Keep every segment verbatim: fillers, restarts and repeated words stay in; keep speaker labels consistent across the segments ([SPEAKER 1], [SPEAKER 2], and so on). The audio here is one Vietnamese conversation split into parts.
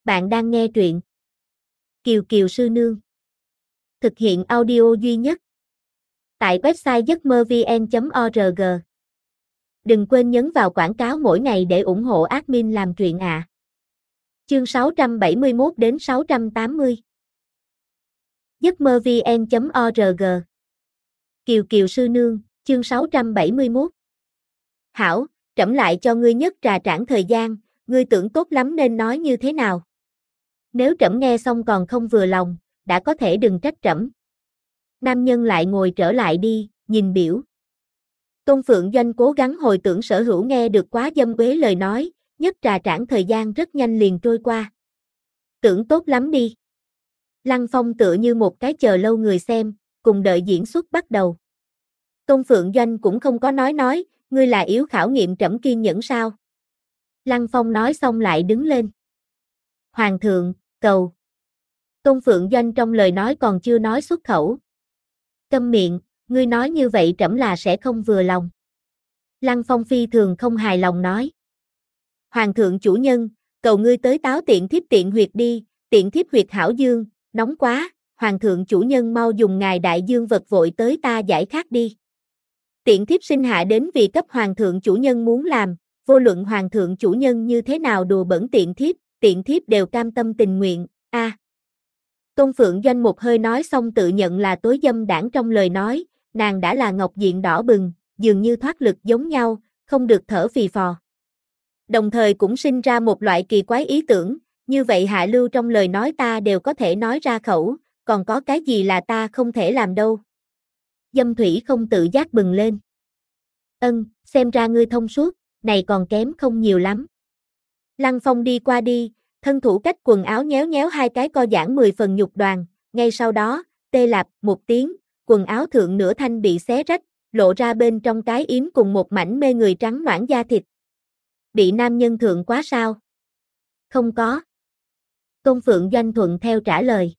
[SPEAKER 1] Bạn đang nghe truyện Kiều Kiều Sư Nương. Thực hiện audio duy nhất tại website giấc mơ vn chấm org. Đừng quên nhấn vào quảng cáo mỗi ngày để ủng hộ admin làm truyện ạ. À. Chương sáu trăm bảy mươi mốt đến sáu trăm tám mươi. giấc mơ vn chấm org. Kiều Kiều Sư Nương, chương sáu trăm bảy mươi mốt. Hảo, trẫm lại cho ngươi nhất trà trảng thời gian, ngươi tưởng tốt lắm nên nói như thế nào? Nếu trẫm nghe xong còn không vừa lòng, đã có thể đừng trách trẫm. Nam nhân lại ngồi trở lại đi, nhìn biểu. Tôn Phượng Doanh cố gắng hồi tưởng Sở Hữu nghe được quá dâm uế lời nói, nhất trà trảng thời gian rất nhanh liền trôi qua. Tưởng tốt lắm đi. Lăng Phong tựa như một cái chờ lâu người xem, cùng đợi diễn xuất bắt đầu. Tôn Phượng Doanh cũng không có nói nói, ngươi là yếu khảo nghiệm trẫm kiên nhẫn sao? Lăng Phong nói xong lại đứng lên. Hoàng thượng, cầu. Tôn Phượng Doanh trong lời nói còn chưa nói xuất khẩu. Câm miệng, ngươi nói như vậy trẫm là sẽ không vừa lòng. Lăng Phong phi thường không hài lòng nói. Hoàng thượng chủ nhân, cầu ngươi tới táo tiện thiếp tiện huyệt đi, tiện thiếp huyệt hảo dương, nóng quá, Hoàng thượng chủ nhân mau dùng ngài đại dương vật vội tới ta giải khát đi. Tiện thiếp sinh hạ đến vì cấp Hoàng thượng chủ nhân muốn làm, vô luận Hoàng thượng chủ nhân như thế nào đùa bẩn tiện thiếp, tiện thiếp đều cam tâm tình nguyện, a. À. Tôn Phượng Doanh một hơi nói xong tự nhận là tối dâm đảng trong lời nói, nàng đã là ngọc diện đỏ bừng, dường như thoát lực giống nhau, không được thở phì phò. Đồng thời cũng sinh ra một loại kỳ quái ý tưởng, như vậy hạ lưu trong lời nói ta đều có thể nói ra khẩu, còn có cái gì là ta không thể làm đâu. Dâm thủy không tự giác bừng lên. Ân, xem ra ngươi thông suốt, này còn kém không nhiều lắm. Lăng Phong đi qua đi, thân thủ cách quần áo nhéo nhéo hai cái co giãn mười phần nhục đoàn, ngay sau đó, tê lạp một tiếng, quần áo thượng nửa thanh bị xé rách, lộ ra bên trong cái yếm cùng một mảnh mê người trắng noãn da thịt. Bị nam nhân thượng quá sao? Không có. Tôn Phượng Doanh thuận theo trả lời.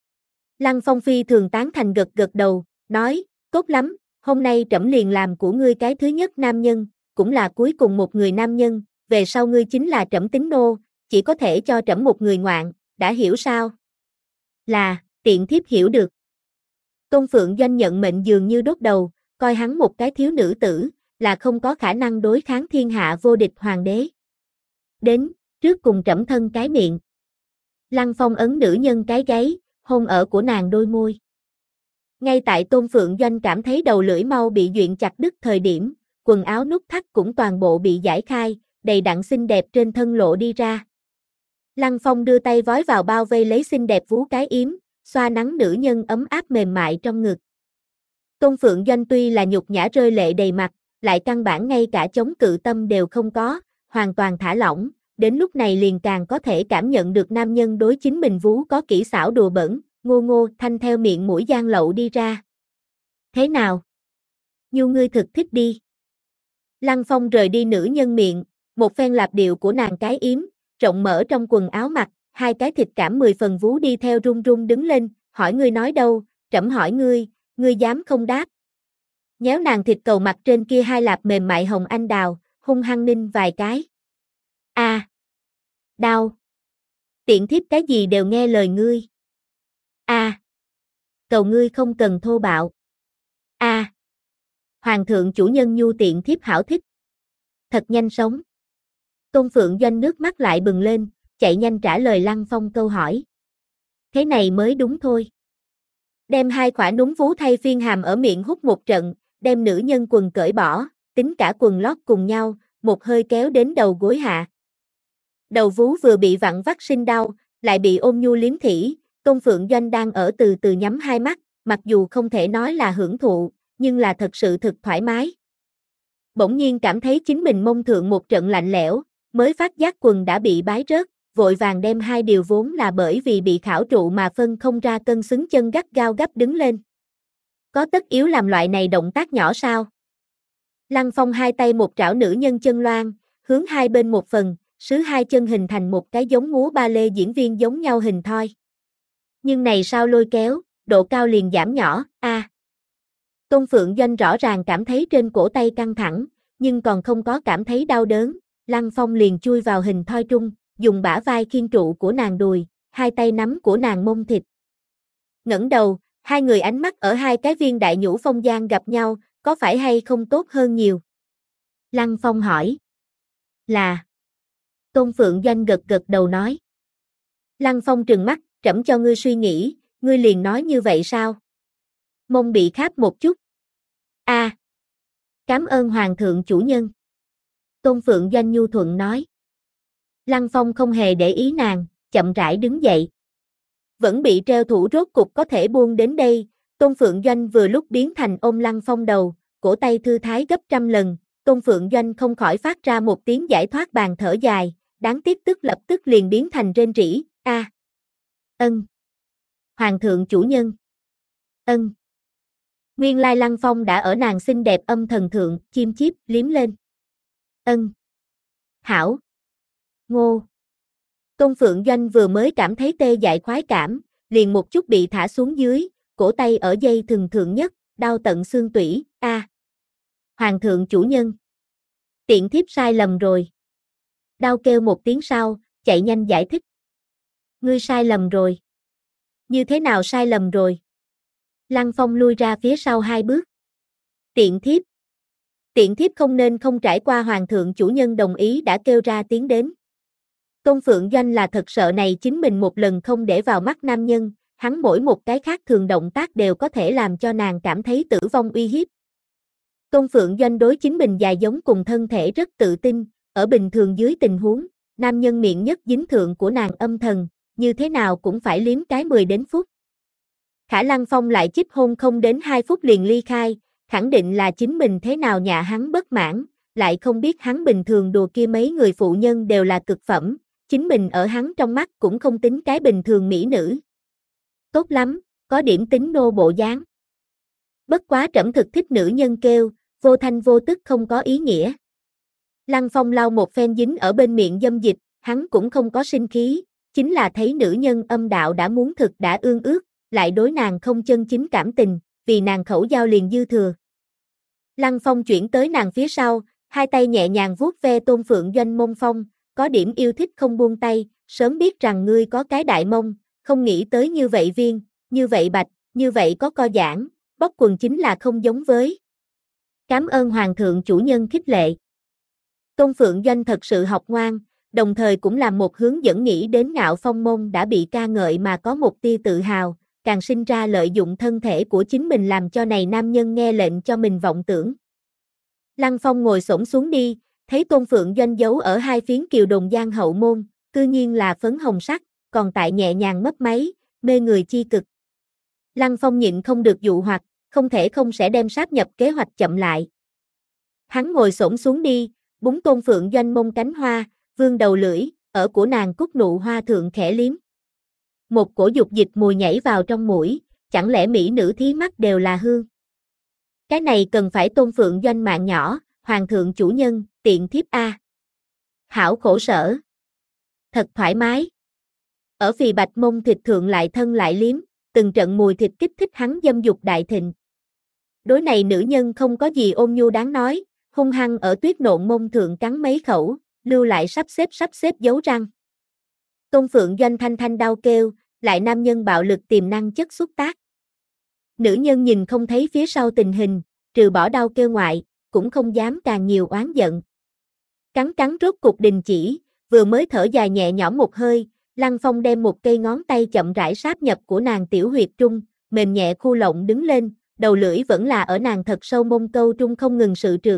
[SPEAKER 1] Lăng Phong phi thường tán thành gật gật đầu, nói, tốt lắm, hôm nay trẫm liền làm của ngươi cái thứ nhất nam nhân, cũng là cuối cùng một người nam nhân, về sau ngươi chính là trẫm tín nô, chỉ có thể cho trẫm một người ngoạn, đã hiểu sao? Là, tiện thiếp hiểu được. Tôn Phượng Doanh nhận mệnh dường như đốt đầu, coi hắn một cái thiếu nữ tử, là không có khả năng đối kháng thiên hạ vô địch hoàng đế. Đến, trước cùng trẫm thân cái miệng. Lăng Phong ấn nữ nhân cái gáy, hôn ở của nàng đôi môi. Ngay tại Tôn Phượng Doanh cảm thấy đầu lưỡi mau bị duyện chặt đứt thời điểm, quần áo nút thắt cũng toàn bộ bị giải khai, đầy đặn xinh đẹp trên thân lộ đi ra. Lăng Phong đưa tay vói vào bao vây lấy xinh đẹp vú cái yếm, xoa nắng nữ nhân ấm áp mềm mại trong ngực. Tôn Phượng Doanh tuy là nhục nhã rơi lệ đầy mặt, lại căn bản ngay cả chống cự tâm đều không có, hoàn toàn thả lỏng, đến lúc này liền càng có thể cảm nhận được nam nhân đối chính mình vú có kỹ xảo đùa bẩn, ngô ngô thanh theo miệng mũi gian lậu đi ra. Thế nào? Nhu ngươi thực thích đi. Lăng Phong rời đi nữ nhân miệng, một phen lạp điệu của nàng cái yếm, rộng mở trong quần áo mặc, hai cái thịt cảm mười phần vú đi theo run run đứng lên, hỏi ngươi nói đâu, trẫm hỏi ngươi, ngươi dám không đáp. Nhéo nàng thịt cầu mặt trên kia hai lạp mềm mại hồng anh đào, hung hăng ninh vài cái. A, à, đau. Tiện thiếp cái gì đều nghe lời ngươi. A, à, cầu ngươi không cần thô bạo. A, à, Hoàng thượng chủ nhân nhu tiện thiếp hảo thích. Thật nhanh sống. Tôn Phượng Doanh nước mắt lại bừng lên, chạy nhanh trả lời Lăng Phong câu hỏi. Thế này mới đúng thôi. Đem hai khỏa núm vú thay phiên hàm ở miệng hút một trận, đem nữ nhân quần cởi bỏ, tính cả quần lót cùng nhau, một hơi kéo đến đầu gối hạ. Đầu vú vừa bị vặn vắt sinh đau, lại bị ôm nhu liếm thỉ, Tôn Phượng Doanh đang ở từ từ nhắm hai mắt, mặc dù không thể nói là hưởng thụ, nhưng là thật sự thực thoải mái. Bỗng nhiên cảm thấy chính mình mông thượng một trận lạnh lẽo, mới phát giác quần đã bị bái rớt, vội vàng đem hai điều vốn là bởi vì bị khảo trụ mà phân không ra cân xứng chân gắt gao gấp đứng lên. Có tất yếu làm loại này động tác nhỏ sao? Lăng Phong hai tay một trảo nữ nhân chân loan, hướng hai bên một phần, sứ hai chân hình thành một cái giống múa ba lê diễn viên giống nhau hình thoi. Nhưng này sao lôi kéo, độ cao liền giảm nhỏ, a. À. Tôn Phượng Doanh rõ ràng cảm thấy trên cổ tay căng thẳng, nhưng còn không có cảm thấy đau đớn, Lăng Phong liền chui vào hình thoi trung, dùng bả vai khiên trụ của nàng đùi, hai tay nắm của nàng mông thịt. Ngẩng đầu, hai người ánh mắt ở hai cái viên đại nhũ phong giang gặp nhau, có phải hay không tốt hơn nhiều? Lăng Phong hỏi. Là. Tôn Phượng Doanh gật gật đầu nói. Lăng Phong trừng mắt, trẫm cho ngươi suy nghĩ, ngươi liền nói như vậy sao? Mông bị kháp một chút. A. À, cảm ơn Hoàng thượng chủ nhân. Tôn Phượng Doanh nhu thuận nói. Lăng Phong không hề để ý nàng, chậm rãi đứng dậy. Vẫn bị treo thủ rốt cục có thể buông đến đây, Tôn Phượng Doanh vừa lúc biến thành ôm Lăng Phong đầu, cổ tay thư thái gấp trăm lần, Tôn Phượng Doanh không khỏi phát ra một tiếng giải thoát bàn thở dài, đáng tiếc tức lập tức liền biến thành rên rỉ, a. À. Ân. Hoàng thượng chủ nhân. Ân. Nguyên lai Lăng Phong đã ở nàng xinh đẹp âm thần thượng, chim chíp, liếm lên. Ân. Hảo. Ngô. Tôn Phượng Doanh vừa mới cảm thấy tê dại khoái cảm, liền một chút bị thả xuống dưới, cổ tay ở dây thừng thượng nhất, đau tận xương tủy, a. À. Hoàng thượng chủ nhân. Tiện thiếp sai lầm rồi. Đau kêu một tiếng sau, chạy nhanh giải thích. Ngươi sai lầm rồi. Như thế nào sai lầm rồi? Lăng Phong lui ra phía sau hai bước. Tiện thiếp. Tiện thiếp không nên không trải qua Hoàng thượng chủ nhân đồng ý đã kêu ra tiếng đến. Tôn Phượng Doanh là thật sợ này chính mình một lần không để vào mắt nam nhân, hắn mỗi một cái khác thường động tác đều có thể làm cho nàng cảm thấy tử vong uy hiếp. Tôn Phượng Doanh đối chính mình dài giống cùng thân thể rất tự tin, ở bình thường dưới tình huống, nam nhân miệng nhất dính thượng của nàng âm thần, như thế nào cũng phải liếm cái mười đến phút. Khả Lăng Phong lại chích hôn không đến hai phút liền ly khai, khẳng định là chính mình thế nào nhà hắn bất mãn, lại không biết hắn bình thường đùa kia mấy người phụ nhân đều là cực phẩm, chính mình ở hắn trong mắt cũng không tính cái bình thường mỹ nữ. Tốt lắm, có điểm tính nô bộ dáng. Bất quá trẫm thực thích nữ nhân kêu, vô thanh vô tức không có ý nghĩa. Lăng Phong lau một phen dính ở bên miệng dâm dịch, hắn cũng không có sinh khí, chính là thấy nữ nhân âm đạo đã muốn thực đã ương ước, lại đối nàng không chân chính cảm tình, vì nàng khẩu giao liền dư thừa. Lăng Phong chuyển tới nàng phía sau, hai tay nhẹ nhàng vuốt ve Tôn Phượng Doanh mông phong, có điểm yêu thích không buông tay, sớm biết rằng ngươi có cái đại mông, không nghĩ tới như vậy viên, như vậy bạch, như vậy có co giãn, bóc quần chính là không giống với. Cảm ơn Hoàng thượng chủ nhân khích lệ. Tôn Phượng Doanh thật sự học ngoan, đồng thời cũng làm một hướng dẫn nghĩ đến Ngạo Phong mông đã bị ca ngợi mà có một tia tự hào, càng sinh ra lợi dụng thân thể của chính mình làm cho này nam nhân nghe lệnh cho mình vọng tưởng. Lăng Phong ngồi xổm xuống đi, thấy Tôn Phượng Doanh giấu ở hai phiến kiều đồng giang hậu môn, cư nhiên là phấn hồng sắc, còn tại nhẹ nhàng mấp máy, mê người chi cực. Lăng Phong nhịn không được dụ hoặc, không thể không sẽ đem sáp nhập kế hoạch chậm lại. Hắn ngồi xổm xuống đi, búng Tôn Phượng Doanh mông cánh hoa, vươn đầu lưỡi, ở của nàng cúc nụ hoa thượng khẽ liếm. Một cổ dục dịch mùi nhảy vào trong mũi, chẳng lẽ mỹ nữ thí mắt đều là hương? Cái này cần phải Tôn Phượng Doanh mạng nhỏ, Hoàng thượng chủ nhân, tiện thiếp a. Hảo khổ sở. Thật thoải mái. Ở phì bạch mông thịt thượng lại thân lại liếm, từng trận mùi thịt kích thích hắn dâm dục đại thịnh. Đối này nữ nhân không có gì ôn nhu đáng nói, hung hăng ở tuyết nộn mông thượng cắn mấy khẩu, lưu lại sắp xếp sắp xếp dấu răng. Tôn Phượng Doanh thanh thanh đau kêu, lại nam nhân bạo lực tiềm năng chất xúc tác. Nữ nhân nhìn không thấy phía sau tình hình, trừ bỏ đau kêu ngoại, cũng không dám càng nhiều oán giận. Cắn cắn rốt cục đình chỉ, vừa mới thở dài nhẹ nhõm một hơi, Lăng Phong đem một cây ngón tay chậm rãi sáp nhập của nàng tiểu huyệt trung, mềm nhẹ khu lộng đứng lên, đầu lưỡi vẫn là ở nàng thật sâu mông câu trung không ngừng sự trượt.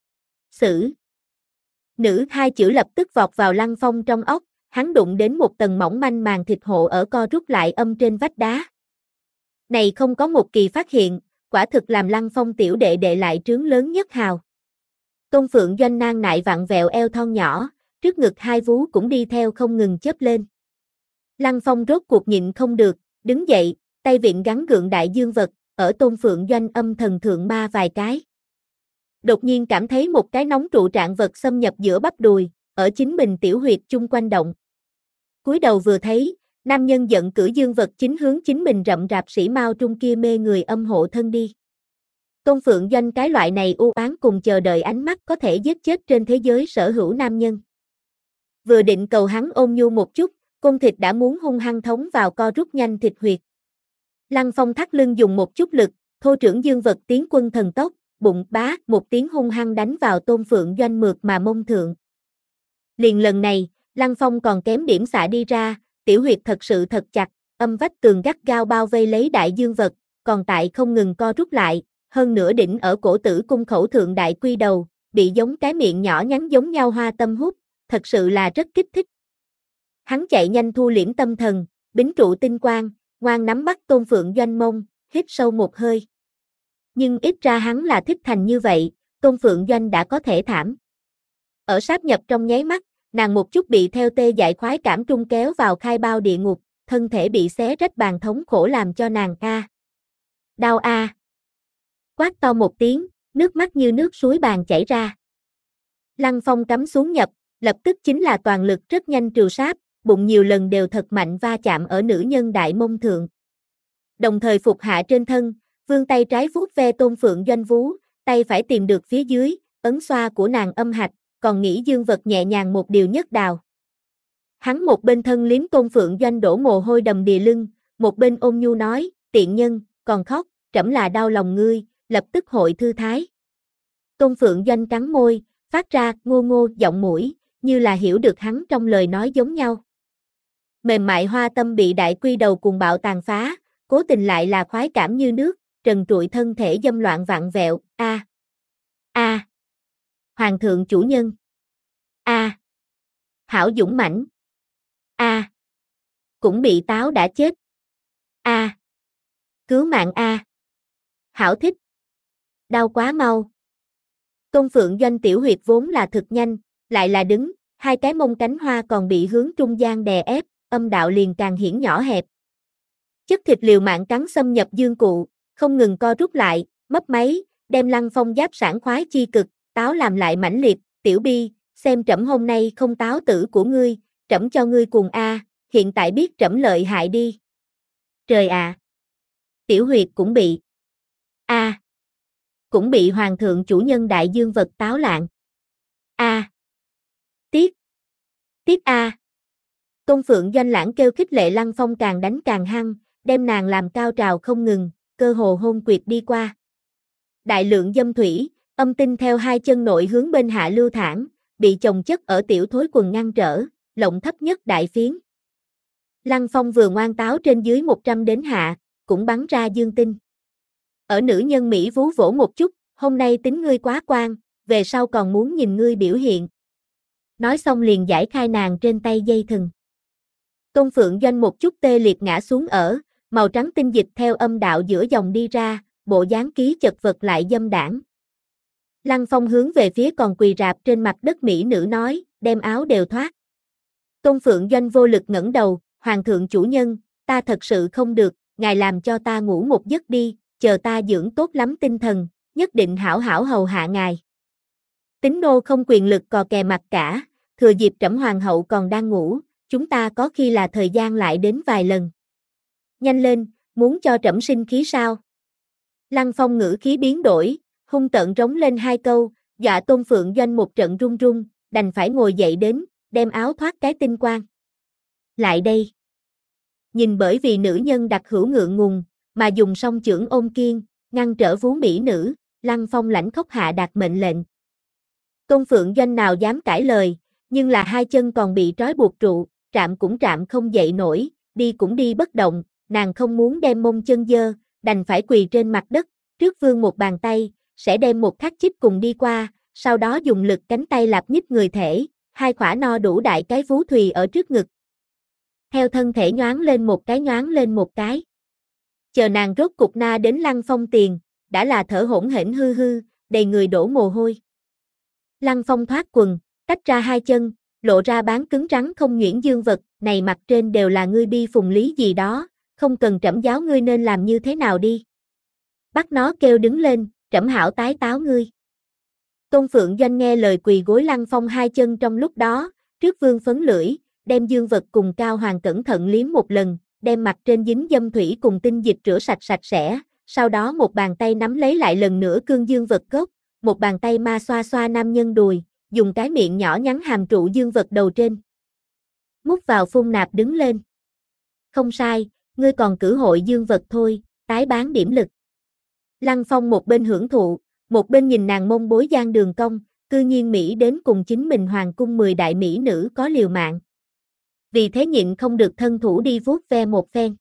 [SPEAKER 1] Sử. Nữ hai chữ lập tức vọt vào Lăng Phong trong óc, hắn đụng đến một tầng mỏng manh màng thịt hộ ở co rút lại âm trên vách đá. Này không có một kỳ phát hiện, quả thực làm Lăng Phong tiểu đệ đệ lại trướng lớn nhất hào. Tôn Phượng Doanh nang nại vặn vẹo eo thon nhỏ, trước ngực hai vú cũng đi theo không ngừng chớp lên. Lăng Phong rốt cuộc nhịn không được, đứng dậy, tay vịn gắn gượng đại dương vật, ở Tôn Phượng Doanh âm thần thượng ma vài cái. Đột nhiên cảm thấy một cái nóng trụ trạng vật xâm nhập giữa bắp đùi, ở chính mình tiểu huyệt chung quanh động. Cúi đầu vừa thấy, nam nhân giận cử dương vật chính hướng chính mình rậm rạp sĩ mao trung kia mê người âm hộ thân đi. Tôn Phượng Doanh cái loại này u oán cùng chờ đợi ánh mắt có thể giết chết trên thế giới sở hữu nam nhân. Vừa định cầu hắn ôm nhu một chút, côn thịt đã muốn hung hăng thống vào co rút nhanh thịt huyệt. Lăng Phong thắt lưng dùng một chút lực, thô trưởng dương vật tiến quân thần tốc, bụng bá một tiếng hung hăng đánh vào Tôn Phượng Doanh mượt mà mông thượng. Liền lần này, Lăng Phong còn kém điểm xạ đi ra, tiểu huyệt thật sự thật chặt, âm vách tường gắt gao bao vây lấy đại dương vật, còn tại không ngừng co rút lại, hơn nữa đỉnh ở cổ tử cung khẩu thượng đại quy đầu, bị giống cái miệng nhỏ nhắn giống nhau hoa tâm hút, thật sự là rất kích thích. Hắn chạy nhanh thu liễm tâm thần, bính trụ tinh quang, ngoan nắm bắt Tôn Phượng Doanh mông, hít sâu một hơi. Nhưng ít ra hắn là thích thành như vậy, Tôn Phượng Doanh đã có thể thảm. Ở sáp nhập trong nháy mắt, nàng một chút bị theo tê dại khoái cảm trung kéo vào khai bao địa ngục, thân thể bị xé rách bàn thống khổ làm cho nàng a. Đau a. Quát to một tiếng, nước mắt như nước suối bàn chảy ra. Lăng Phong cắm xuống nhập, lập tức chính là toàn lực rất nhanh trừ sáp, bụng nhiều lần đều thật mạnh va chạm ở nữ nhân đại mông thượng. Đồng thời phục hạ trên thân, vươn tay trái vuốt ve Tôn Phượng Doanh vú, tay phải tìm được phía dưới, ấn xoa của nàng âm hạch, còn nghĩ dương vật nhẹ nhàng một điều nhất đào. Hắn một bên thân liếm Tôn Phượng Doanh đổ mồ hôi đầm đìa lưng, một bên ôn nhu nói, tiện nhân, còn khóc, trẫm là đau lòng ngươi, lập tức hội thư thái. Tôn Phượng Doanh cắn môi, phát ra ngô ngô giọng mũi, như là hiểu được hắn trong lời nói giống nhau. Mềm mại hoa tâm bị đại quy đầu cùng bạo tàn phá, cố tình lại là khoái cảm như nước, trần trụi thân thể dâm loạn vặn vẹo, a, a, hoàng thượng chủ nhân, a, hảo dũng mãnh, a, cũng bị táo đã chết, a, cứu mạng a, hảo thích, đau quá mau. Tôn Phượng Doanh tiểu huyệt vốn là thực nhanh, lại là đứng, hai cái mông cánh hoa còn bị hướng trung gian đè ép, âm đạo liền càng hiển nhỏ hẹp. Chất thịt liều mạng cắn xâm nhập dương cụ, không ngừng co rút lại, mấp máy, đem Lăng Phong giáp sản khoái chi cực, táo làm lại mãnh liệt, tiểu bi, xem trẫm hôm nay không táo tử của ngươi, trẫm cho ngươi cùng a, hiện tại biết trẫm lợi hại đi. Trời ạ! À. Tiểu huyệt cũng bị. A. À. Cũng bị hoàng thượng chủ nhân đại dương vật táo lạng. A. À. Tiếc. Tiếc a. À. Tôn Phượng Doanh lãng kêu khích lệ Lăng Phong càng đánh càng hăng, đem nàng làm cao trào không ngừng, cơ hồ hôn quyệt đi qua. Đại lượng dâm thủy, âm tinh theo hai chân nội hướng bên hạ lưu thẳng, bị chồng chất ở tiểu thối quần ngăn trở, lộng thấp nhất đại phiến. Lăng Phong vừa ngoan táo trên dưới một trăm đến hạ, cũng bắn ra dương tinh. Ở nữ nhân Mỹ vú vỗ một chút, hôm nay tính ngươi quá quan, về sau còn muốn nhìn ngươi biểu hiện. Nói xong liền giải khai nàng trên tay dây thừng. Tôn Phượng Doanh một chút tê liệt ngã xuống ở, màu trắng tinh dịch theo âm đạo giữa dòng đi ra, bộ dáng ký chật vật lại dâm đảng. Lăng Phong hướng về phía còn quỳ rạp trên mặt đất Mỹ nữ nói, đem áo đều thoát. Tôn Phượng Doanh vô lực ngẩng đầu, hoàng thượng chủ nhân, ta thật sự không được, ngài làm cho ta ngủ một giấc đi, chờ ta dưỡng tốt lắm tinh thần, nhất định hảo hảo hầu hạ ngài. Tín nô không quyền lực cò kè mặt cả, thừa dịp trẫm hoàng hậu còn đang ngủ, chúng ta có khi là thời gian lại đến vài lần. Nhanh lên, muốn cho trẫm sinh khí sao? Lăng Phong ngữ khí biến đổi, hung tợn rống lên hai câu, dọa Tôn Phượng Doanh một trận run run, đành phải ngồi dậy đến, đem áo thoát cái tinh quang. Lại đây. Nhìn bởi vì nữ nhân đặc hữu ngượng ngùng, mà dùng song chưởng ôm kiên, ngăn trở vú mỹ nữ, Lăng Phong lãnh khốc hạ đạt mệnh lệnh. Tôn Phượng Doanh nào dám cãi lời, nhưng là hai chân còn bị trói buộc trụ, trạm cũng trạm không dậy nổi, đi cũng đi bất động, nàng không muốn đem mông chân dơ, đành phải quỳ trên mặt đất, trước vươn một bàn tay, sẽ đem một khắc chích cùng đi qua, sau đó dùng lực cánh tay lạp nhích người thể, hai khỏa no đủ đại cái vú thùy ở trước ngực. Theo thân thể nhoáng lên một cái nhoáng lên một cái. Chờ nàng rốt cục na đến Lăng Phong tiền, đã là thở hổn hển hư hư, đầy người đổ mồ hôi. Lăng Phong thoát quần, tách ra hai chân, lộ ra bán cứng rắn không nhuyễn dương vật, này mặt trên đều là ngươi bi phùng lý gì đó, không cần trẫm giáo ngươi nên làm như thế nào đi. Bắt nó kêu đứng lên, trẫm hảo tái táo ngươi. Tôn Phượng Doanh nghe lời quỳ gối Lăng Phong hai chân trong lúc đó, trước vương phấn lưỡi, đem dương vật cùng cao hoàng cẩn thận liếm một lần, đem mặt trên dính dâm thủy cùng tinh dịch rửa sạch sạch sẽ, sau đó một bàn tay nắm lấy lại lần nữa cương dương vật gốc, một bàn tay ma xoa xoa nam nhân đùi, dùng cái miệng nhỏ nhắn hàm trụ dương vật đầu trên, mút vào phun nạp đứng lên. Không sai, ngươi còn cử hội dương vật thôi, tái bán điểm lực. Lăng Phong một bên hưởng thụ, một bên nhìn nàng mông bối gian đường cong, cư nhiên Mỹ đến cùng chính mình hoàng cung mười đại mỹ nữ có liều mạng. Vì thế nhịn không được thân thủ đi vuốt ve một phen.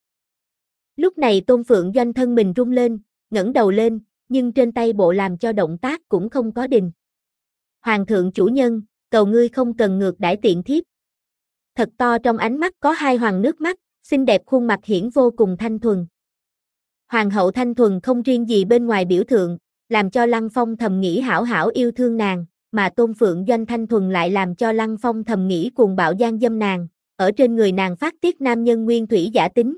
[SPEAKER 1] Lúc này Tôn Phượng Doanh thân mình rung lên, ngẩng đầu lên, nhưng trên tay bộ làm cho động tác cũng không có đình. Hoàng thượng chủ nhân, cầu ngươi không cần ngược đãi tiện thiếp. Thật to trong ánh mắt có hai hoàng nước mắt, xinh đẹp khuôn mặt hiển vô cùng thanh thuần. Hoàng hậu thanh thuần không riêng gì bên ngoài biểu thượng, làm cho Lăng Phong thầm nghĩ hảo hảo yêu thương nàng, mà Tôn Phượng Doanh thanh thuần lại làm cho Lăng Phong thầm nghĩ cuồng bạo gian dâm nàng, ở trên người nàng phát tiết nam nhân nguyên thủy giả tính.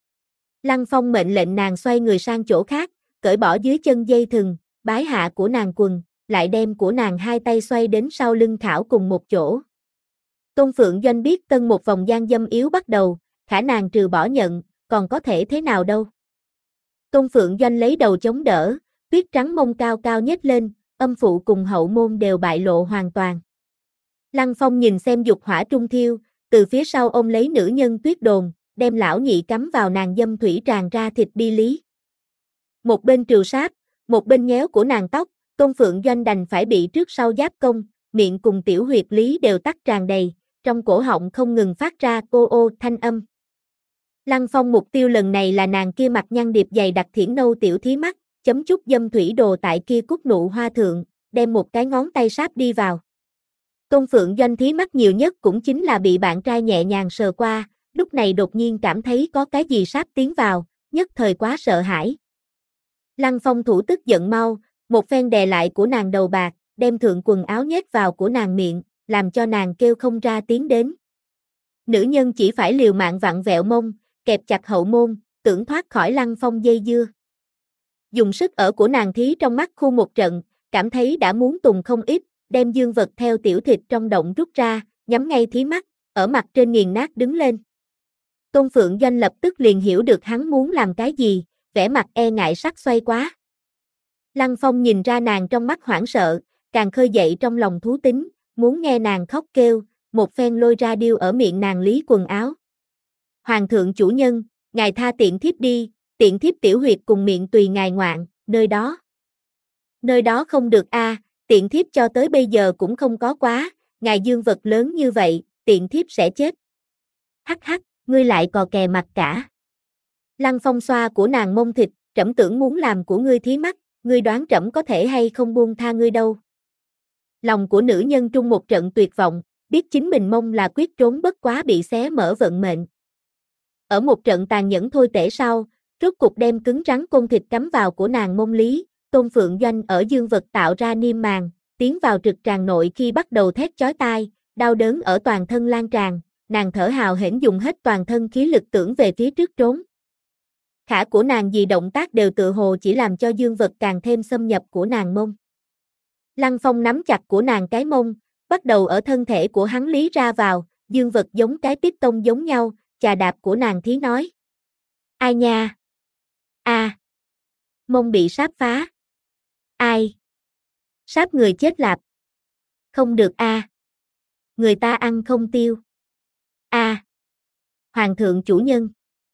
[SPEAKER 1] Lăng Phong mệnh lệnh nàng xoay người sang chỗ khác, cởi bỏ dưới chân dây thừng, bái hạ của nàng quần, lại đem của nàng hai tay xoay đến sau lưng thảo cùng một chỗ. Tôn Phượng Doanh biết tân một vòng gian dâm yếu bắt đầu, khả nàng trừ bỏ nhận, còn có thể thế nào đâu. Tôn Phượng Doanh lấy đầu chống đỡ, tuyết trắng mông cao cao nhếch lên, âm phụ cùng hậu môn đều bại lộ hoàn toàn. Lăng Phong nhìn xem dục hỏa trung thiêu, từ phía sau ôm lấy nữ nhân tuyết đồn, đem lão nhị cắm vào nàng dâm thủy tràn ra thịt bi lý. Một bên trừ sáp, một bên nhéo của nàng tóc, Tôn Phượng Doanh đành phải bị trước sau giáp công, miệng cùng tiểu huyệt lý đều tắc tràn đầy, trong cổ họng không ngừng phát ra ô ô thanh âm. Lăng Phong mục tiêu lần này là nàng kia mặt nhăn điệp dày đặc thiển nâu tiểu thí mắt, chấm chút dâm thủy đồ tại kia cúc nụ hoa thượng, đem một cái ngón tay sáp đi vào. Tôn Phượng Doanh thí mắt nhiều nhất cũng chính là bị bạn trai nhẹ nhàng sờ qua, lúc này đột nhiên cảm thấy có cái gì sáp tiến vào, nhất thời quá sợ hãi. Lăng Phong thủ tức giận mau, một phen đè lại của nàng đầu bạc, đem thượng quần áo nhét vào của nàng miệng, làm cho nàng kêu không ra tiếng đến. Nữ nhân chỉ phải liều mạng vặn vẹo mông, kẹp chặt hậu môn, tưởng thoát khỏi Lăng Phong dây dưa. Dùng sức ở của nàng thí trong mắt khu một trận, cảm thấy đã muốn tùng không ít, đem dương vật theo tiểu thịt trong động rút ra, nhắm ngay thí mắt, ở mặt trên nghiền nát đứng lên. Tôn Phượng Doanh lập tức liền hiểu được hắn muốn làm cái gì, vẻ mặt e ngại sắc xoay quá. Lăng Phong nhìn ra nàng trong mắt hoảng sợ, càng khơi dậy trong lòng thú tính, muốn nghe nàng khóc kêu, một phen lôi ra điêu ở miệng nàng lý quần áo. Hoàng thượng chủ nhân, ngài tha tiện thiếp đi, tiện thiếp tiểu huyệt cùng miệng tùy ngài ngoạn, nơi đó. Nơi đó không được a, à, tiện thiếp cho tới bây giờ cũng không có quá, ngài dương vật lớn như vậy, tiện thiếp sẽ chết. Hắc hắc, ngươi lại cò kè mặt cả. Lăng Phong xoa của nàng mông thịt, trẫm tưởng muốn làm của ngươi thí mắt, ngươi đoán trẫm có thể hay không buông tha ngươi đâu. Lòng của nữ nhân trung một trận tuyệt vọng, biết chính mình mông là quyết trốn bất quá bị xé mở vận mệnh. Ở một trận tàn nhẫn thôi tể sau, rốt cục đem cứng rắn côn thịt cắm vào của nàng mông lý, Tôn Phượng Doanh ở dương vật tạo ra niêm màng, tiến vào trực tràng nội khi bắt đầu thét chói tai, đau đớn ở toàn thân lan tràn, nàng thở hào hển dùng hết toàn thân khí lực tưởng về phía trước trốn. Khả của nàng gì động tác đều tự hồ chỉ làm cho dương vật càng thêm xâm nhập của nàng mông. Lăng Phong nắm chặt của nàng cái mông, bắt đầu ở thân thể của hắn lý ra vào, dương vật giống cái piston giống nhau, chà đạp của nàng thí nói. Ai nha? A. À. Mông bị sáp phá. Ai? Sáp người chết lạp. Không được a. À. Người ta ăn không tiêu. A. À. Hoàng thượng chủ nhân.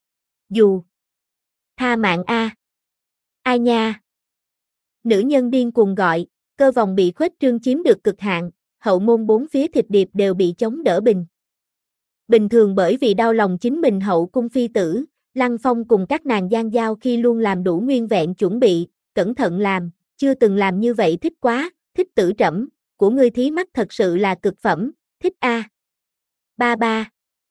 [SPEAKER 1] Dù. Tha mạng a. À. Ai nha? Nữ nhân điên cuồng gọi, cơ vòng bị khuếch trương chiếm được cực hạn, hậu môn bốn phía thịt điệp đều bị chống đỡ bình. Bình thường bởi vì đau lòng chính mình hậu cung phi tử, Lăng Phong cùng các nàng gian giao khi luôn làm đủ nguyên vẹn chuẩn bị, cẩn thận làm, chưa từng làm như vậy thích quá, thích tử trẫm, của ngươi thí mắt thật sự là cực phẩm, thích a. À. Ba ba.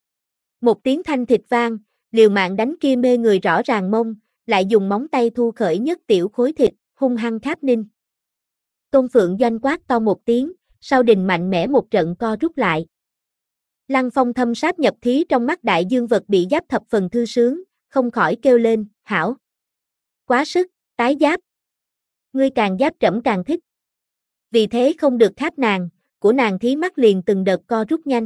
[SPEAKER 1] Một tiếng thanh thịt vang, liều mạng đánh kia mê người rõ ràng mông, lại dùng móng tay thu khởi nhất tiểu khối thịt, hung hăng kháp ninh. Tôn Phượng Doanh quát to một tiếng, sau đình mạnh mẽ một trận co rút lại. Lăng Phong thâm sát nhập thí trong mắt đại dương vật bị giáp thập phần thư sướng, không khỏi kêu lên, hảo. Quá sức, tái giáp. Ngươi càng giáp trẫm càng thích. Vì thế không được kháp nàng, của nàng thí mắt liền từng đợt co rút nhanh.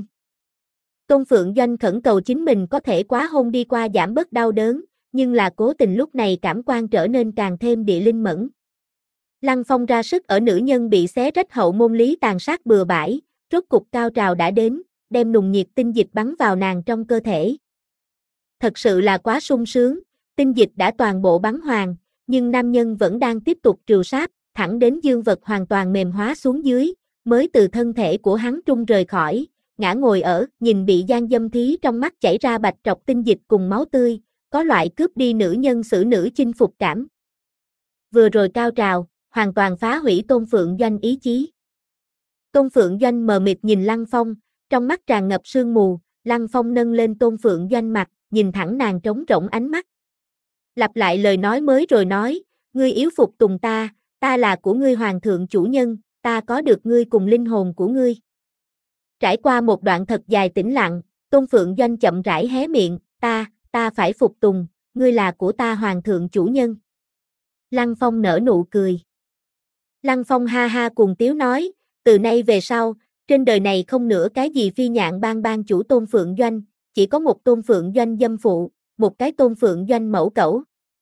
[SPEAKER 1] Tôn Phượng Doanh khẩn cầu chính mình có thể quá hôn đi qua giảm bớt đau đớn, nhưng là cố tình lúc này cảm quan trở nên càng thêm địa linh mẫn. Lăng Phong ra sức ở nữ nhân bị xé rách hậu môn lý tàn sát bừa bãi, rốt cục cao trào đã đến, đem nùng nhiệt tinh dịch bắn vào nàng trong cơ thể. Thật sự là quá sung sướng, tinh dịch đã toàn bộ bắn hoàn, nhưng nam nhân vẫn đang tiếp tục trừ sáp, thẳng đến dương vật hoàn toàn mềm hóa xuống dưới, mới từ thân thể của hắn trung rời khỏi, ngã ngồi ở, nhìn bị gian dâm thí trong mắt chảy ra bạch trọc tinh dịch cùng máu tươi, có loại cướp đi nữ nhân xử nữ chinh phục cảm. Vừa rồi cao trào, hoàn toàn phá hủy Tôn Phượng Doanh ý chí. Tôn Phượng Doanh mờ mịt nhìn Lăng Phong, trong mắt tràn ngập sương mù, Lăng Phong nâng lên Tôn Phượng Doanh mặt, nhìn thẳng nàng trống rỗng ánh mắt. Lặp lại lời nói mới rồi nói, ngươi yếu phục tùng ta, ta là của ngươi hoàng thượng chủ nhân, ta có được ngươi cùng linh hồn của ngươi. Trải qua một đoạn thật dài tĩnh lặng, Tôn Phượng Doanh chậm rãi hé miệng, ta, ta phải phục tùng, ngươi là của ta hoàng thượng chủ nhân. Lăng Phong nở nụ cười. Lăng Phong ha ha cùng tiếu nói, từ nay về sau, trên đời này không nữa cái gì phi nhạn bang bang chủ Tôn Phượng Doanh, chỉ có một Tôn Phượng Doanh dâm phụ, một cái Tôn Phượng Doanh mẫu cẩu.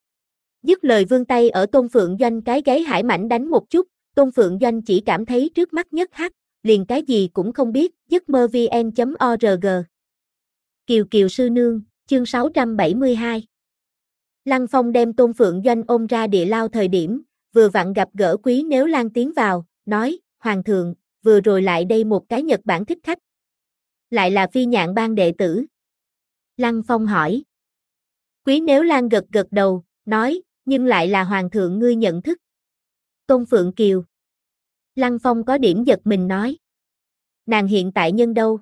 [SPEAKER 1] Dứt lời vươn tay ở Tôn Phượng Doanh cái gáy hải mảnh đánh một chút, Tôn Phượng Doanh chỉ cảm thấy trước mắt nhất hắt, liền cái gì cũng không biết, giấc mơ vn chấm org. Kiều Kiều sư nương, chương sáu trăm bảy mươi hai. Lăng Phong đem Tôn Phượng Doanh ôm ra địa lao thời điểm, vừa vặn gặp gỡ Quý Nếu Lan tiến vào, nói, Hoàng thượng, vừa rồi lại đây một cái Nhật Bản thích khách. Lại là phi nhạn bang đệ tử. Lăng Phong hỏi. Quý Nếu Lan gật gật đầu, nói, nhưng lại là Hoàng thượng ngươi nhận thức. Tôn Phượng Kiều. Lăng Phong có điểm giật mình nói. Nàng hiện tại nhân đâu?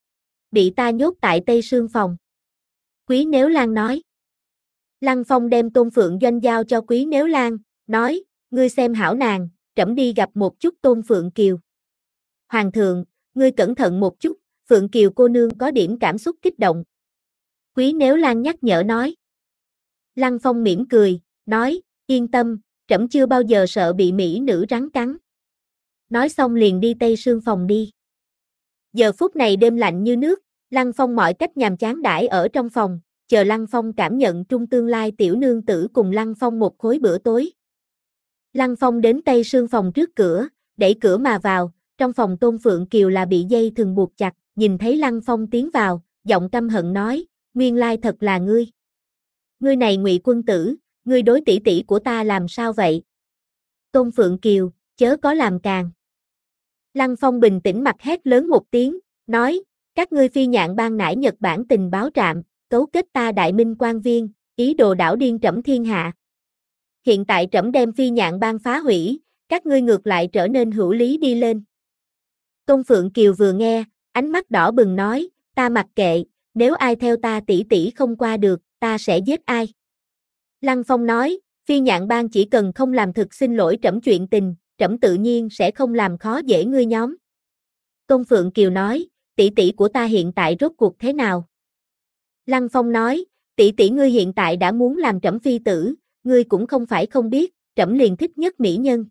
[SPEAKER 1] Bị ta nhốt tại Tây Sương phòng. Quý Nếu Lan nói. Lăng Phong đem Tôn Phượng Doanh giao cho Quý Nếu Lan, nói, ngươi xem hảo nàng, trẫm đi gặp một chút Tôn Phượng Kiều. Hoàng thượng, ngươi cẩn thận một chút, Phượng Kiều cô nương có điểm cảm xúc kích động. Quý Nếu Lan nhắc nhở nói. Lăng Phong mỉm cười, nói, yên tâm, trẫm chưa bao giờ sợ bị mỹ nữ rắn cắn. Nói xong liền đi Tây Sương phòng đi. Giờ phút này đêm lạnh như nước, Lăng Phong mọi cách nhàm chán đãi ở trong phòng, chờ Lăng Phong cảm nhận trung tương lai tiểu nương tử cùng Lăng Phong một khối bữa tối. Lăng Phong đến Tây Sương phòng trước cửa, đẩy cửa mà vào, trong phòng Tôn Phượng Kiều là bị dây thừng buộc chặt, nhìn thấy Lăng Phong tiến vào, giọng căm hận nói, nguyên lai thật là ngươi. Ngươi này Ngụy quân tử, ngươi đối tỷ tỷ của ta làm sao vậy? Tôn Phượng Kiều, chớ có làm càng. Lăng Phong bình tĩnh mặt hét lớn một tiếng, nói, các ngươi phi nhạn bang nải Nhật Bản tình báo trạm, cấu kết ta Đại Minh quan viên, ý đồ đảo điên trẫm thiên hạ. Hiện tại trẫm đem phi nhạn bang phá hủy, các ngươi ngược lại trở nên hữu lý đi lên. Tôn Phượng Kiều vừa nghe, ánh mắt đỏ bừng nói, ta mặc kệ, nếu ai theo ta tỷ tỷ không qua được, ta sẽ giết ai. Lăng Phong nói, phi nhạn bang chỉ cần không làm thực xin lỗi trẫm chuyện tình, trẫm tự nhiên sẽ không làm khó dễ ngươi nhóm. Tôn Phượng Kiều nói, tỷ tỷ của ta hiện tại rốt cuộc thế nào? Lăng Phong nói, tỷ tỷ ngươi hiện tại đã muốn làm trẫm phi tử, ngươi cũng không phải không biết, trẫm liền thích nhất mỹ nhân.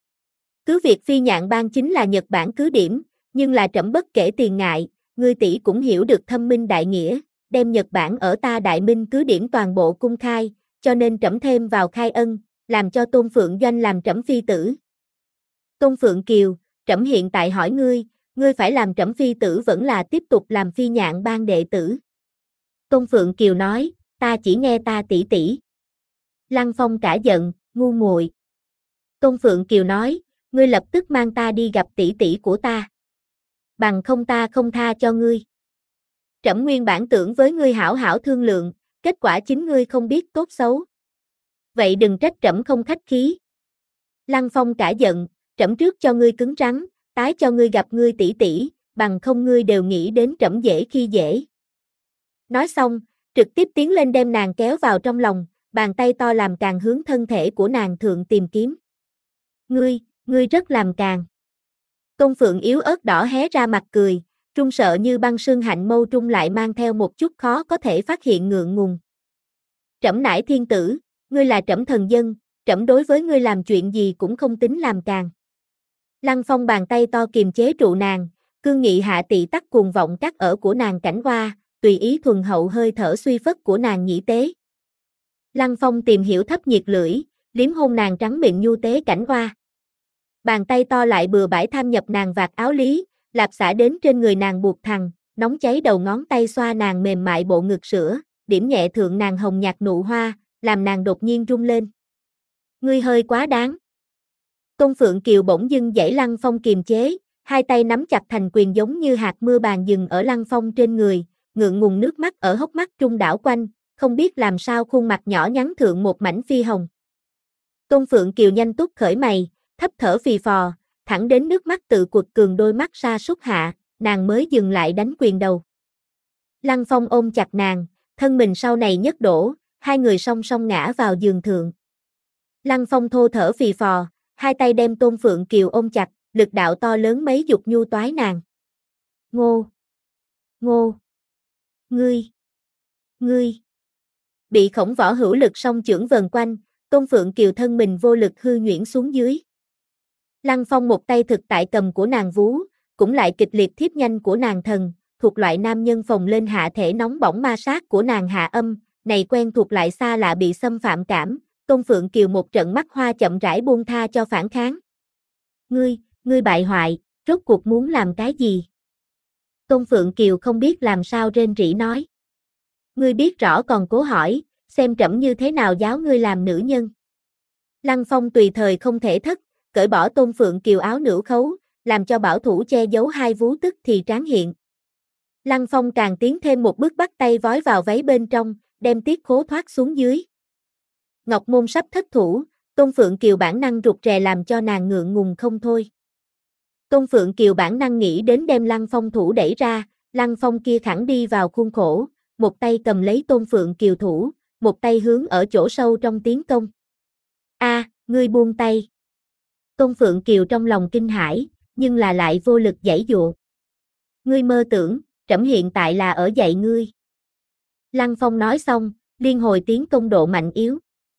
[SPEAKER 1] Cứ việc phi nhạn bang chính là Nhật Bản cứ điểm, nhưng là trẫm bất kể tiền ngại, ngươi tỷ cũng hiểu được thâm minh đại nghĩa, đem Nhật Bản ở ta Đại Minh cứ điểm toàn bộ cung khai, cho nên trẫm thêm vào khai ân, làm cho Tôn Phượng Doanh làm trẫm phi tử. Tôn Phượng Kiều, trẫm hiện tại hỏi ngươi, ngươi phải làm trẫm phi tử vẫn là tiếp tục làm phi nhạn bang đệ tử? Tôn Phượng Kiều nói, ta chỉ nghe ta tỷ tỷ. Lăng Phong cả giận, ngu muội. Tôn Phượng Kiều nói, ngươi lập tức mang ta đi gặp tỷ tỷ của ta. Bằng không ta không tha cho ngươi. Trẫm nguyên bản tưởng với ngươi hảo hảo thương lượng, kết quả chính ngươi không biết tốt xấu. Vậy đừng trách trẫm không khách khí. Lăng Phong cả giận, trẫm trước cho ngươi cứng rắn, tái cho ngươi gặp ngươi tỷ tỷ, bằng không ngươi đều nghĩ đến trẫm dễ khi dễ. Nói xong, trực tiếp tiến lên đem nàng kéo vào trong lòng, bàn tay to làm càng hướng thân thể của nàng thượng tìm kiếm. Ngươi, ngươi rất làm càng. Tôn Phượng yếu ớt đỏ hé ra mặt cười, trung sợ như băng sương hạnh mâu trung lại mang theo một chút khó có thể phát hiện ngượng ngùng. Trẫm nải thiên tử, ngươi là trẫm thần dân, trẫm đối với ngươi làm chuyện gì cũng không tính làm càng. Lăng Phong bàn tay to kiềm chế trụ nàng, cương nghị hạ tị tắc cuồng vọng cắt ở của nàng cảnh hoa, tùy ý thuần hậu hơi thở suy phất của nàng nhĩ tế. Lăng Phong tìm hiểu thấp nhiệt lưỡi, liếm hôn nàng trắng mịn nhu tế cảnh hoa. Bàn tay to lại bừa bãi tham nhập nàng vạt áo lý, lạp xả đến trên người nàng buộc thằng, nóng cháy đầu ngón tay xoa nàng mềm mại bộ ngực sữa, điểm nhẹ thượng nàng hồng nhạt nụ hoa, làm nàng đột nhiên rung lên. Ngươi hơi quá đáng. Tôn Phượng Kiều bỗng dưng giãy Lăng Phong kiềm chế, hai tay nắm chặt thành quyền giống như hạt mưa bàn dừng ở Lăng Phong trên người, ngượng ngùng nước mắt ở hốc mắt trung đảo quanh, không biết làm sao khuôn mặt nhỏ nhắn thượng một mảnh phi hồng. Tôn Phượng Kiều nhanh túc khởi mày, thấp thở phì phò, thẳng đến nước mắt tự quật cường đôi mắt sa sút hạ, nàng mới dừng lại đánh quyền đầu. Lăng Phong ôm chặt nàng, thân mình sau này nhấc đổ, hai người song song ngã vào giường thượng. Lăng Phong thô thở phì phò, hai tay đem Tôn Phượng Kiều ôm chặt, lực đạo to lớn mấy dục nhu toái nàng. Ngô! Ngô! Ngươi! Ngươi! Bị Khổng Võ hữu lực song chưởng vần quanh, Tôn Phượng Kiều thân mình vô lực hư nhuyễn xuống dưới. Lăng Phong một tay thực tại cầm của nàng vú, cũng lại kịch liệt thiếp nhanh của nàng thần, thuộc loại nam nhân phồng lên hạ thể nóng bỏng ma sát của nàng hạ âm, này quen thuộc lại xa lạ bị xâm phạm cảm, Tôn Phượng Kiều một trận mắt hoa chậm rãi buông tha cho phản kháng. Ngươi, ngươi bại hoại, rốt cuộc muốn làm cái gì? Tôn Phượng Kiều không biết làm sao rên rỉ nói. Ngươi biết rõ còn cố hỏi, xem trẫm như thế nào giáo ngươi làm nữ nhân. Lăng Phong tùy thời không thể thất, cởi bỏ Tôn Phượng Kiều áo nửa khấu, làm cho bảo thủ che giấu hai vú tức thì tráng hiện. Lăng Phong càng tiến thêm một bước bắt tay vói vào váy bên trong, đem tiết khố thoát xuống dưới. Ngọc Môn sắp thất thủ, Tôn Phượng Kiều bản năng rụt rè làm cho nàng ngượng ngùng không thôi. Tôn Phượng Kiều bản năng nghĩ đến đem Lăng Phong thủ đẩy ra, Lăng Phong kia thẳng đi vào khuôn khổ, một tay cầm lấy Tôn Phượng Kiều thủ, một tay hướng ở chỗ sâu trong tiến công. A, à, ngươi buông tay. Tôn Phượng Kiều trong lòng kinh hãi, nhưng là lại vô lực giãy dụa. Ngươi mơ tưởng, trẫm hiện tại là ở dạy ngươi. Lăng Phong nói xong, liên hồi tiến công độ mạnh yếu.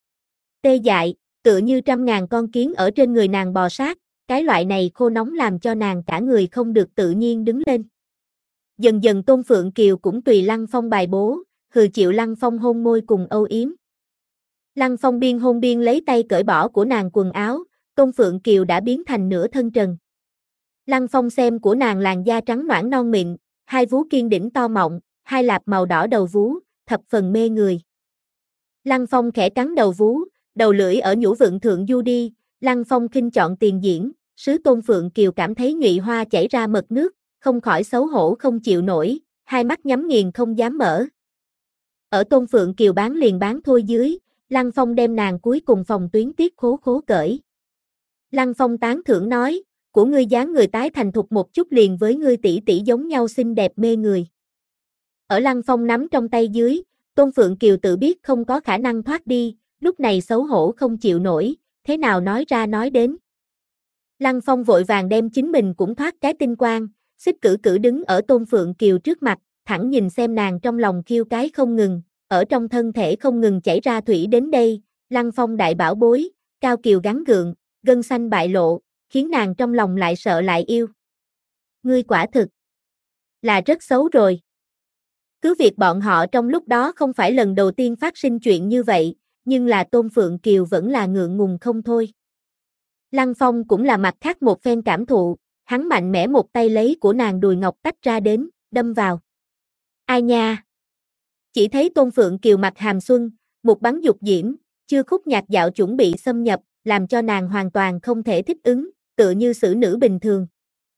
[SPEAKER 1] Tê dại, tựa như trăm ngàn con kiến ở trên người nàng bò sát, cái loại này khô nóng làm cho nàng cả người không được tự nhiên đứng lên. Dần dần Tôn Phượng Kiều cũng tùy Lăng Phong bài bố, hừ chịu Lăng Phong hôn môi cùng âu yếm. Lăng Phong biên hôn biên lấy tay cởi bỏ của nàng quần áo, Tôn Phượng Kiều đã biến thành nửa thân trần. Lăng Phong xem của nàng làn da trắng nõn non mịn, hai vú kiên đỉnh to mọng, hai lạp màu đỏ đầu vú, thập phần mê người. Lăng Phong khẽ cắn đầu vú, đầu lưỡi ở nhũ vựng thượng du đi, Lăng Phong khinh chọn tiền diễn, sứ Tôn Phượng Kiều cảm thấy nhụy hoa chảy ra mật nước, không khỏi xấu hổ không chịu nổi, hai mắt nhắm nghiền không dám mở. Ở Tôn Phượng Kiều bán liền bán thôi dưới, Lăng Phong đem nàng cuối cùng phòng tuyến tiết khố khố cởi. Lăng Phong tán thưởng nói, của ngươi dáng người tái thành thục một chút liền với ngươi tỷ tỷ giống nhau xinh đẹp mê người. Ở Lăng Phong nắm trong tay dưới, Tôn Phượng Kiều tự biết không có khả năng thoát đi, lúc này xấu hổ không chịu nổi, thế nào nói ra nói đến. Lăng Phong vội vàng đem chính mình cũng thoát cái tinh quang, xích cử cử đứng ở Tôn Phượng Kiều trước mặt, thẳng nhìn xem nàng trong lòng khiêu cái không ngừng, ở trong thân thể không ngừng chảy ra thủy đến đây, Lăng Phong đại bảo bối, cao kiều gắn gượng, gân xanh bại lộ, khiến nàng trong lòng lại sợ lại yêu. Ngươi quả thực là rất xấu rồi. Cứ việc bọn họ trong lúc đó không phải lần đầu tiên phát sinh chuyện như vậy, nhưng là Tôn Phượng Kiều vẫn là ngượng ngùng không thôi. Lăng Phong cũng là mặt khác một phen cảm thụ, hắn mạnh mẽ một tay lấy của nàng đùi ngọc tách ra đến, đâm vào. Ai nha? Chỉ thấy Tôn Phượng Kiều mặt hàm xuân, một bắn dục diễm, chưa khúc nhạc dạo chuẩn bị xâm nhập, làm cho nàng hoàn toàn không thể thích ứng, tựa như xử nữ bình thường.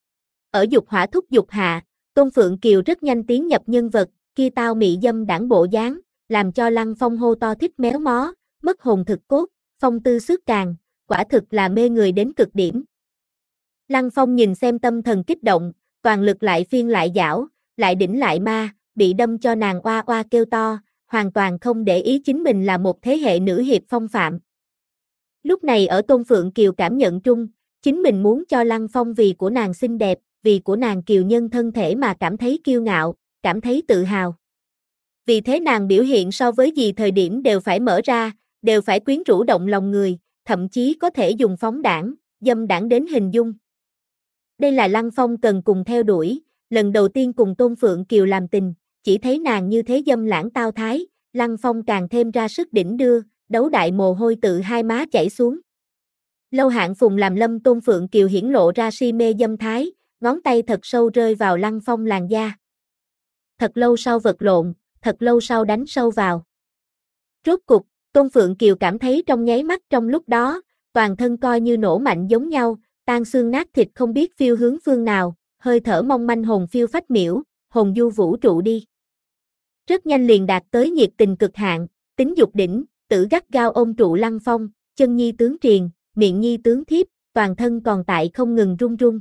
[SPEAKER 1] Ở dục hỏa thúc dục hạ, Tôn Phượng Kiều rất nhanh tiến nhập nhân vật, kia tao mị dâm đảng bộ dáng, làm cho Lăng Phong hô to thích méo mó, mất hồn thực cốt, phong tư xước càng, quả thực là mê người đến cực điểm. Lăng Phong nhìn xem tâm thần kích động, toàn lực lại phiên lại giảo, lại đỉnh lại ma, bị đâm cho nàng oa oa kêu to, hoàn toàn không để ý chính mình là một thế hệ nữ hiệp phong phạm. Lúc này ở Tôn Phượng Kiều cảm nhận trung, chính mình muốn cho Lăng Phong vì của nàng xinh đẹp, vì của nàng kiều nhân thân thể mà cảm thấy kiêu ngạo, cảm thấy tự hào. Vì thế nàng biểu hiện so với gì thời điểm đều phải mở ra, đều phải quyến rũ động lòng người, thậm chí có thể dùng phóng đảng, dâm đảng đến hình dung. Đây là Lăng Phong cần cùng theo đuổi, lần đầu tiên cùng Tôn Phượng Kiều làm tình, chỉ thấy nàng như thế dâm lãng tao thái, Lăng Phong càng thêm ra sức đỉnh đưa, đấu đại mồ hôi tự hai má chảy xuống. Lâu Hạng Phùng làm lâm Tôn Phượng Kiều hiển lộ ra si mê dâm thái, ngón tay thật sâu rơi vào Lăng Phong làn da. thật lâu sau vật lộn, thật lâu sau đánh sâu vào. Rốt cục, Tôn Phượng Kiều cảm thấy trong nháy mắt trong lúc đó, toàn thân coi như nổ mạnh giống nhau, tan xương nát thịt không biết phiêu hướng phương nào, hơi thở mong manh hồn phiêu phách miểu, hồn du vũ trụ đi. Rất nhanh liền đạt tới nhiệt tình cực hạn, tính dục đỉnh, tử gắt gao ôm trụ Lăng Phong, chân nhi tướng triền, miệng nhi tướng thiếp, toàn thân còn tại không ngừng run run.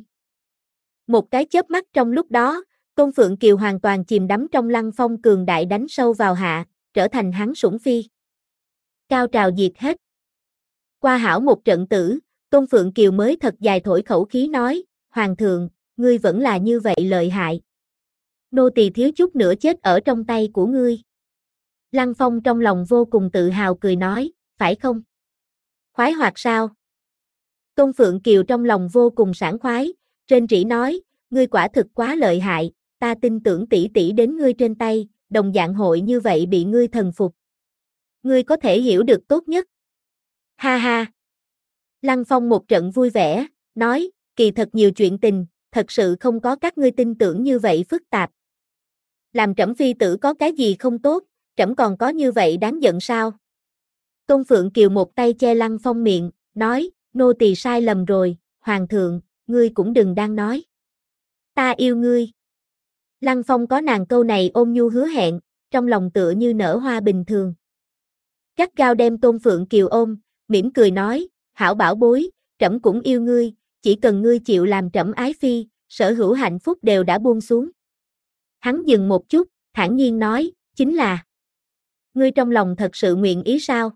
[SPEAKER 1] Một cái chớp mắt trong lúc đó, Tôn Phượng Kiều hoàn toàn chìm đắm trong Lăng Phong cường đại đánh sâu vào hạ, trở thành hắn sủng phi. Cao trào diệt hết. Qua hảo một trận tử, Tôn Phượng Kiều mới thật dài thổi khẩu khí nói, Hoàng thượng, ngươi vẫn là như vậy lợi hại. Nô tỳ thiếu chút nữa chết ở trong tay của ngươi. Lăng Phong trong lòng vô cùng tự hào cười nói, phải không? Khoái hoạt sao? Tôn Phượng Kiều trong lòng vô cùng sảng khoái, rên rỉ nói, ngươi quả thực quá lợi hại, ta tin tưởng tỷ tỷ đến ngươi trên tay, đồng dạng hội như vậy bị ngươi thần phục. Ngươi có thể hiểu được tốt nhất. Ha ha. Lăng Phong một trận vui vẻ, nói, kỳ thật nhiều chuyện tình, thật sự không có các ngươi tin tưởng như vậy phức tạp. Làm trẫm phi tử có cái gì không tốt, trẫm còn có như vậy đáng giận sao? Tôn Phượng Kiều một tay che Lăng Phong miệng, nói, nô tỳ sai lầm rồi, Hoàng thượng, ngươi cũng đừng đang nói. Ta yêu ngươi. Lăng Phong có nàng câu này ôm nhu hứa hẹn, trong lòng tựa như nở hoa bình thường. Gắt gao đem Tôn Phượng Kiều ôm, mỉm cười nói, hảo bảo bối, trẫm cũng yêu ngươi, chỉ cần ngươi chịu làm trẫm ái phi, sở hữu hạnh phúc đều đã buông xuống. Hắn dừng một chút, thản nhiên nói, chính là, ngươi trong lòng thật sự nguyện ý sao?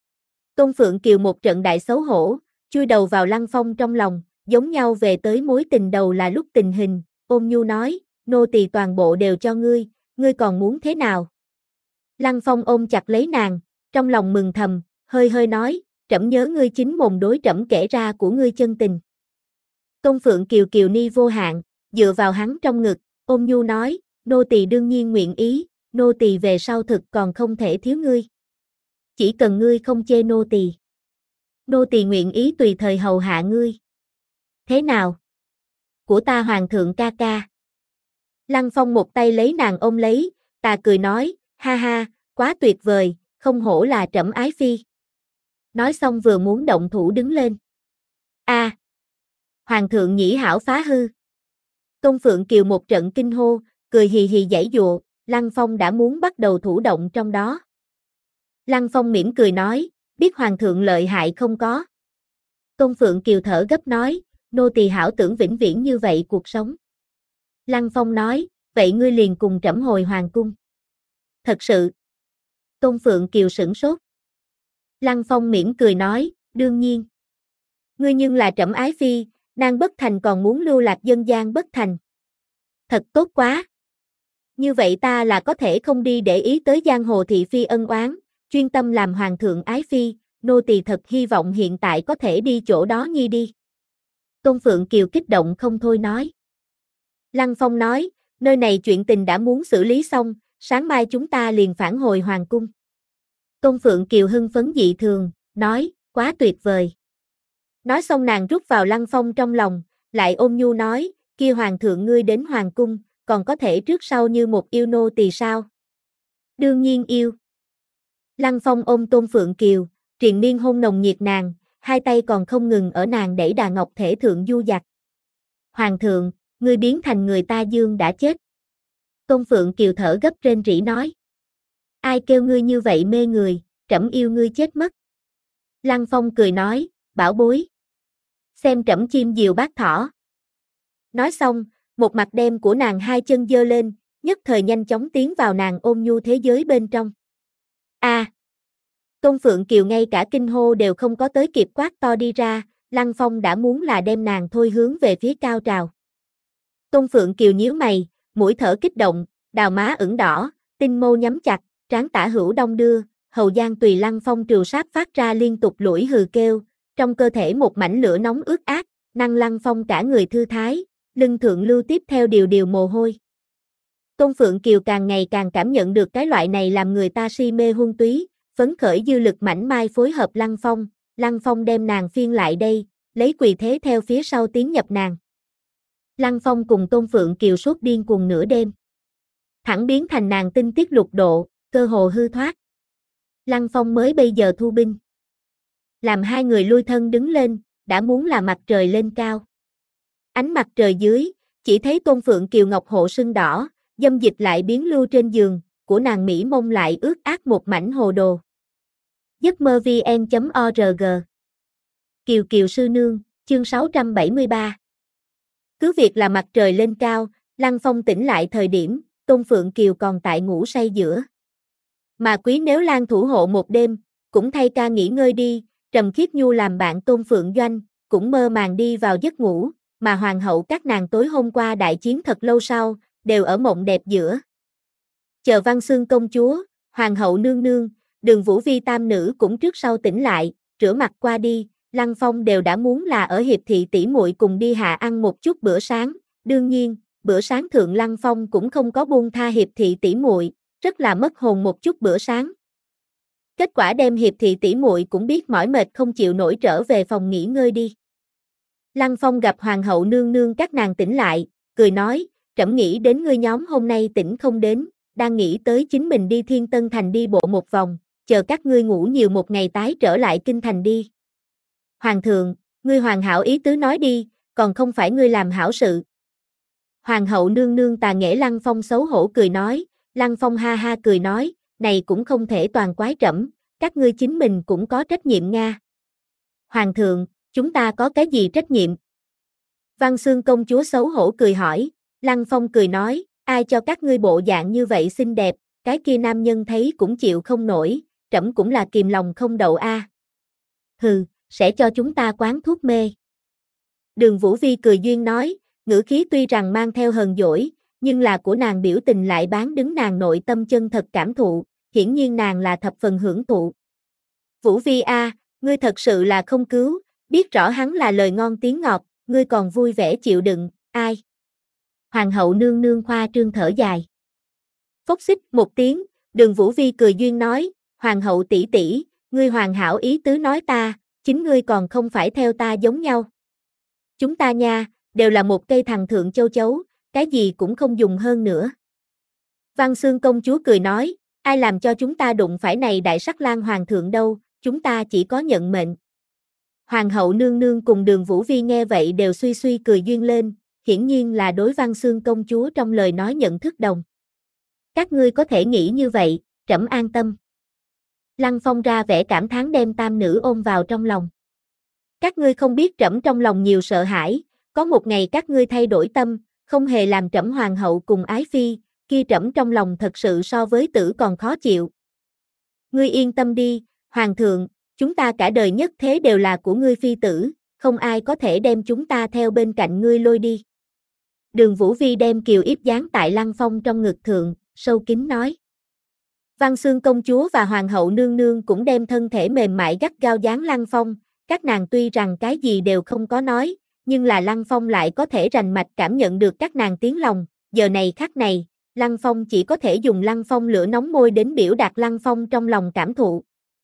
[SPEAKER 1] Tôn Phượng Kiều một trận đại xấu hổ, chui đầu vào Lăng Phong trong lòng, giống nhau về tới mối tình đầu là lúc tình hình, ôm nhu nói, nô tỳ toàn bộ đều cho ngươi, ngươi còn muốn thế nào? Lăng Phong ôm chặt lấy nàng, trong lòng mừng thầm, hơi hơi nói, trẫm nhớ ngươi chính mồm đối trẫm kể ra của ngươi chân tình. Tôn Phượng Kiều kiều ni vô hạn, dựa vào hắn trong ngực, ôm nhu nói, nô tỳ đương nhiên nguyện ý, nô tỳ về sau thực còn không thể thiếu ngươi. Chỉ cần ngươi không chê nô tỳ. Nô tỳ nguyện ý tùy thời hầu hạ ngươi. Thế nào? Của ta Hoàng thượng ca ca. Lăng Phong một tay lấy nàng ôm lấy, ta cười nói, ha ha, quá tuyệt vời, không hổ là trẫm ái phi. Nói xong vừa muốn động thủ đứng lên. A, à, Hoàng thượng nhĩ hảo phá hư. Tôn Phượng Kiều một trận kinh hô, cười hì hì giãy giụa, Lăng Phong đã muốn bắt đầu thủ động trong đó. Lăng Phong mỉm cười nói, biết Hoàng thượng lợi hại không có. Tôn Phượng Kiều thở gấp nói, nô tỳ hảo tưởng vĩnh viễn như vậy cuộc sống. Lăng Phong nói, vậy ngươi liền cùng trẫm hồi hoàng cung. Thật sự. Tôn Phượng Kiều sửng sốt. Lăng Phong mỉm cười nói, đương nhiên. Ngươi nhưng là trẫm ái phi, nàng bất thành còn muốn lưu lạc dân gian bất thành. Thật tốt quá. Như vậy ta là có thể không đi để ý tới giang hồ thị phi ân oán, chuyên tâm làm hoàng thượng ái phi, nô tỳ thật hy vọng hiện tại có thể đi chỗ đó nhi đi. Tôn Phượng Kiều kích động không thôi nói. Lăng Phong nói, nơi này chuyện tình đã muốn xử lý xong, sáng mai chúng ta liền phản hồi hoàng cung. Tôn Phượng Kiều hưng phấn dị thường, nói, quá tuyệt vời. Nói xong nàng rút vào Lăng Phong trong lòng, lại ôm nhu nói, kia hoàng thượng ngươi đến hoàng cung, còn có thể trước sau như một yêu nô tỳ sao? Đương nhiên yêu. Lăng Phong ôm Tôn Phượng Kiều, triền miên hôn nồng nhiệt nàng, hai tay còn không ngừng ở nàng đẩy đà ngọc thể thượng du dặt. Hoàng thượng, ngươi biến thành người ta dương đã chết. Tôn Phượng Kiều thở gấp rên rỉ nói. Ai kêu ngươi như vậy mê người, trẫm yêu ngươi chết mất. Lăng Phong cười nói, bảo bối. Xem trẫm chim diều bát thỏ. Nói xong, một mặt đem của nàng hai chân giơ lên, nhất thời nhanh chóng tiến vào nàng ôm nhu thế giới bên trong. A. À, Tôn Phượng Kiều ngay cả kinh hô đều không có tới kịp quát to đi ra, Lăng Phong đã muốn là đem nàng thôi hướng về phía cao trào. Tôn Phượng Kiều nhíu mày, mũi thở kích động, đào má ửng đỏ, tinh mâu nhắm chặt, trán tả hữu đong đưa, hầu gian tùy Lăng Phong trừ sát phát ra liên tục lủi hừ kêu, trong cơ thể một mảnh lửa nóng ướt át, năng Lăng Phong cả người thư thái, lưng thượng lưu tiếp theo điều điều mồ hôi. Tôn Phượng Kiều càng ngày càng cảm nhận được cái loại này làm người ta si mê huân túy, phấn khởi dư lực mảnh mai phối hợp Lăng Phong, Lăng Phong đem nàng phiên lại đây, lấy quỳ thế theo phía sau tiến nhập nàng. Lăng Phong cùng Tôn Phượng Kiều sốt điên cuồng nửa đêm. thẳng biến thành nàng tinh tiết lục độ, cơ hồ hư thoát. Lăng Phong mới bây giờ thu binh. Làm hai người lui thân đứng lên, đã muốn là mặt trời lên cao. Ánh mặt trời dưới, chỉ thấy Tôn Phượng Kiều ngọc hộ sưng đỏ, dâm dịch lại biến lưu trên giường, của nàng Mỹ mông lại ướt át một mảnh hồ đồ. giấc mơ vn chấm org Kiều Kiều sư nương, chương sáu trăm bảy mươi ba. Cứ việc là mặt trời lên cao, Lăng Phong tỉnh lại thời điểm, Tôn Phượng Kiều còn tại ngủ say giữa. Mà Quý Nếu Lan thủ hộ một đêm, cũng thay ca nghỉ ngơi đi, Trầm Khiết Nhu làm bạn Tôn Phượng Doanh, cũng mơ màng đi vào giấc ngủ, mà hoàng hậu các nàng tối hôm qua đại chiến thật lâu sau, đều ở mộng đẹp giữa. Chờ Văn Xương công chúa, hoàng hậu nương nương, Đường Vũ Vi tam nữ cũng trước sau tỉnh lại, rửa mặt qua đi, Lăng Phong đều đã muốn là ở Hiệp thị tỷ muội cùng đi hạ ăn một chút bữa sáng, đương nhiên, bữa sáng thượng Lăng Phong cũng không có buông tha Hiệp thị tỷ muội, rất là mất hồn một chút bữa sáng. Kết quả đem Hiệp thị tỷ muội cũng biết mỏi mệt không chịu nổi trở về phòng nghỉ ngơi đi. Lăng Phong gặp hoàng hậu nương nương các nàng tỉnh lại, cười nói, trẫm nghĩ đến ngươi nhóm hôm nay tỉnh không đến, đang nghĩ tới chính mình đi Thiên Tân Thành đi bộ một vòng, chờ các ngươi ngủ nhiều một ngày tái trở lại kinh thành đi. Hoàng thượng, ngươi hoàn hảo ý tứ nói đi, còn không phải ngươi làm hảo sự. Hoàng hậu nương nương tà nghễ Lăng Phong xấu hổ cười nói, Lăng Phong ha ha cười nói, này cũng không thể toàn quái trẫm, các ngươi chính mình cũng có trách nhiệm nga. Hoàng thượng, chúng ta có cái gì trách nhiệm? Văn Xương công chúa xấu hổ cười hỏi, Lăng Phong cười nói, ai cho các ngươi bộ dạng như vậy xinh đẹp, cái kia nam nhân thấy cũng chịu không nổi, trẫm cũng là kìm lòng không đậu a. À. Hừ, sẽ cho chúng ta quán thuốc mê. Đường Vũ Vi cười duyên nói, ngữ khí tuy rằng mang theo hờn dỗi, nhưng là của nàng biểu tình lại bán đứng nàng nội tâm chân thật cảm thụ, hiển nhiên nàng là thập phần hưởng thụ. Vũ Vi a, à, ngươi thật sự là không cứu, biết rõ hắn là lời ngon tiếng ngọt, ngươi còn vui vẻ chịu đựng, ai? Hoàng hậu nương nương khoa trương thở dài. Phốc xích một tiếng, Đường Vũ Vi cười duyên nói, hoàng hậu tỷ tỷ, ngươi hoàn hảo ý tứ nói ta, chính ngươi còn không phải theo ta giống nhau. Chúng ta nha, đều là một cây thằng thượng châu chấu, cái gì cũng không dùng hơn nữa. Văn Xương công chúa cười nói, ai làm cho chúng ta đụng phải này đại sắc lang hoàng thượng đâu, chúng ta chỉ có nhận mệnh. Hoàng hậu nương nương cùng Đường Vũ Vi nghe vậy đều suy suy cười duyên lên, hiển nhiên là đối Văn Xương công chúa trong lời nói nhận thức đồng. Các ngươi có thể nghĩ như vậy, trẫm an tâm. Lăng Phong ra vẻ cảm thán đem tam nữ ôm vào trong lòng. Các ngươi không biết trẫm trong lòng nhiều sợ hãi, có một ngày các ngươi thay đổi tâm, không hề làm trẫm hoàng hậu cùng ái phi, kia trẫm trong lòng thật sự so với tử còn khó chịu. Ngươi yên tâm đi, hoàng thượng, chúng ta cả đời nhất thế đều là của ngươi phi tử, không ai có thể đem chúng ta theo bên cạnh ngươi lôi đi. Đường Vũ Vi đem kiều yếp dán tại Lăng Phong trong ngực thượng, sâu kín nói. Văn Xương công chúa và hoàng hậu nương nương cũng đem thân thể mềm mại gắt gao dán Lăng Phong, các nàng tuy rằng cái gì đều không có nói, nhưng là Lăng Phong lại có thể rành mạch cảm nhận được các nàng tiếng lòng, giờ này khắc này, Lăng Phong chỉ có thể dùng Lăng Phong lửa nóng môi đến biểu đạt Lăng Phong trong lòng cảm thụ.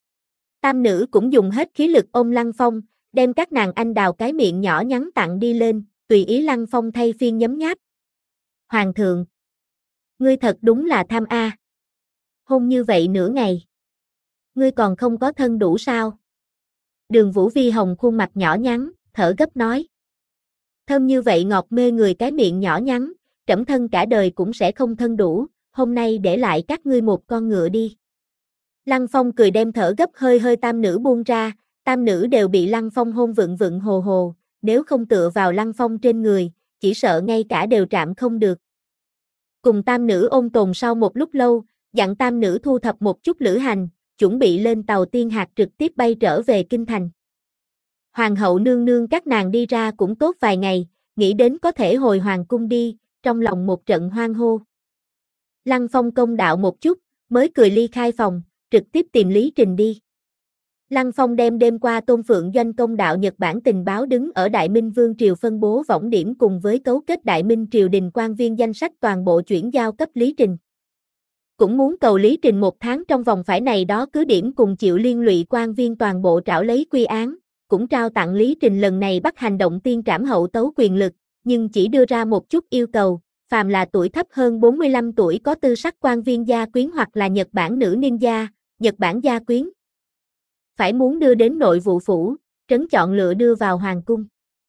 [SPEAKER 1] Tam nữ cũng dùng hết khí lực ôm Lăng Phong, đem các nàng anh đào cái miệng nhỏ nhắn tặng đi lên, tùy ý Lăng Phong thay phiên nhấm nháp. Hoàng thượng, ngươi thật đúng là tham a. À. Hôn như vậy nửa ngày. Ngươi còn không có thân đủ sao? Đường Vũ Vi hồng khuôn mặt nhỏ nhắn, thở gấp nói. Thơm như vậy ngọt mê người cái miệng nhỏ nhắn, trẫm thân cả đời cũng sẽ không thân đủ, hôm nay để lại các ngươi một con ngựa đi. Lăng Phong cười đem thở gấp hơi hơi tam nữ buông ra, tam nữ đều bị Lăng Phong hôn vựng vựng hồ hồ, nếu không tựa vào Lăng Phong trên người, chỉ sợ ngay cả đều chạm không được. Cùng tam nữ ôn tồn sau một lúc lâu, dặn tam nữ thu thập một chút lữ hành, chuẩn bị lên tàu tiên hạt trực tiếp bay trở về kinh thành. Hoàng hậu nương nương các nàng đi ra cũng tốt vài ngày, nghĩ đến có thể hồi hoàng cung đi, trong lòng một trận hoang hô. Lăng Phong công đạo một chút, mới cười ly khai phòng, trực tiếp tìm Lý Trình đi. Lăng Phong đem đêm qua Tôn Phượng Doanh công đạo Nhật Bản tình báo đứng ở Đại Minh Vương Triều phân bố võng điểm cùng với cấu kết Đại Minh Triều đình quan viên danh sách toàn bộ chuyển giao cấp Lý Trình. Cũng muốn cầu Lý Trình một tháng trong vòng phải này đó cứ điểm cùng chịu liên lụy quan viên toàn bộ trảo lấy quy án, cũng trao tặng Lý Trình lần này bắt hành động tiên trảm hậu tấu quyền lực, nhưng chỉ đưa ra một chút yêu cầu, phàm là tuổi thấp hơn bốn mươi lăm tuổi có tư sắc quan viên gia quyến hoặc là Nhật Bản nữ ninja, Nhật Bản gia quyến. Phải muốn đưa đến nội vụ phủ, trấn chọn lựa đưa vào hoàng cung.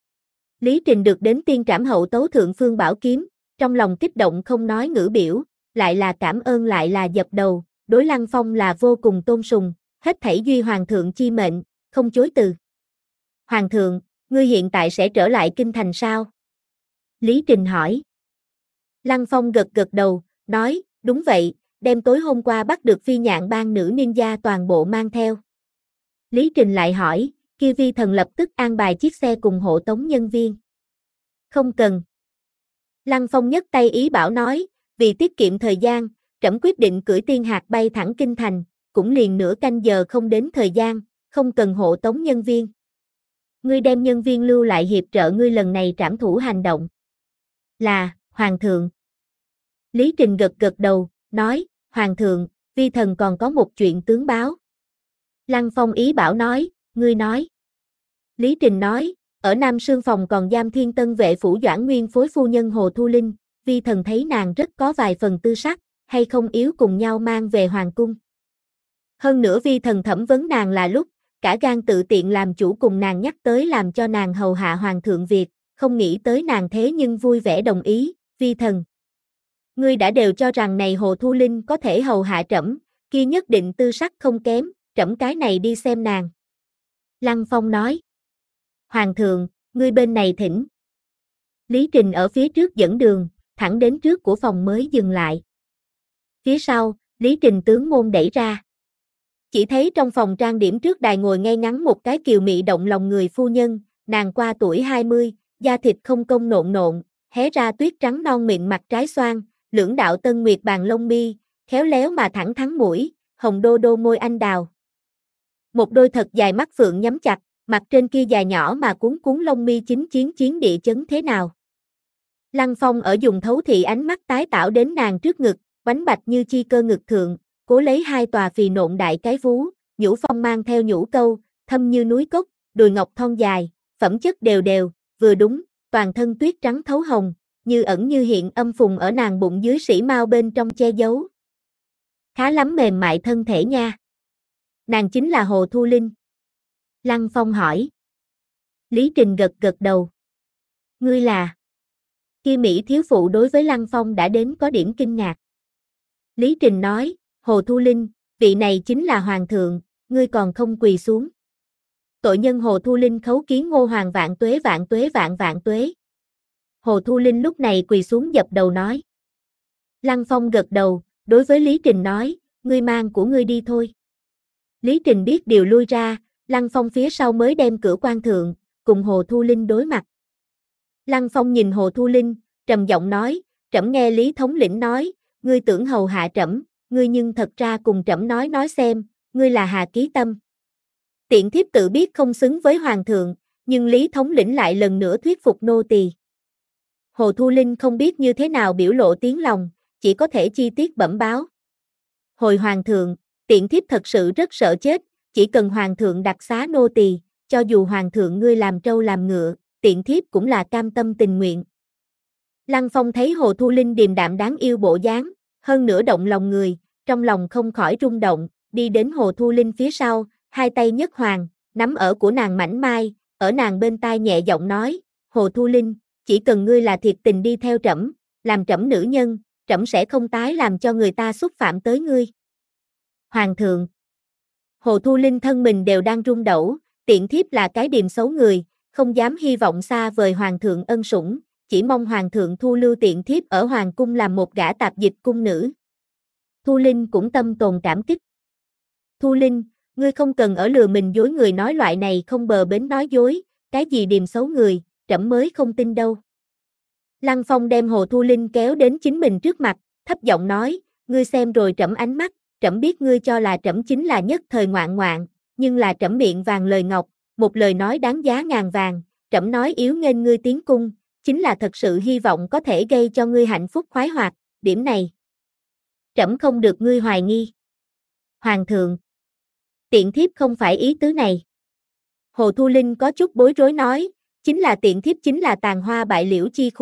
[SPEAKER 1] Lý Trình được đến tiên trảm hậu tấu thượng phương bảo kiếm, trong lòng kích động không nói ngữ biểu, lại là cảm ơn lại là dập đầu, đối Lăng Phong là vô cùng tôn sùng, hết thảy duy hoàng thượng chi mệnh, không chối từ. Hoàng thượng, ngươi hiện tại sẽ trở lại kinh thành sao? Lý Trình hỏi. Lăng Phong gật gật đầu, nói, đúng vậy, đêm tối hôm qua bắt được phi nhạn bang nữ ninja toàn bộ mang theo. Lý Trình lại hỏi, kia vi thần lập tức an bài chiếc xe cùng hộ tống nhân viên. Không cần. Lăng Phong nhấc tay ý bảo nói, vì tiết kiệm thời gian, trẫm quyết định cưỡi tiên hạc bay thẳng kinh thành, cũng liền nửa canh giờ không đến thời gian, không cần hộ tống nhân viên. Ngươi đem nhân viên lưu lại hiệp trợ ngươi lần này trảm thủ hành động. Là, Hoàng thượng. Lý Trình gật gật đầu, nói, Hoàng thượng, vi thần còn có một chuyện tướng báo. Lăng Phong ý bảo nói, ngươi nói. Lý Trình nói, ở Nam Sương Phòng còn giam Thiên Tân vệ phủ Doãn Nguyên phối phu nhân Hồ Thu Linh, vi thần thấy nàng rất có vài phần tư sắc, hay không yếu cùng nhau mang về hoàng cung. Hơn nữa vi thần thẩm vấn nàng là lúc, cả gan tự tiện làm chủ cùng nàng nhắc tới làm cho nàng hầu hạ hoàng thượng việc, không nghĩ tới nàng thế nhưng vui vẻ đồng ý, vi thần. Ngươi đã đều cho rằng này Hồ Thu Linh có thể hầu hạ trẫm, kia nhất định tư sắc không kém, trẫm cái này đi xem nàng. Lăng Phong nói. Hoàng thượng, ngươi bên này thỉnh. Lý Trình ở phía trước dẫn đường, thẳng đến trước của phòng mới dừng lại. Phía sau, Lý Trình tướng môn đẩy ra. Chỉ thấy trong phòng trang điểm trước đài ngồi ngay ngắn một cái kiều mị động lòng người phu nhân, nàng qua tuổi hai mươi, da thịt không công nộn nộn, hé ra tuyết trắng non mịn mặt trái xoan, lưỡng đạo tân nguyệt bàn lông mi, khéo léo mà thẳng thắn mũi, hồng đô đô môi anh đào. Một đôi thật dài mắt phượng nhắm chặt, mặt trên kia dài nhỏ mà cuốn cuốn lông mi chính chiến chiến địa chấn thế nào. Lăng Phong ở dùng thấu thị ánh mắt tái tạo đến nàng trước ngực, bánh bạch như chi cơ ngực thượng, cố lấy hai tòa phì nộn đại cái vú, nhũ phong mang theo nhũ câu, thâm như núi cốc, đùi ngọc thon dài, phẩm chất đều đều, vừa đúng, toàn thân tuyết trắng thấu hồng, như ẩn như hiện âm phùng ở nàng bụng dưới sỉ mao bên trong che giấu. Khá lắm mềm mại thân thể nha. Nàng chính là Hồ Thu Linh. Lăng Phong hỏi. Lý Trình gật gật đầu. Ngươi là? Kia Mỹ thiếu phụ đối với Lăng Phong đã đến có điểm kinh ngạc. Lý Trình nói, Hồ Thu Linh, vị này chính là Hoàng thượng, ngươi còn không quỳ xuống. Tội nhân Hồ Thu Linh khấu kiến Ngô Hoàng vạn tuế vạn tuế vạn vạn tuế. Hồ Thu Linh lúc này quỳ xuống dập đầu nói. Lăng Phong gật đầu, đối với Lý Trình nói, ngươi mang của ngươi đi thôi. Lý Trình biết điều lui ra, Lăng Phong phía sau mới đem cửa quan thượng, cùng Hồ Thu Linh đối mặt. Lăng Phong nhìn Hồ Thu Linh, trầm giọng nói, trẫm nghe Lý thống lĩnh nói, ngươi tưởng hầu hạ trẫm, ngươi nhưng thật ra cùng trẫm nói nói xem, ngươi là hà ký tâm. Tiện thiếp tự biết không xứng với hoàng thượng, nhưng Lý thống lĩnh lại lần nữa thuyết phục nô tỳ. Hồ Thu Linh không biết như thế nào biểu lộ tiếng lòng, chỉ có thể chi tiết bẩm báo. Hồi hoàng thượng, tiện thiếp thật sự rất sợ chết, chỉ cần hoàng thượng đặc xá nô tỳ, cho dù hoàng thượng ngươi làm trâu làm ngựa, tiện thiếp cũng là cam tâm tình nguyện. Lăng Phong thấy Hồ Thu Linh điềm đạm đáng yêu bộ dáng, hơn nữa động lòng người, trong lòng không khỏi rung động, đi đến Hồ Thu Linh phía sau, hai tay nhất hoàng, nắm ở của nàng mảnh mai, ở nàng bên tai nhẹ giọng nói, Hồ Thu Linh, chỉ cần ngươi là thiệt tình đi theo trẫm, làm trẫm nữ nhân, trẫm sẽ không tái làm cho người ta xúc phạm tới ngươi. Hoàng thượng. Hồ Thu Linh thân mình đều đang rung đẩu, tiện thiếp là cái điềm xấu người, không dám hy vọng xa vời hoàng thượng ân sủng, chỉ mong hoàng thượng thu lưu tiện thiếp ở hoàng cung làm một gã tạp dịch cung nữ. Thu Linh cũng tâm tồn cảm kích. Thu Linh, ngươi không cần ở lừa mình dối người nói loại này không bờ bến nói dối, cái gì điềm xấu người, trẫm mới không tin đâu. Lăng Phong đem Hồ Thu Linh kéo đến chính mình trước mặt, thấp giọng nói, ngươi xem rồi trẫm ánh mắt, trẫm biết ngươi cho là trẫm chính là nhất thời ngoạn ngoạn, nhưng là trẫm miệng vàng lời ngọc, một lời nói đáng giá ngàn vàng, trẫm nói yếu nghênh ngươi tiến cung, chính là thật sự hy vọng có thể gây cho ngươi hạnh phúc khoái hoạt, điểm này. Trẫm không được ngươi hoài nghi. Hoàng thượng. Tiện thiếp không phải ý tứ này. Hồ Thu Linh có chút bối rối nói, chính là tiện thiếp chính là tàn hoa bại liễu chi khu,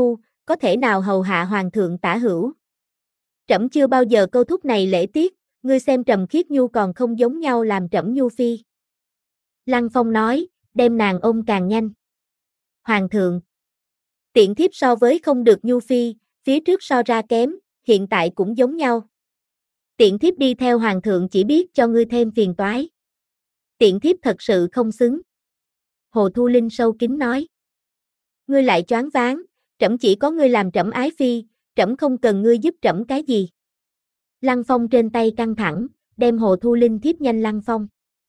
[SPEAKER 1] có thể nào hầu hạ hoàng thượng tả hữu. Trẫm chưa bao giờ câu thúc này lễ tiết, ngươi xem Trầm Khiết Nhu còn không giống nhau làm trẫm nhu phi. Lăng Phong nói, đem nàng ôm càng nhanh. Hoàng thượng, tiện thiếp so với không được nhu phi, phía trước so ra kém, hiện tại cũng giống nhau. Tiện thiếp đi theo hoàng thượng chỉ biết cho ngươi thêm phiền toái. Tiện thiếp thật sự không xứng. Hồ Thu Linh sâu kín nói. Ngươi lại choáng váng, trẫm chỉ có ngươi làm trẫm ái phi, trẫm không cần ngươi giúp trẫm cái gì. Lăng Phong trên tay căng thẳng, đem Hồ Thu Linh thiếp nhanh Lăng Phong.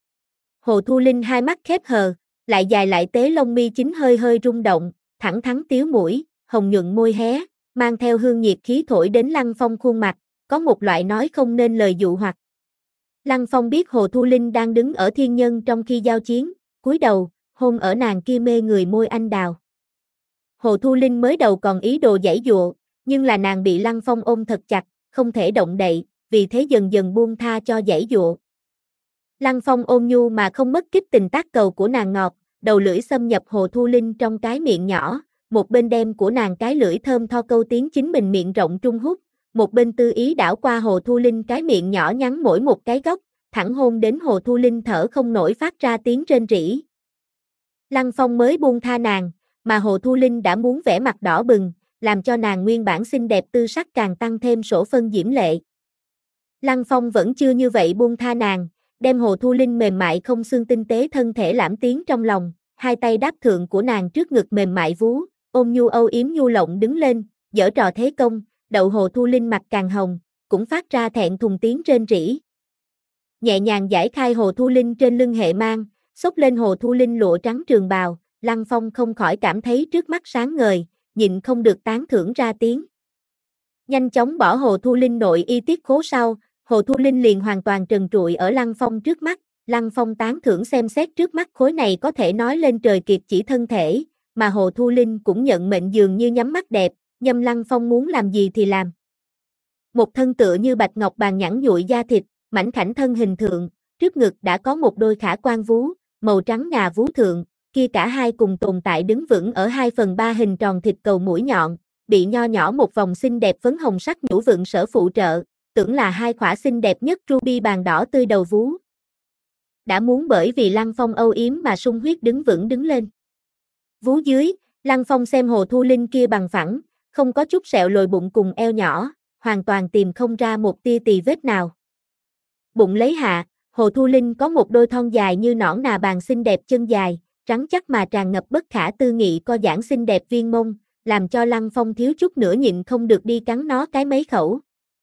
[SPEAKER 1] Hồ Thu Linh hai mắt khép hờ, lại dài lại tế lông mi chính hơi hơi rung động, thẳng thắn tiếu mũi, hồng nhuận môi hé, mang theo hương nhiệt khí thổi đến Lăng Phong khuôn mặt, có một loại nói không nên lời dụ hoặc. Lăng Phong biết Hồ Thu Linh đang đứng ở thiên nhân trong khi giao chiến, cúi đầu, hôn ở nàng kia mê người môi anh đào. Hồ Thu Linh mới đầu còn ý đồ giãy giụa, nhưng là nàng bị Lăng Phong ôm thật chặt, không thể động đậy, vì thế dần dần buông tha cho giãy giụa. Lăng Phong ôn nhu mà không mất kích tình tác cầu của nàng ngọt, đầu lưỡi xâm nhập Hồ Thu Linh trong cái miệng nhỏ, một bên đem của nàng cái lưỡi thơm tho câu tiếng chính mình miệng rộng trung hút, một bên tư ý đảo qua Hồ Thu Linh cái miệng nhỏ nhắn mỗi một cái góc, thẳng hôn đến Hồ Thu Linh thở không nổi phát ra tiếng rên rỉ. Lăng Phong mới buông tha nàng, mà Hồ Thu Linh đã muốn vẻ mặt đỏ bừng, làm cho nàng nguyên bản xinh đẹp tư sắc càng tăng thêm sổ phân diễm lệ. Lăng Phong vẫn chưa như vậy buông tha nàng, đem Hồ Thu Linh mềm mại không xương tinh tế thân thể lãm tiến trong lòng, hai tay đáp thượng của nàng trước ngực mềm mại vú, ôm nhu âu yếm nhu lộng đứng lên, giở trò thế công, đậu Hồ Thu Linh mặt càng hồng, cũng phát ra thẹn thùng tiếng rên rỉ. Nhẹ nhàng giải khai Hồ Thu Linh trên lưng hệ mang, xốc lên Hồ Thu Linh lụa trắng trường bào, Lăng Phong không khỏi cảm thấy trước mắt sáng ngời, nhịn không được tán thưởng ra tiếng. Nhanh chóng bỏ Hồ Thu Linh nội y tiết khố sau, Hồ Thu Linh liền hoàn toàn trần trụi ở Lăng Phong trước mắt, Lăng Phong tán thưởng xem xét trước mắt khối này có thể nói lên trời kiệt chỉ thân thể, mà Hồ Thu Linh cũng nhận mệnh dường như nhắm mắt đẹp, nhâm Lăng Phong muốn làm gì thì làm. Một thân tựa như bạch ngọc bàn nhẵn nhụi da thịt, mảnh khảnh thân hình thượng, trước ngực đã có một đôi khả quan vú, màu trắng ngà vú thượng, kia cả hai cùng tồn tại đứng vững ở hai phần ba hình tròn thịt cầu mũi nhọn, bị nho nhỏ một vòng xinh đẹp phấn hồng sắc nhũ vượng sở phụ trợ, tưởng là hai khỏa xinh đẹp nhất ruby bàn đỏ tươi đầu vú. Đã muốn bởi vì Lăng Phong âu yếm mà sung huyết đứng vững đứng lên. Vú dưới, Lăng Phong xem Hồ Thu Linh kia bằng phẳng, không có chút sẹo lồi bụng cùng eo nhỏ, hoàn toàn tìm không ra một tia tì vết nào. Bụng lấy hạ, Hồ Thu Linh có một đôi thon dài như nõn nà bàn xinh đẹp chân dài, trắng chắc mà tràn ngập bất khả tư nghị co giãn xinh đẹp viên mông, làm cho Lăng Phong thiếu chút nữa nhịn không được đi cắn nó cái mấy khẩu.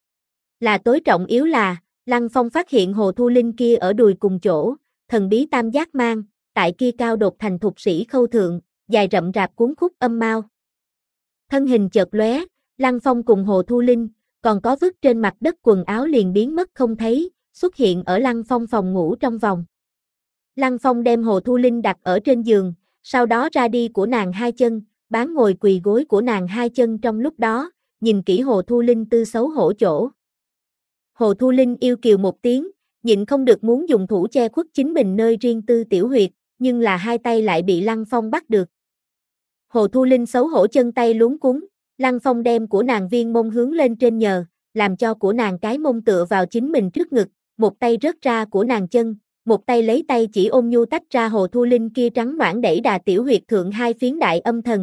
[SPEAKER 1] Là tối trọng yếu là, Lăng Phong phát hiện Hồ Thu Linh kia ở đùi cùng chỗ, thần bí tam giác mang, tại kia cao đột thành thục sĩ khâu thượng, dài rậm rạp cuốn khúc âm mau. Thân hình chợt lóe, Lăng Phong cùng Hồ Thu Linh, còn có vứt trên mặt đất quần áo liền biến mất không thấy, xuất hiện ở Lăng Phong phòng ngủ trong vòng. Lăng Phong đem Hồ Thu Linh đặt ở trên giường, sau đó ra đi của nàng hai chân, bán ngồi quỳ gối của nàng hai chân trong lúc đó, nhìn kỹ Hồ Thu Linh tư xấu hổ chỗ. Hồ Thu Linh yêu kiều một tiếng, nhịn không được muốn dùng thủ che khuất chính mình nơi riêng tư tiểu huyệt, nhưng là hai tay lại bị Lăng Phong bắt được. Hồ Thu Linh xấu hổ chân tay luống cuống, Lăng Phong đem của nàng viên mông hướng lên trên nhờ, làm cho của nàng cái mông tựa vào chính mình trước ngực, một tay rớt ra của nàng chân, một tay lấy tay chỉ ôm nhu tách ra Hồ Thu Linh kia trắng noãn đẩy đà tiểu huyệt thượng hai phiến đại âm thần.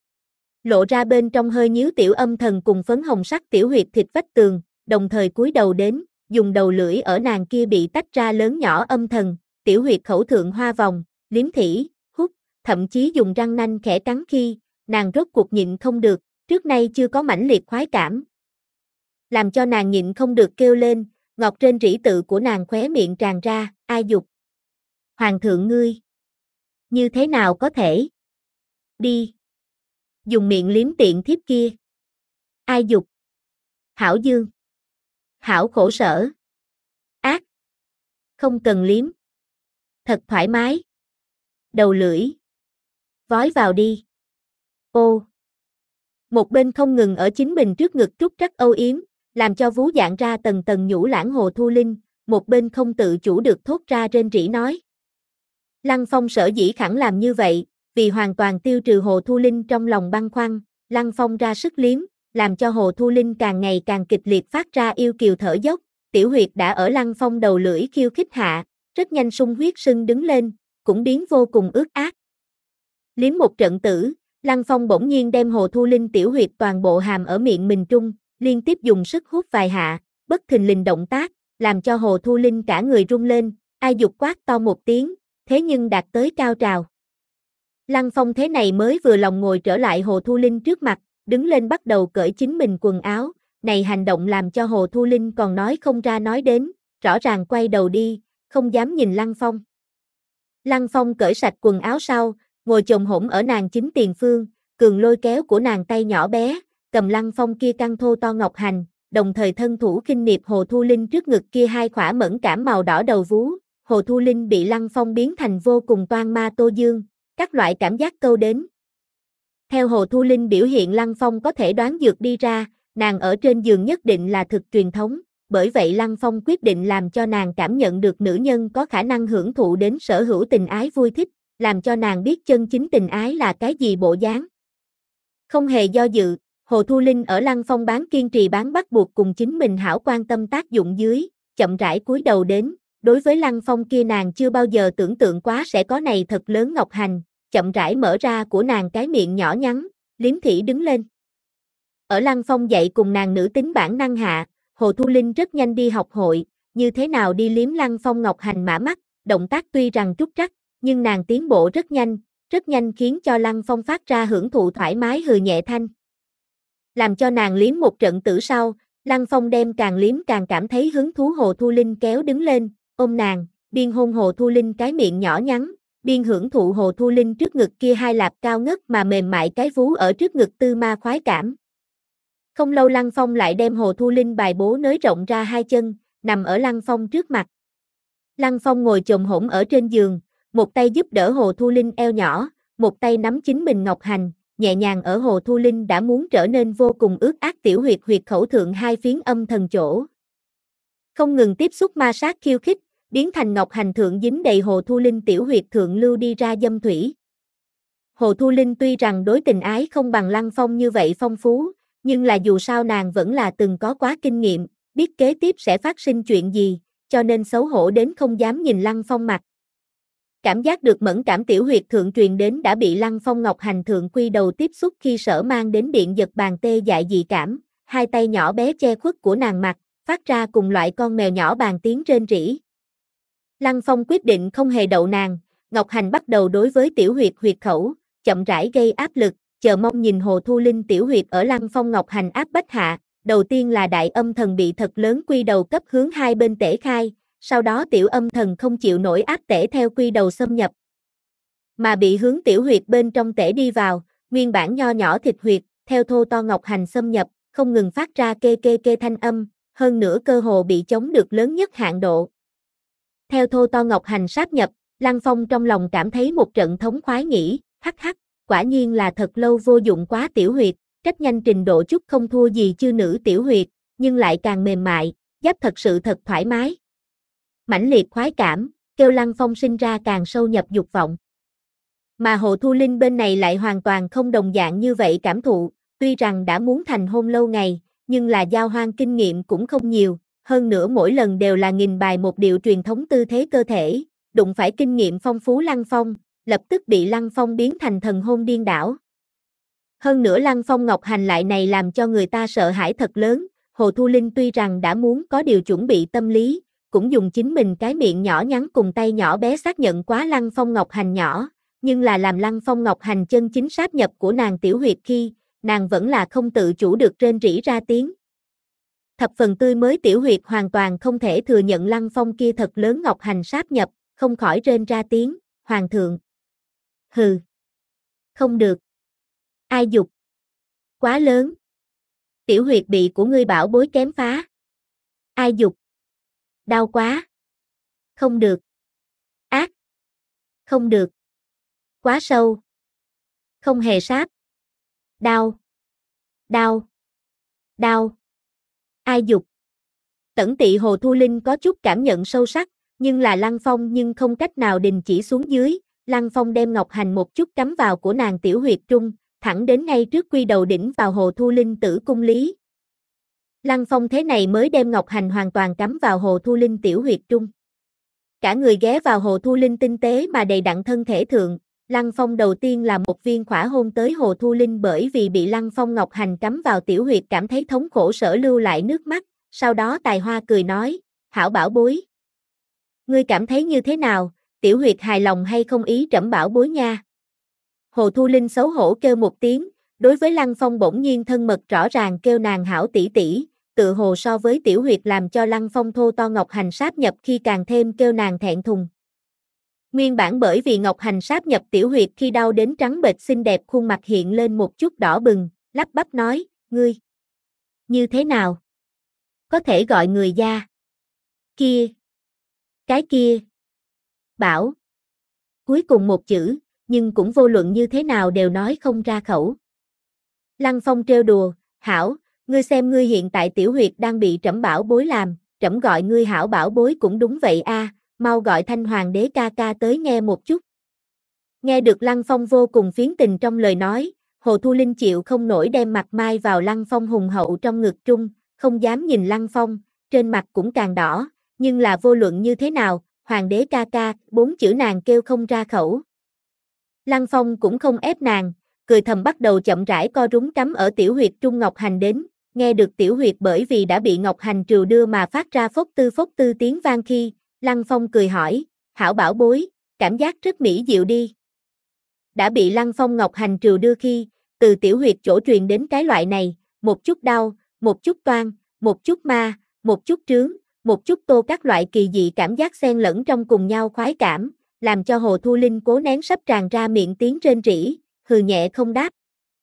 [SPEAKER 1] Lộ ra bên trong hơi nhíu tiểu âm thần cùng phấn hồng sắc tiểu huyệt thịt vách tường, đồng thời cúi đầu đến, dùng đầu lưỡi ở nàng kia bị tách ra lớn nhỏ âm thần, tiểu huyệt khẩu thượng hoa vòng, liếm thỉ, hút, thậm chí dùng răng nanh khẽ cắn khi, nàng rốt cuộc nhịn không được, trước nay chưa có mãnh liệt khoái cảm. Làm cho nàng nhịn không được kêu lên, ngọt trên rỉ tự của nàng khóe miệng tràn ra, ai dục. Hoàng thượng ngươi, như thế nào có thể? Đi. Dùng miệng liếm tiện thiếp kia. Ai dục. Hảo dương. Hảo khổ sở. Ác. Không cần liếm. Thật thoải mái. Đầu lưỡi. Vói vào đi. Ô. Một bên không ngừng ở chính mình trước ngực trút trắc âu yếm, làm cho vú dạng ra tầng tầng nhũ lãng Hồ Thu Linh, một bên không tự chủ được thốt ra rên rỉ nói. Lăng Phong sở dĩ khẳng làm như vậy, vì hoàn toàn tiêu trừ Hồ Thu Linh trong lòng băn khoăn, Lăng Phong ra sức liếm, làm cho Hồ Thu Linh càng ngày càng kịch liệt phát ra yêu kiều thở dốc, tiểu huyệt đã ở Lăng Phong đầu lưỡi khiêu khích hạ, rất nhanh sung huyết sưng đứng lên, cũng biến vô cùng ướt át. Liếm một trận tử, Lăng Phong bỗng nhiên đem Hồ Thu Linh tiểu huyệt toàn bộ hàm ở miệng mình trung, liên tiếp dùng sức hút vài hạ, bất thình lình động tác, làm cho Hồ Thu Linh cả người rung lên, ai dục quát to một tiếng, thế nhưng đạt tới cao trào. Lăng Phong thế này mới vừa lòng ngồi trở lại Hồ Thu Linh trước mặt, đứng lên bắt đầu cởi chính mình quần áo, này hành động làm cho Hồ Thu Linh còn nói không ra nói đến, rõ ràng quay đầu đi, không dám nhìn Lăng Phong. Lăng Phong cởi sạch quần áo sau, ngồi chồm hổm ở nàng chính tiền phương, cường lôi kéo của nàng tay nhỏ bé, cầm Lăng Phong kia căng thô to ngọc hành, đồng thời thân thủ khinh niệp Hồ Thu Linh trước ngực kia hai khỏa mẫn cảm màu đỏ đầu vú. Hồ Thu Linh bị Lăng Phong biến thành vô cùng toan ma tô dương, các loại cảm giác câu đến. Theo Hồ Thu Linh biểu hiện Lăng Phong có thể đoán dược đi ra, nàng ở trên giường nhất định là thực truyền thống, bởi vậy Lăng Phong quyết định làm cho nàng cảm nhận được nữ nhân có khả năng hưởng thụ đến sở hữu tình ái vui thích, làm cho nàng biết chân chính tình ái là cái gì bộ dáng. Không hề do dự, Hồ Thu Linh ở Lăng Phong bán kiên trì bán bắt buộc cùng chính mình hảo quan tâm tác dụng dưới, chậm rãi cúi đầu đến, đối với Lăng Phong kia nàng chưa bao giờ tưởng tượng quá sẽ có này thật lớn ngọc hành, chậm rãi mở ra của nàng cái miệng nhỏ nhắn, liếm thỉ đứng lên. Ở Lăng Phong dạy cùng nàng nữ tính bản năng hạ, Hồ Thu Linh rất nhanh đi học hội, như thế nào đi liếm Lăng Phong ngọc hành mã mắt, động tác tuy rằng trúc trắc, nhưng nàng tiến bộ rất nhanh, rất nhanh khiến cho Lăng Phong phát ra hưởng thụ thoải mái hừ nhẹ thanh. Làm cho nàng liếm một trận tử sau, Lăng Phong đem càng liếm càng cảm thấy hứng thú Hồ Thu Linh kéo đứng lên, ôm nàng, biên hôn Hồ Thu Linh cái miệng nhỏ nhắn, biên hưởng thụ Hồ Thu Linh trước ngực kia hai lạp cao ngất mà mềm mại cái vú ở trước ngực tư ma khoái cảm. Không lâu Lăng Phong lại đem Hồ Thu Linh bài bố nới rộng ra hai chân, nằm ở Lăng Phong trước mặt. Lăng Phong ngồi chồm hổm ở trên giường, một tay giúp đỡ Hồ Thu Linh eo nhỏ, một tay nắm chính mình ngọc hành, nhẹ nhàng ở Hồ Thu Linh đã muốn trở nên vô cùng ướt át tiểu huyệt huyệt khẩu thượng hai phiến âm thần chỗ. Không ngừng tiếp xúc ma sát khiêu khích, biến thành ngọc hành thượng dính đầy Hồ Thu Linh tiểu huyệt thượng lưu đi ra dâm thủy. Hồ Thu Linh tuy rằng đối tình ái không bằng Lăng Phong như vậy phong phú, nhưng là dù sao nàng vẫn là từng có quá kinh nghiệm, biết kế tiếp sẽ phát sinh chuyện gì, cho nên xấu hổ đến không dám nhìn Lăng Phong mặt. Cảm giác được mẫn cảm tiểu huyệt thượng truyền đến đã bị Lăng Phong ngọc hành thượng quy đầu tiếp xúc khi sở mang đến điện giật bàn tê dại dị cảm, hai tay nhỏ bé che khuất của nàng mặt, phát ra cùng loại con mèo nhỏ bàn tiếng rên rỉ. Lăng Phong quyết định không hề đậu nàng, ngọc hành bắt đầu đối với tiểu huyệt huyệt khẩu, chậm rãi gây áp lực, chờ mong nhìn Hồ Thu Linh tiểu huyệt ở Lăng Phong ngọc hành áp bách hạ, đầu tiên là đại âm thần bị thật lớn quy đầu cấp hướng hai bên tể khai, sau đó tiểu âm thần không chịu nổi áp tể theo quy đầu xâm nhập, mà bị hướng tiểu huyệt bên trong tể đi vào, nguyên bản nho nhỏ thịt huyệt, theo thô to ngọc hành xâm nhập, không ngừng phát ra kê kê kê thanh âm, hơn nữa cơ hồ bị chống được lớn nhất hạn độ. Theo thô to ngọc hành sáp nhập, Lăng Phong trong lòng cảm thấy một trận thống khoái nghĩ, hắc hắc, quả nhiên là thật lâu vô dụng quá tiểu huyệt, cách nhanh trình độ chút không thua gì chư nữ tiểu huyệt, nhưng lại càng mềm mại, giáp thật sự thật thoải mái. Mãnh liệt khoái cảm, kêu Lăng Phong sinh ra càng sâu nhập dục vọng. Mà Hồ Thu Linh bên này lại hoàn toàn không đồng dạng như vậy cảm thụ, tuy rằng đã muốn thành hôn lâu ngày, nhưng là giao hoan kinh nghiệm cũng không nhiều, hơn nữa mỗi lần đều là nghìn bài một điệu truyền thống tư thế cơ thể, đụng phải kinh nghiệm phong phú Lăng Phong, lập tức bị Lăng Phong biến thành thần hôn điên đảo. Hơn nữa Lăng Phong ngọc hành lại này làm cho người ta sợ hãi thật lớn, Hồ Thu Linh tuy rằng đã muốn có điều chuẩn bị tâm lý, cũng dùng chính mình cái miệng nhỏ nhắn cùng tay nhỏ bé xác nhận quá Lăng Phong ngọc hành nhỏ, nhưng là làm Lăng Phong ngọc hành chân chính sáp nhập của nàng tiểu huyệt khi, nàng vẫn là không tự chủ được rên rỉ ra tiếng. Thập phần tươi mới tiểu huyệt hoàn toàn không thể thừa nhận Lăng Phong kia thật lớn ngọc hành sáp nhập, không khỏi rên ra tiếng, hoàng thượng. Hừ. Không được. Ai dục. Quá lớn. Tiểu huyệt bị của ngươi bảo bối kém phá. Ai dục. Đau quá. Không được. Ác. Không được. Quá sâu. Không hề sáp. Đau. Đau. Đau. Ai dục. Tẩn tị Hồ Thu Linh có chút cảm nhận sâu sắc, nhưng là Lăng Phong nhưng không cách nào đình chỉ xuống dưới, Lăng Phong đem ngọc hành một chút cắm vào của nàng tiểu huyệt trung, thẳng đến ngay trước quy đầu đỉnh vào Hồ Thu Linh tử cung lý. Lăng Phong thế này mới đem ngọc hành hoàn toàn cắm vào Hồ Thu Linh tiểu huyệt trung. Cả người ghé vào Hồ Thu Linh tinh tế mà đầy đặn thân thể thượng, Lăng Phong đầu tiên là một viên khỏa hôn tới Hồ Thu Linh, bởi vì bị Lăng Phong ngọc hành cắm vào tiểu huyệt cảm thấy thống khổ sở lưu lại nước mắt, sau đó Tài Hoa cười nói, hảo bảo bối. Ngươi cảm thấy như thế nào, tiểu huyệt hài lòng hay không ý trẫm bảo bối nha. Hồ Thu Linh xấu hổ kêu một tiếng, đối với Lăng Phong bỗng nhiên thân mật rõ ràng kêu nàng hảo tỷ tỷ, tự hồ so với tiểu huyệt làm cho Lăng Phong thô to ngọc hành sáp nhập khi càng thêm kêu nàng thẹn thùng. Nguyên bản bởi vì ngọc hành sáp nhập tiểu huyệt khi đau đến trắng bệch xinh đẹp khuôn mặt hiện lên một chút đỏ bừng, lắp bắp nói, ngươi, như thế nào? Có thể gọi người gia. Kia. Cái kia. Bảo. Cuối cùng một chữ, nhưng cũng vô luận như thế nào đều nói không ra khẩu. Lăng Phong trêu đùa, hảo, ngươi xem ngươi hiện tại tiểu huyệt đang bị trẫm bảo bối làm, trẫm gọi ngươi hảo bảo bối cũng đúng vậy a, mau gọi Thanh Hoàng đế ca ca tới nghe một chút. Nghe được Lăng Phong vô cùng phiến tình trong lời nói, Hồ Thu Linh chịu không nổi đem mặt mai vào Lăng Phong hùng hậu trong ngực trung, không dám nhìn Lăng Phong, trên mặt cũng càng đỏ, nhưng là vô luận như thế nào, Hoàng đế ca ca, bốn chữ nàng kêu không ra khẩu. Lăng Phong cũng không ép nàng, cười thầm bắt đầu chậm rãi co rúng cắm ở tiểu huyệt trung ngọc hành đến, nghe được tiểu huyệt bởi vì đã bị ngọc hành trừ đưa mà phát ra phốc tư phốc tư tiếng vang khi, Lăng Phong cười hỏi, hảo bảo bối, cảm giác rất mỹ diệu đi. Đã bị Lăng Phong ngọc hành trừ đưa khi, từ tiểu huyệt chỗ truyền đến cái loại này, một chút đau, một chút toan, một chút ma, một chút trướng, một chút tô các loại kỳ dị cảm giác xen lẫn trong cùng nhau khoái cảm, làm cho Hồ Thu Linh cố nén sắp tràn ra miệng tiếng rên rỉ, hừ nhẹ không đáp.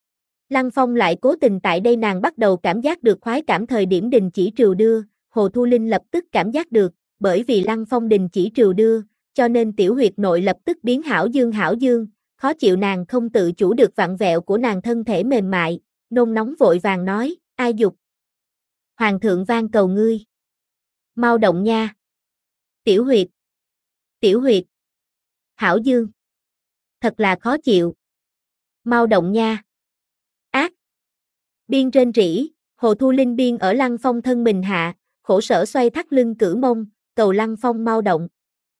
[SPEAKER 1] Lăng Phong lại cố tình tại đây nàng bắt đầu cảm giác được khoái cảm thời điểm đình chỉ trừ đưa, Hồ Thu Linh lập tức cảm giác được, bởi vì Lăng Phong đình chỉ trừ đưa, cho nên tiểu huyệt nội lập tức biến hảo dương hảo dương, khó chịu nàng không tự chủ được vặn vẹo của nàng thân thể mềm mại, nôn nóng vội vàng nói, ai dục. Hoàng thượng van cầu ngươi. Mau động nha. Tiểu huyệt. Tiểu huyệt. Hảo dương. Thật là khó chịu. Mau động nha. Ác. Biên rên rỉ, Hồ Thu Linh biên ở Lăng Phong thân mình hạ, khổ sở xoay thắt lưng cử mông, cầu Lăng Phong mau động.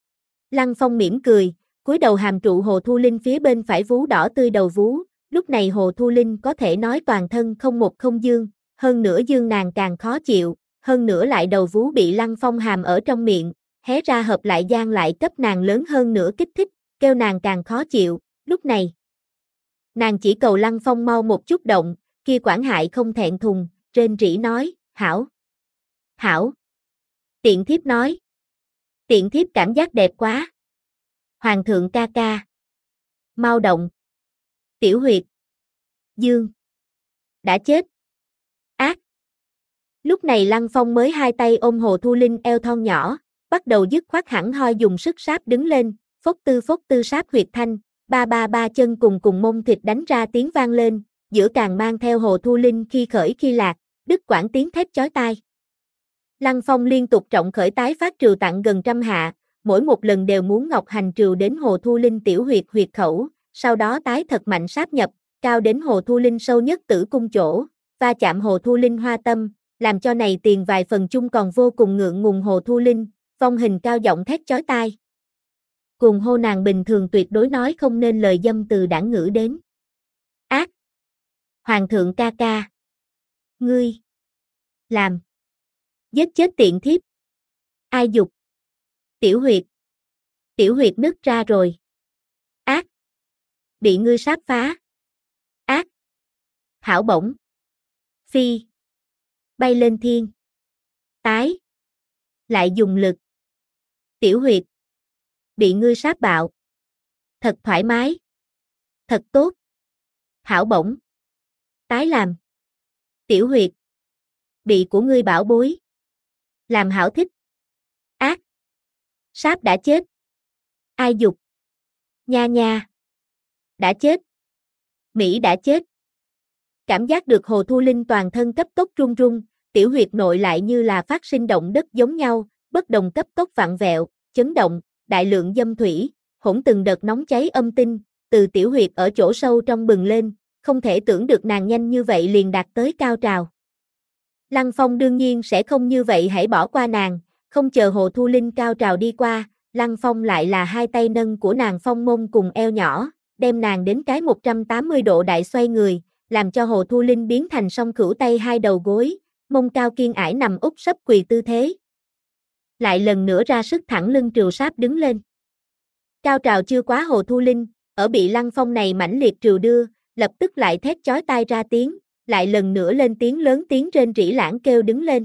[SPEAKER 1] Lăng Phong mỉm cười, cúi đầu hàm trụ Hồ Thu Linh phía bên phải vú đỏ tươi đầu vú, lúc này Hồ Thu Linh có thể nói toàn thân không một không dương, hơn nữa dương nàng càng khó chịu, hơn nữa lại đầu vú bị Lăng Phong hàm ở trong miệng, hé ra hợp lại gian lại cấp nàng lớn hơn nữa kích thích, kêu nàng càng khó chịu, lúc này. Nàng chỉ cầu Lăng Phong mau một chút động, kia quản hại không thẹn thùng, rên rỉ nói, hảo. Hảo. Tiện thiếp nói. Tiện thiếp cảm giác đẹp quá. Hoàng thượng ca ca. Mau động. Tiểu huyệt. Dương. Đã chết. Ác. Lúc này Lăng Phong mới hai tay ôm Hồ Thu Linh eo thon nhỏ, bắt đầu dứt khoát hẳn hoi dùng sức sáp đứng lên, phốc tư phốc tư sáp huyệt thanh, ba ba ba chân cùng cùng mông thịt đánh ra tiếng vang lên, giữa càng mang theo Hồ Thu Linh khi khởi khi lạc, đứt quãng tiếng thét chói tai. Lăng Phong liên tục trọng khởi tái phát trừ tặng gần trăm hạ, mỗi một lần đều muốn ngọc hành trừ đến Hồ Thu Linh tiểu huyệt huyệt khẩu, sau đó tái thật mạnh sáp nhập, cao đến Hồ Thu Linh sâu nhất tử cung chỗ, va chạm Hồ Thu Linh hoa tâm, làm cho này tiền vài phần chung còn vô cùng ngượng ngùng Hồ Thu Linh, vong hình cao giọng thét chói tai. Cùng hô nàng bình thường tuyệt đối nói không nên lời dâm từ đảng ngữ đến. Ác. Hoàng thượng ca ca. Ngươi. Làm. Giết chết tiện thiếp. Ai dục. Tiểu huyệt. Tiểu huyệt nứt ra rồi. Ác. Bị ngươi sáp phá. Ác. Hảo bổng. Phi. Bay lên thiên. Tái. Lại dùng lực. Tiểu huyệt. Bị ngươi sáp bạo. Thật thoải mái. Thật tốt. Hảo bổng. Tái làm. Tiểu huyệt. Bị của ngươi bảo bối. Làm hảo thích. Ác. Sáp đã chết. Ai dục. Nha nha. Đã chết. Mỹ đã chết. Cảm giác được Hồ Thu Linh toàn thân cấp tốc run run, tiểu huyệt nội lại như là phát sinh động đất giống nhau, bất đồng cấp tốc vặn vẹo, chấn động, đại lượng dâm thủy, hỗn từng đợt nóng cháy âm tinh, từ tiểu huyệt ở chỗ sâu trong bừng lên, không thể tưởng được nàng nhanh như vậy liền đạt tới cao trào. Lăng Phong đương nhiên sẽ không như vậy hãy bỏ qua nàng, không chờ Hồ Thu Linh cao trào đi qua, Lăng Phong lại là hai tay nâng của nàng phong mông cùng eo nhỏ, đem nàng đến cái một trăm tám mươi độ đại xoay người, làm cho Hồ Thu Linh biến thành song cửu tay hai đầu gối, mông cao kiên ải nằm úp sấp quỳ tư thế. Lại lần nữa ra sức thẳng lưng trìu sáp đứng lên. Cao trào chưa quá Hồ Thu Linh, ở bị Lăng Phong này mãnh liệt trìu đưa, lập tức lại thét chói tai ra tiếng, lại lần nữa lên tiếng lớn tiếng rên rỉ lãng kêu đứng lên.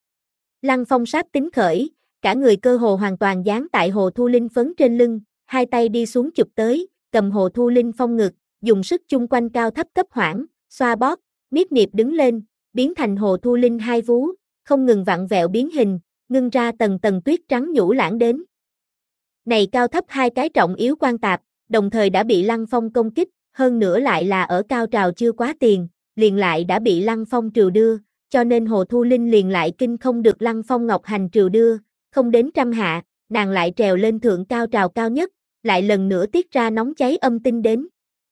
[SPEAKER 1] Lăng Phong sáp tính khởi, cả người cơ hồ hoàn toàn dán tại Hồ Thu Linh phấn trên lưng, hai tay đi xuống chụp tới, cầm Hồ Thu Linh phong ngực, dùng sức chung quanh cao thấp cấp hoảng, xoa bóp, miết niệp đứng lên, biến thành Hồ Thu Linh hai vú, không ngừng vặn vẹo biến hình, ngưng ra tầng tầng tuyết trắng nhũ lãng đến. Này cao thấp hai cái trọng yếu quan tạp, đồng thời đã bị Lăng Phong công kích, hơn nữa lại là ở cao trào chưa quá tiền, liền lại đã bị Lăng Phong trìu đưa, cho nên Hồ Thu Linh liền lại kinh không được Lăng Phong ngọc hành trìu đưa, không đến trăm hạ, nàng lại trèo lên thượng cao trào cao nhất, lại lần nữa tiết ra nóng cháy âm tinh đến.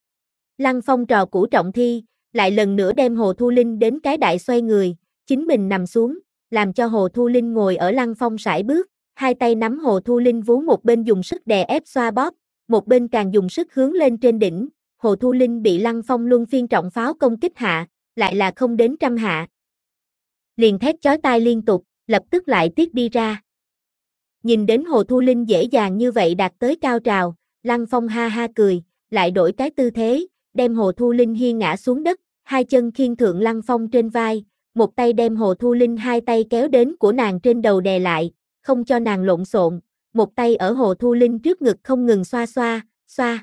[SPEAKER 1] Lăng Phong trò cũ trọng thi, lại lần nữa đem Hồ Thu Linh đến cái đại xoay người, chính mình nằm xuống, làm cho Hồ Thu Linh ngồi ở Lăng Phong sải bước, hai tay nắm Hồ Thu Linh vú một bên dùng sức đè ép xoa bóp, một bên càng dùng sức hướng lên trên đỉnh, Hồ Thu Linh bị Lăng Phong luân phiên trọng pháo công kích hạ, lại là không đến trăm hạ. Liền thét chói tai liên tục, lập tức lại tiết đi ra. Nhìn đến Hồ Thu Linh dễ dàng như vậy đạt tới cao trào, Lăng Phong ha ha cười, lại đổi cái tư thế, đem Hồ Thu Linh hiên ngã xuống đất, hai chân khiêng thượng Lăng Phong trên vai, một tay đem Hồ Thu Linh hai tay kéo đến của nàng trên đầu đè lại, không cho nàng lộn xộn, một tay ở Hồ Thu Linh trước ngực không ngừng xoa xoa, xoa.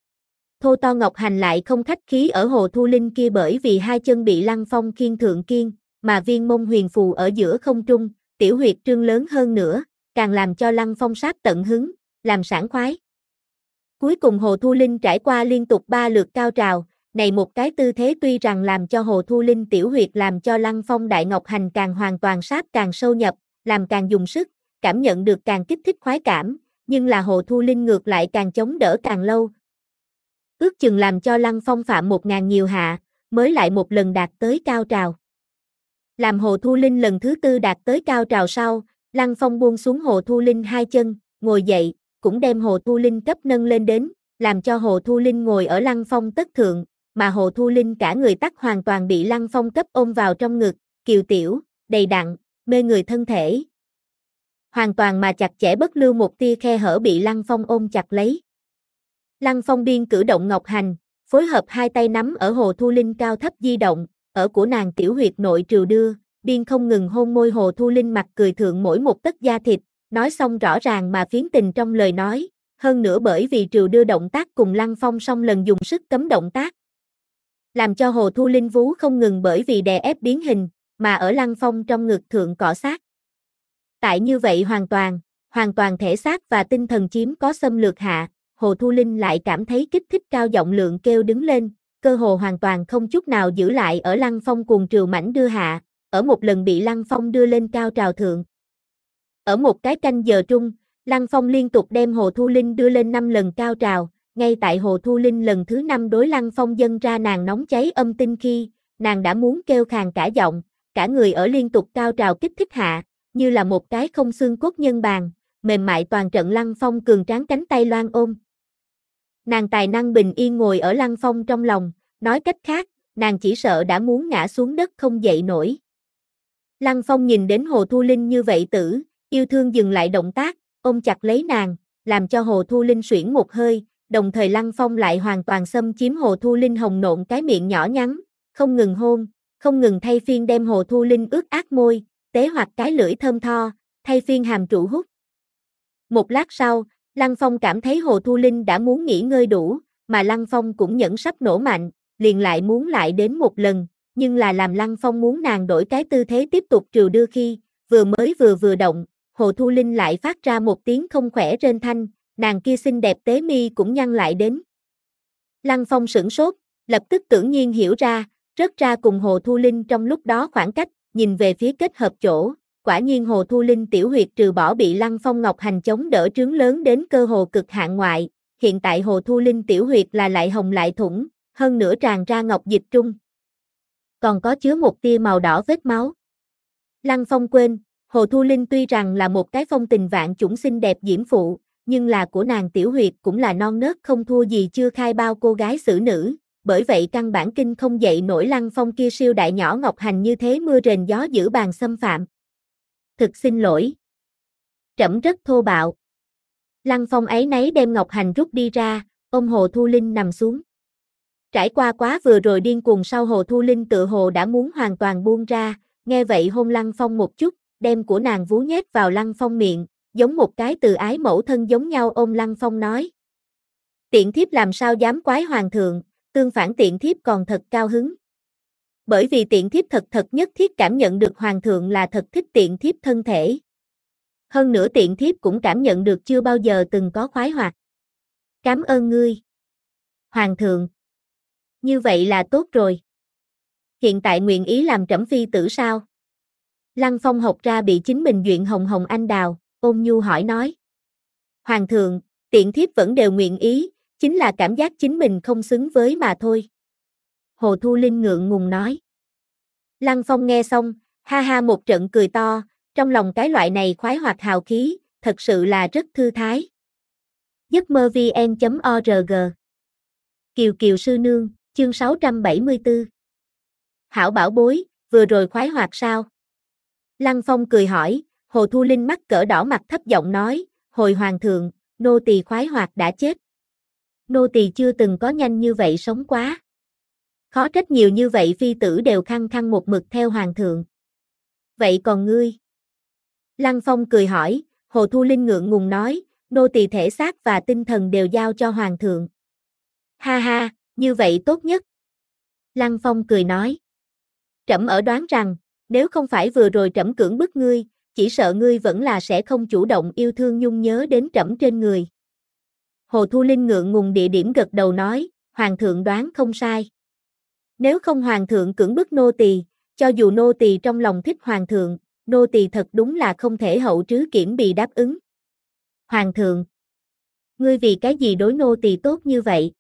[SPEAKER 1] Thô to ngọc hành lại không khách khí ở Hồ Thu Linh kia bởi vì hai chân bị Lăng Phong khiêng thượng kiên, mà viên mông huyền phù ở giữa không trung, tiểu huyệt trương lớn hơn nữa, càng làm cho Lăng Phong sát tận hứng, làm sảng khoái. Cuối cùng Hồ Thu Linh trải qua liên tục ba lượt cao trào, này một cái tư thế tuy rằng làm cho Hồ Thu Linh tiểu huyệt làm cho Lăng Phong đại ngọc hành càng hoàn toàn sát càng sâu nhập, làm càng dùng sức, cảm nhận được càng kích thích khoái cảm, nhưng là Hồ Thu Linh ngược lại càng chống đỡ càng lâu. Ước chừng làm cho Lăng Phong phạm một ngàn nhiều hạ, mới lại một lần đạt tới cao trào. Làm Hồ Thu Linh lần thứ tư đạt tới cao trào sau, Lăng Phong buông xuống Hồ Thu Linh hai chân, ngồi dậy, cũng đem Hồ Thu Linh cấp nâng lên đến, làm cho Hồ Thu Linh ngồi ở Lăng Phong tất thượng, mà Hồ Thu Linh cả người tắc hoàn toàn bị Lăng Phong cấp ôm vào trong ngực, kiều tiểu, đầy đặn, mê người thân thể. Hoàn toàn mà chặt chẽ bất lưu một tia khe hở bị Lăng Phong ôm chặt lấy. Lăng Phong biên cử động ngọc hành, phối hợp hai tay nắm ở Hồ Thu Linh cao thấp di động, ở của nàng tiểu huyệt nội trìu đưa, biên không ngừng hôn môi Hồ Thu Linh mặt cười thượng mỗi một tấc da thịt, nói xong rõ ràng mà phiến tình trong lời nói, hơn nữa bởi vì trìu đưa động tác cùng Lăng Phong song lần dùng sức cấm động tác. Làm cho Hồ Thu Linh vú không ngừng bởi vì đè ép biến hình, mà ở Lăng Phong trong ngực thượng cọ sát. Tại như vậy hoàn toàn, hoàn toàn thể xác và tinh thần chiếm có xâm lược hạ, Hồ Thu Linh lại cảm thấy kích thích cao giọng lượng kêu đứng lên, cơ hồ hoàn toàn không chút nào giữ lại ở Lăng Phong cuồng trìu mảnh đưa hạ, ở một lần bị Lăng Phong đưa lên cao trào thượng. Ở một cái canh giờ trung, Lăng Phong liên tục đem Hồ Thu Linh đưa lên năm lần cao trào, ngay tại Hồ Thu Linh lần thứ năm đối Lăng Phong dâng ra nàng nóng cháy âm tinh khi, nàng đã muốn kêu khàn cả giọng, cả người ở liên tục cao trào kích thích hạ, như là một cái không xương cốt nhân bàn, mềm mại toàn trận Lăng Phong cường tráng cánh tay loan ôm. Nàng tài năng bình yên ngồi ở Lăng Phong trong lòng, nói cách khác, nàng chỉ sợ đã muốn ngã xuống đất không dậy nổi. Lăng Phong nhìn đến Hồ Thu Linh như vậy tử, yêu thương dừng lại động tác, ôm chặt lấy nàng, làm cho Hồ Thu Linh xuyển một hơi, đồng thời Lăng Phong lại hoàn toàn xâm chiếm Hồ Thu Linh hồng nộn cái miệng nhỏ nhắn, không ngừng hôn, không ngừng thay phiên đem Hồ Thu Linh ướt át môi, tế hoặc cái lưỡi thơm tho, thay phiên hàm trụ hút. Một lát sau, Lăng Phong cảm thấy Hồ Thu Linh đã muốn nghỉ ngơi đủ, mà Lăng Phong cũng nhẫn sắp nổ mạnh, liền lại muốn lại đến một lần, nhưng là làm Lăng Phong muốn nàng đổi cái tư thế tiếp tục trìu đưa khi, vừa mới vừa vừa động, Hồ Thu Linh lại phát ra một tiếng không khỏe rên thanh, nàng kia xinh đẹp tế mi cũng nhăn lại đến. Lăng Phong sửng sốt, lập tức tưởng nhiên hiểu ra, rớt ra cùng Hồ Thu Linh trong lúc đó khoảng cách, nhìn về phía kết hợp chỗ, quả nhiên Hồ Thu Linh tiểu huyệt trừ bỏ bị Lăng Phong ngọc hành chống đỡ trướng lớn đến cơ hồ cực hạn ngoại, hiện tại Hồ Thu Linh tiểu huyệt là lại hồng lại thủng, hơn nữa tràn ra ngọc dịch trung. Còn có chứa một tia màu đỏ vết máu. Lăng Phong quên, Hồ Thu Linh tuy rằng là một cái phong tình vạn chủng xinh đẹp diễm phụ, nhưng là của nàng tiểu huyệt cũng là non nớt không thua gì chưa khai bao cô gái xử nữ, bởi vậy căn bản kinh không dậy nổi Lăng Phong kia siêu đại nhỏ ngọc hành như thế mưa rền gió dữ bàn xâm phạm. Thực xin lỗi. Trẫm rất thô bạo. Lăng Phong ấy nấy đem ngọc hành rút đi ra, ôm Hồ Thu Linh nằm xuống. Trải qua quá vừa rồi điên cuồng sau Hồ Thu Linh tự hồ đã muốn hoàn toàn buông ra, nghe vậy hôn Lăng Phong một chút, đem của nàng vú nhét vào Lăng Phong miệng, giống một cái từ ái mẫu thân giống nhau ôm Lăng Phong nói. Tiện thiếp làm sao dám quái hoàng thượng, tương phản tiện thiếp còn thật cao hứng. Bởi vì tiện thiếp thật thật nhất thiết cảm nhận được hoàng thượng là thật thích tiện thiếp thân thể. Hơn nữa tiện thiếp cũng cảm nhận được chưa bao giờ từng có khoái hoạt. Cảm ơn ngươi. Hoàng thượng. Như vậy là tốt rồi. Hiện tại nguyện ý làm trẫm phi tử sao? Lăng Phong học ra bị chính mình duyện hồng hồng anh đào, ôn nhu hỏi nói. Hoàng thượng, tiện thiếp vẫn đều nguyện ý, chính là cảm giác chính mình không xứng với mà thôi. Hồ Thu Linh ngượng ngùng nói. Lăng Phong nghe xong, ha ha một trận cười to, trong lòng cái loại này khoái hoạt hào khí, thật sự là rất thư thái. giấc mơ vn chấm org Kiều Kiều sư nương, chương sáu trăm bảy mươi tư. Hảo bảo bối, vừa rồi khoái hoạt sao? Lăng Phong cười hỏi, Hồ Thu Linh mắt cỡ đỏ mặt thấp giọng nói, hồi hoàng thượng, nô tỳ khoái hoạt đã chết. Nô tỳ chưa từng có nhanh như vậy sống quá. Khó trách nhiều như vậy phi tử đều khăng khăng một mực theo hoàng thượng. Vậy còn ngươi? Lăng Phong cười hỏi, Hồ Thu Linh ngượng ngùng nói, nô tỳ thể xác và tinh thần đều giao cho hoàng thượng. Ha ha, như vậy tốt nhất. Lăng Phong cười nói. Trẫm ở đoán rằng, nếu không phải vừa rồi trẫm cưỡng bức ngươi, chỉ sợ ngươi vẫn là sẽ không chủ động yêu thương nhung nhớ đến trẫm trên người. Hồ Thu Linh ngượng ngùng địa điểm gật đầu nói, hoàng thượng đoán không sai. Nếu không hoàng thượng cưỡng bức nô tỳ, cho dù nô tỳ trong lòng thích hoàng thượng, nô tỳ thật đúng là không thể hậu trứ kiểm bì đáp ứng. Hoàng thượng, ngươi vì cái gì đối nô tỳ tốt như vậy?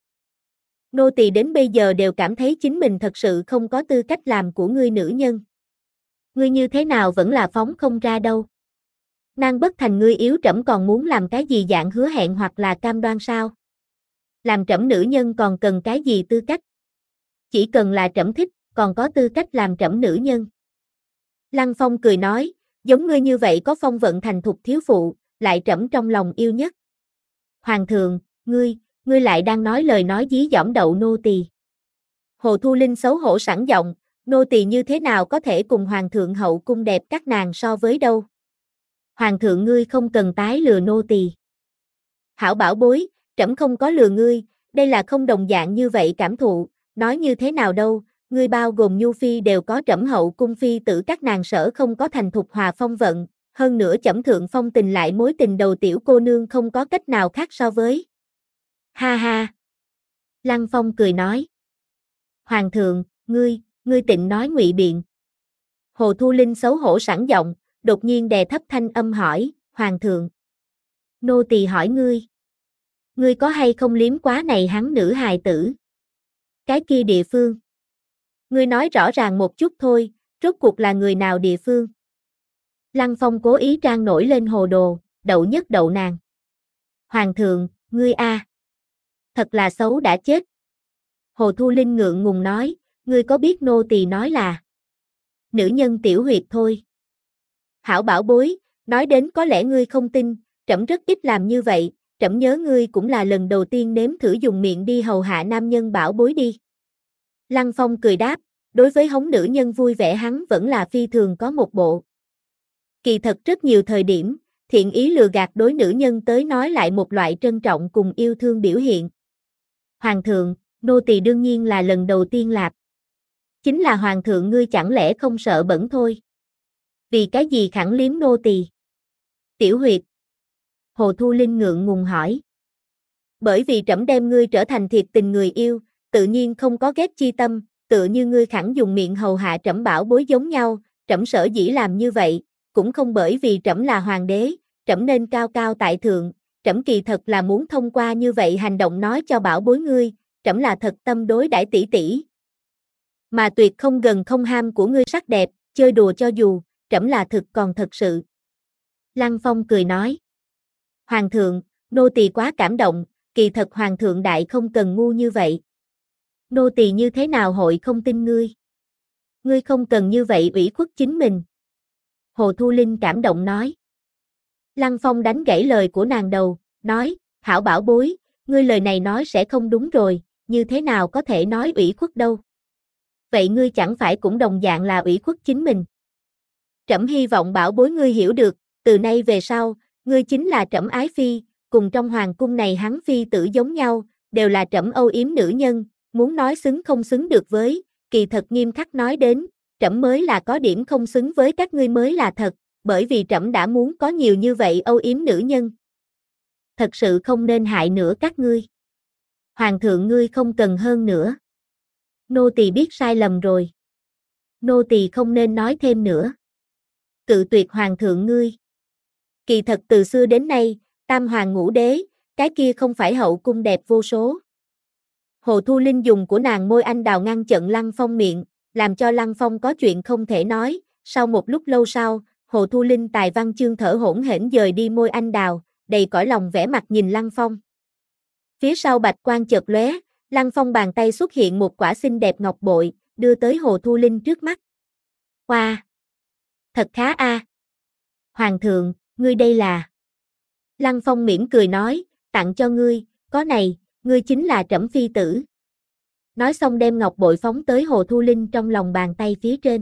[SPEAKER 1] Nô tỳ đến bây giờ đều cảm thấy chính mình thật sự không có tư cách làm của ngươi nữ nhân. Ngươi như thế nào vẫn là phóng không ra đâu. Nàng bất thành ngươi yếu trẫm còn muốn làm cái gì dạng hứa hẹn hoặc là cam đoan sao? Làm trẫm nữ nhân còn cần cái gì tư cách? Chỉ cần là trẫm thích, còn có tư cách làm trẫm nữ nhân. Lăng Phong cười nói, giống ngươi như vậy có phong vận thành thục thiếu phụ, lại trẫm trong lòng yêu nhất. Hoàng thượng, ngươi, ngươi lại đang nói lời nói dí dỏm đậu nô tỳ. Hồ Thu Linh xấu hổ sẵn giọng, nô tỳ như thế nào có thể cùng hoàng thượng hậu cung đẹp các nàng so với đâu. Hoàng thượng ngươi không cần tái lừa nô tỳ. Hảo bảo bối, trẫm không có lừa ngươi, đây là không đồng dạng như vậy cảm thụ, nói như thế nào đâu, ngươi bao gồm nhu phi đều có trẫm hậu cung phi tử các nàng sở không có thành thục hòa phong vận, hơn nữa trẫm thượng phong tình lại mối tình đầu tiểu cô nương không có cách nào khác so với. Ha ha. Lăng Phong cười nói. Hoàng thượng, ngươi, ngươi tịnh nói ngụy biện. Hồ Thu Linh xấu hổ sẵn giọng, đột nhiên đè thấp thanh âm hỏi, hoàng thượng. Nô tỳ hỏi ngươi. Ngươi có hay không liếm quá này hắn nữ hài tử? Cái kia địa phương. Ngươi nói rõ ràng một chút thôi, rốt cuộc là người nào địa phương? Lăng Phong cố ý trang nổi lên hồ đồ, đậu nhất đậu nàng. Hoàng thượng, ngươi a, thật là xấu đã chết. Hồ Thu Linh ngượng ngùng nói, ngươi có biết nô tỳ nói là nữ nhân tiểu huyệt thôi. Hảo bảo bối, nói đến có lẽ ngươi không tin, trẫm rất ít làm như vậy, trẫm nhớ ngươi cũng là lần đầu tiên nếm thử dùng miệng đi hầu hạ nam nhân bảo bối đi. Lăng Phong cười đáp, đối với hống nữ nhân vui vẻ hắn vẫn là phi thường có một bộ. Kỳ thật rất nhiều thời điểm, thiện ý lừa gạt đối nữ nhân tới nói lại một loại trân trọng cùng yêu thương biểu hiện. Hoàng thượng, nô tỳ đương nhiên là lần đầu tiên lạp. Chính là hoàng thượng ngươi chẳng lẽ không sợ bẩn thôi. Vì cái gì khẳng liếm nô tỳ? Tiểu huyệt. Hồ Thu Linh ngượng ngùng hỏi. Bởi vì trẫm đem ngươi trở thành thiệt tình người yêu, tự nhiên không có ghét chi tâm, tựa như ngươi khẳng dùng miệng hầu hạ trẫm bảo bối giống nhau, trẫm sở dĩ làm như vậy, cũng không bởi vì trẫm là hoàng đế, trẫm nên cao cao tại thượng, trẫm kỳ thật là muốn thông qua như vậy hành động nói cho bảo bối ngươi, trẫm là thật tâm đối đãi tỷ tỷ. Mà tuyệt không gần không ham của ngươi sắc đẹp, chơi đùa cho dù, trẫm là thực còn thật sự. Lăng Phong cười nói. Hoàng thượng, nô tỳ quá cảm động, kỳ thật hoàng thượng đại không cần ngu như vậy. Nô tỳ như thế nào hội không tin ngươi? Ngươi không cần như vậy ủy khuất chính mình. Hồ Thu Linh cảm động nói. Lăng Phong đánh gãy lời của nàng đầu, nói, hảo bảo bối, ngươi lời này nói sẽ không đúng rồi, như thế nào có thể nói ủy khuất đâu. Vậy ngươi chẳng phải cũng đồng dạng là ủy khuất chính mình. Trẫm hy vọng bảo bối ngươi hiểu được, từ nay về sau, ngươi chính là trẫm ái phi, cùng trong hoàng cung này hắn phi tử giống nhau, đều là trẫm âu yếm nữ nhân, muốn nói xứng không xứng được với, kỳ thật nghiêm khắc nói đến, trẫm mới là có điểm không xứng với các ngươi mới là thật, bởi vì trẫm đã muốn có nhiều như vậy âu yếm nữ nhân. Thật sự không nên hại nữa các ngươi. Hoàng thượng ngươi không cần hơn nữa. Nô tỳ biết sai lầm rồi. Nô tỳ không nên nói thêm nữa. Cự tuyệt hoàng thượng ngươi. Kỳ thật từ xưa đến nay, tam hoàng ngũ đế, cái kia không phải hậu cung đẹp vô số. Hồ Thu Linh dùng của nàng môi anh đào ngăn chặn Lăng Phong miệng, làm cho Lăng Phong có chuyện không thể nói, sau một lúc lâu sau, Hồ Thu Linh tài văn chương thở hổn hển dời đi môi anh đào, đầy cõi lòng vẻ mặt nhìn Lăng Phong. Phía sau bạch quang chợt lóe, Lăng Phong bàn tay xuất hiện một quả xinh đẹp ngọc bội, đưa tới Hồ Thu Linh trước mắt. Wow! Thật khá a. Hoàng thượng, ngươi đây là... Lăng Phong mỉm cười nói, tặng cho ngươi, có này, ngươi chính là trẫm phi tử. Nói xong đem ngọc bội phóng tới Hồ Thu Linh trong lòng bàn tay phía trên.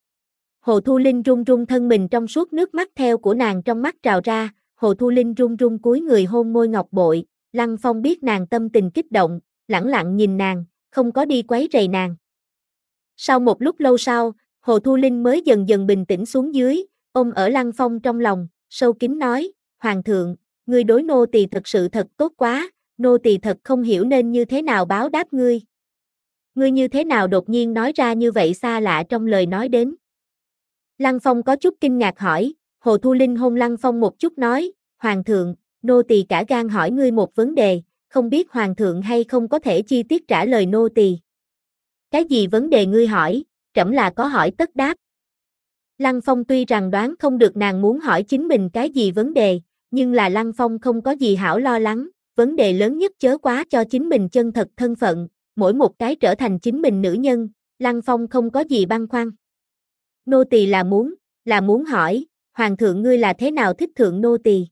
[SPEAKER 1] Hồ Thu Linh run run thân mình trong suốt nước mắt theo của nàng trong mắt trào ra, Hồ Thu Linh run run cúi người hôn môi ngọc bội, Lăng Phong biết nàng tâm tình kích động, lẳng lặng nhìn nàng, không có đi quấy rầy nàng. Sau một lúc lâu sau, Hồ Thu Linh mới dần dần bình tĩnh xuống dưới, ôm ở Lăng Phong trong lòng, sâu kín nói, Hoàng thượng, ngươi đối nô tỳ thật sự thật tốt quá, nô tỳ thật không hiểu nên như thế nào báo đáp ngươi. Ngươi như thế nào đột nhiên nói ra như vậy xa lạ trong lời nói đến. Lăng Phong có chút kinh ngạc hỏi, Hồ Thu Linh hôn Lăng Phong một chút nói, Hoàng thượng, nô tỳ cả gan hỏi ngươi một vấn đề, không biết Hoàng thượng hay không có thể chi tiết trả lời nô tỳ. Cái gì vấn đề ngươi hỏi, trẫm là có hỏi tất đáp. Lăng Phong tuy rằng đoán không được nàng muốn hỏi chính mình cái gì vấn đề, nhưng là Lăng Phong không có gì hảo lo lắng, vấn đề lớn nhất chớ quá cho chính mình chân thật thân phận, mỗi một cái trở thành chính mình nữ nhân, Lăng Phong không có gì băn khoăn. Nô tỳ là muốn, là muốn hỏi, Hoàng thượng ngươi là thế nào thích thượng nô tỳ?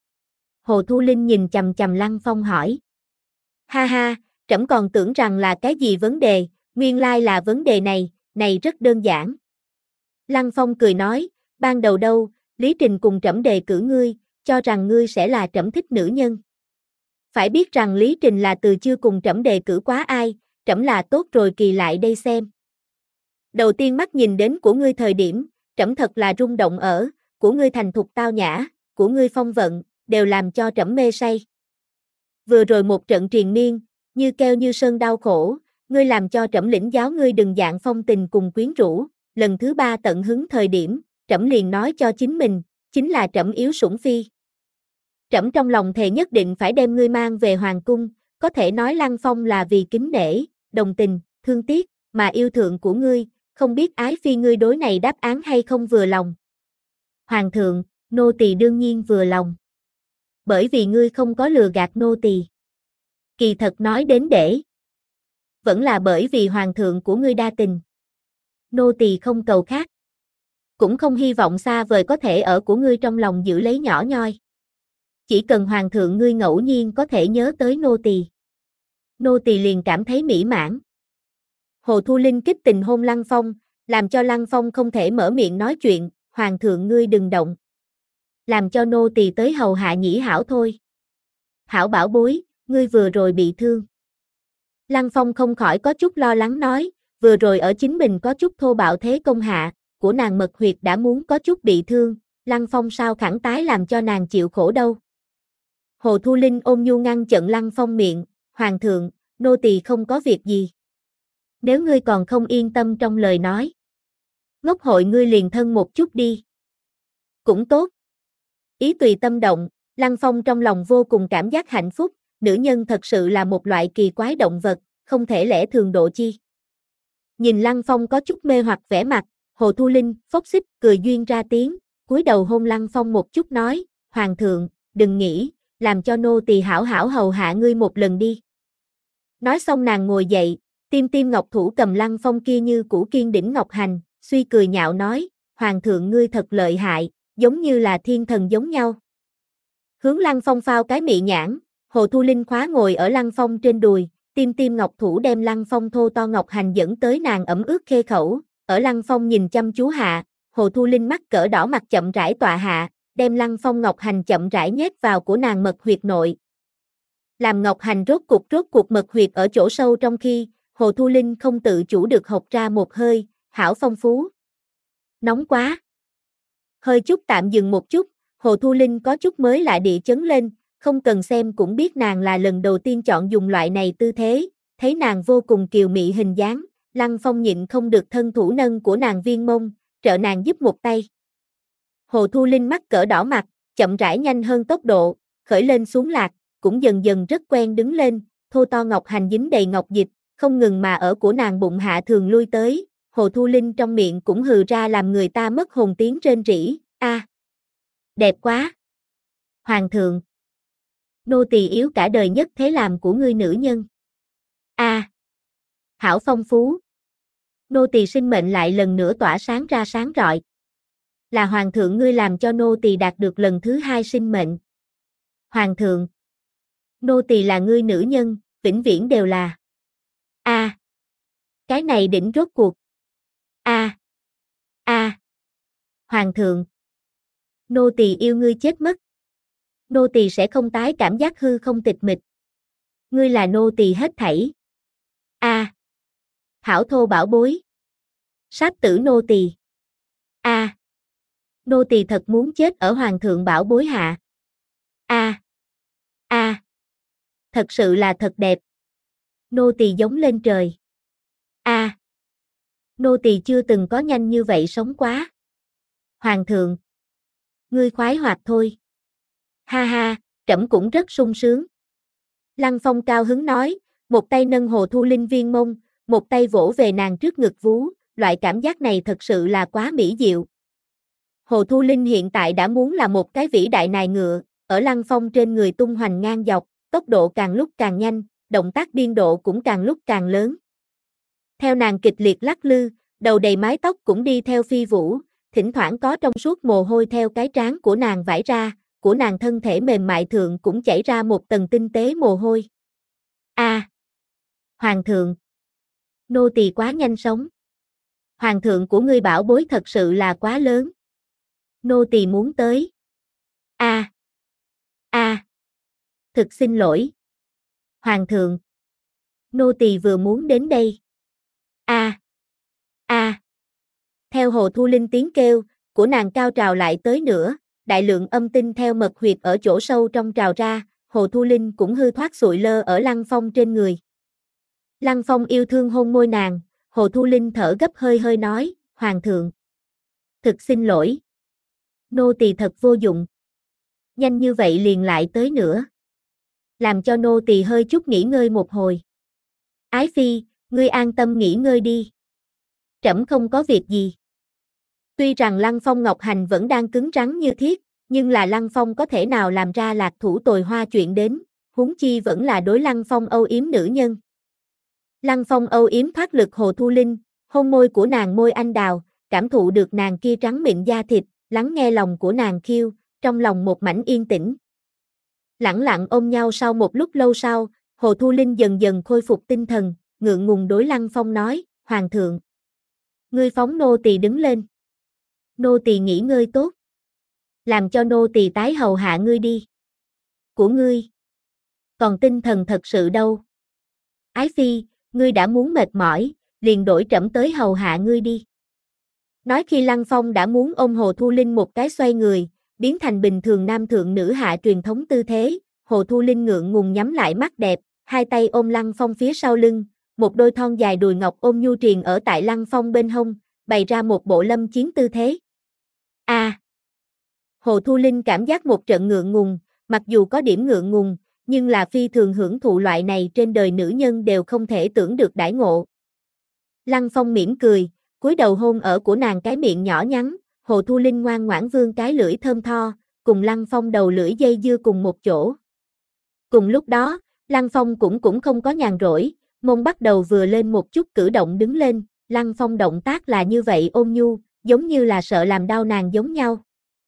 [SPEAKER 1] Hồ Thu Linh nhìn chằm chằm Lăng Phong hỏi. Ha ha, trẫm còn tưởng rằng là cái gì vấn đề, nguyên lai là vấn đề này, này rất đơn giản. Lăng Phong cười nói, ban đầu đâu, Lý Trình cùng trẫm đề cử ngươi, cho rằng ngươi sẽ là trẫm thích nữ nhân. Phải biết rằng Lý Trình là từ chưa cùng trẫm đề cử quá ai, trẫm là tốt rồi kỳ lại đây xem. Đầu tiên mắt nhìn đến của ngươi thời điểm, trẫm thật là rung động ở, của ngươi thành thục tao nhã, của ngươi phong vận, đều làm cho trẫm mê say. Vừa rồi một trận triền miên, như keo như sơn đau khổ, ngươi làm cho trẫm lĩnh giáo ngươi đừng dạng phong tình cùng quyến rũ, lần thứ ba tận hứng thời điểm, trẫm liền nói cho chính mình, chính là trẫm yếu sủng phi. Trẫm trong lòng thề nhất định phải đem ngươi mang về hoàng cung, có thể nói Lăng Phong là vì kính nể, đồng tình, thương tiếc, mà yêu thượng của ngươi, không biết ái phi ngươi đối này đáp án hay không vừa lòng. Hoàng thượng, nô tỳ đương nhiên vừa lòng. Bởi vì ngươi không có lừa gạt nô tỳ. Kỳ thật nói đến để. Vẫn là bởi vì hoàng thượng của ngươi đa tình. Nô tỳ không cầu khác. Cũng không hy vọng xa vời có thể ở của ngươi trong lòng giữ lấy nhỏ nhoi. Chỉ cần hoàng thượng ngươi ngẫu nhiên có thể nhớ tới nô tỳ. Nô tỳ liền cảm thấy mỹ mãn. Hồ Thu Linh kích tình hôn Lăng Phong, làm cho Lăng Phong không thể mở miệng nói chuyện, hoàng thượng ngươi đừng động. Làm cho nô tỳ tới hầu hạ nhĩ hảo thôi. Hảo bảo bối, ngươi vừa rồi bị thương. Lăng Phong không khỏi có chút lo lắng nói, vừa rồi ở chính mình có chút thô bạo thế công hạ, của nàng mật huyệt đã muốn có chút bị thương, Lăng Phong sao khẳng tái làm cho nàng chịu khổ đâu. Hồ Thu Linh ôm nhu ngăn chặn Lăng Phong miệng, hoàng thượng, nô tỳ không có việc gì. Nếu ngươi còn không yên tâm trong lời nói. Ngốc hội ngươi liền thân một chút đi. Cũng tốt. Ý tùy tâm động, Lăng Phong trong lòng vô cùng cảm giác hạnh phúc, nữ nhân thật sự là một loại kỳ quái động vật, không thể lẽ thường độ chi. Nhìn Lăng Phong có chút mê hoặc vẻ mặt, Hồ Thu Linh phốc xích cười duyên ra tiếng, cúi đầu hôn Lăng Phong một chút nói, Hoàng thượng, đừng nghĩ, làm cho nô tỳ hảo hảo hầu hạ ngươi một lần đi. Nói xong nàng ngồi dậy, tiêm tiêm ngọc thủ cầm Lăng Phong kia như củ kiên đỉnh ngọc hành, suy cười nhạo nói, Hoàng thượng ngươi thật lợi hại, giống như là thiên thần giống nhau. Hướng Lăng Phong phao cái mị nhãn, Hồ Thu Linh khóa ngồi ở Lăng Phong trên đùi, tiêm tiêm ngọc thủ đem Lăng Phong thô to ngọc hành dẫn tới nàng ẩm ướt khê khẩu, ở Lăng Phong nhìn chăm chú hạ, Hồ Thu Linh mắt cỡ đỏ mặt chậm rãi tọa hạ, đem Lăng Phong ngọc hành chậm rãi nhét vào của nàng mật huyệt nội. Làm ngọc hành rốt cục rốt cuộc mật huyệt ở chỗ sâu trong khi, Hồ Thu Linh không tự chủ được hộc ra một hơi, hảo phong phú. Nóng quá. Hơi chút tạm dừng một chút, Hồ Thu Linh có chút mới lạ địa chấn lên, không cần xem cũng biết nàng là lần đầu tiên chọn dùng loại này tư thế, thấy nàng vô cùng kiều mị hình dáng, Lăng Phong nhịn không được thân thủ nâng của nàng viên mông, trợ nàng giúp một tay. Hồ Thu Linh mắt cỡ đỏ mặt, chậm rãi nhanh hơn tốc độ, khởi lên xuống lạc, cũng dần dần rất quen đứng lên, thô to ngọc hành dính đầy ngọc dịch, không ngừng mà ở của nàng bụng hạ thường lui tới, Hồ Thu Linh trong miệng cũng hừ ra làm người ta mất hồn tiếng rên rỉ, a, à, đẹp quá. Hoàng thượng, nô tỳ yếu cả đời nhất thế làm của ngươi nữ nhân. A, à, hảo phong phú. Nô tỳ sinh mệnh lại lần nữa tỏa sáng ra sáng rọi. Là hoàng thượng ngươi làm cho nô tỳ đạt được lần thứ hai sinh mệnh. Hoàng thượng, nô tỳ là ngươi nữ nhân, vĩnh viễn đều là. A, à, cái này đỉnh rốt cuộc. A, à, a, à, hoàng thượng, nô tỳ yêu ngươi chết mất. Nô tỳ sẽ không tái cảm giác hư không tịch mịch. Ngươi là nô tỳ hết thảy. A, à, hảo thô bảo bối. Sát tử nô tỳ. A, à, nô tỳ thật muốn chết ở hoàng thượng bảo bối hạ. A, à, a, à, thật sự là thật đẹp. Nô tỳ giống lên trời. A, à, nô tỳ chưa từng có nhanh như vậy sống quá. Hoàng thượng, ngươi khoái hoạt thôi. Ha ha, trẫm cũng rất sung sướng. Lăng Phong cao hứng nói, một tay nâng Hồ Thu Linh viên mông, một tay vỗ về nàng trước ngực vú, loại cảm giác này thật sự là quá mỹ diệu. Hồ Thu Linh hiện tại đã muốn là một cái vĩ đại nài ngựa, ở Lăng Phong trên người tung hoành ngang dọc, tốc độ càng lúc càng nhanh, động tác biên độ cũng càng lúc càng lớn. Theo nàng kịch liệt lắc lư, đầu đầy mái tóc cũng đi theo phi vũ, thỉnh thoảng có trong suốt mồ hôi theo cái trán của nàng vải ra, của nàng thân thể mềm mại thượng cũng chảy ra một tầng tinh tế mồ hôi. A, à, hoàng thượng, nô tỳ quá nhanh sống. Hoàng thượng của ngươi bảo bối thật sự là quá lớn. Nô tỳ muốn tới. A, à, a, à, thực xin lỗi. Hoàng thượng, nô tỳ vừa muốn đến đây. A, à, a. À. Theo Hồ Thu Linh tiếng kêu, của nàng cao trào lại tới nữa, đại lượng âm tinh theo mật huyệt ở chỗ sâu trong trào ra, Hồ Thu Linh cũng hư thoát sụi lơ ở Lăng Phong trên người. Lăng Phong yêu thương hôn môi nàng, Hồ Thu Linh thở gấp hơi hơi nói, Hoàng thượng, thực xin lỗi. Nô tỳ thật vô dụng. Nhanh như vậy liền lại tới nữa. Làm cho nô tỳ hơi chút nghỉ ngơi một hồi. Ái phi, ngươi an tâm nghỉ ngơi đi. Trẫm không có việc gì. Tuy rằng Lăng Phong Ngọc Hành vẫn đang cứng rắn như thiết, nhưng là Lăng Phong có thể nào làm ra lạc thủ tồi hoa chuyện đến, huống chi vẫn là đối Lăng Phong âu yếm nữ nhân. Lăng Phong âu yếm thoát lực Hồ Thu Linh, hôn môi của nàng môi anh đào, cảm thụ được nàng kia trắng mịn da thịt, lắng nghe lòng của nàng khiêu, trong lòng một mảnh yên tĩnh. Lẳng lặng ôm nhau sau một lúc lâu sau, Hồ Thu Linh dần dần khôi phục tinh thần, ngượng ngùng đối Lăng Phong nói, Hoàng thượng, ngươi phóng nô tỳ đứng lên. Nô tỳ nghỉ ngơi tốt. Làm cho nô tỳ tái hầu hạ ngươi đi. Của ngươi. Còn tinh thần thật sự đâu. Ái phi, ngươi đã muốn mệt mỏi, liền đổi trẫm tới hầu hạ ngươi đi. Nói khi Lăng Phong đã muốn ôm Hồ Thu Linh một cái xoay người, biến thành bình thường nam thượng nữ hạ truyền thống tư thế, Hồ Thu Linh ngượng ngùng nhắm lại mắt đẹp, hai tay ôm Lăng Phong phía sau lưng, một đôi thon dài đùi ngọc ôm nhu triền ở tại Lăng Phong bên hông, bày ra một bộ lâm chiến tư thế. A. À, Hồ Thu Linh cảm giác một trận ngượng ngùng, mặc dù có điểm ngượng ngùng, nhưng là phi thường hưởng thụ loại này trên đời nữ nhân đều không thể tưởng được đãi ngộ. Lăng Phong mỉm cười, cúi đầu hôn ở của nàng cái miệng nhỏ nhắn, Hồ Thu Linh ngoan ngoãn vươn cái lưỡi thơm tho, cùng Lăng Phong đầu lưỡi dây dưa cùng một chỗ. Cùng lúc đó, Lăng Phong cũng cũng không có nhàn rỗi, mông bắt đầu vừa lên một chút cử động đứng lên, Lăng Phong động tác là như vậy ôn nhu, giống như là sợ làm đau nàng giống nhau.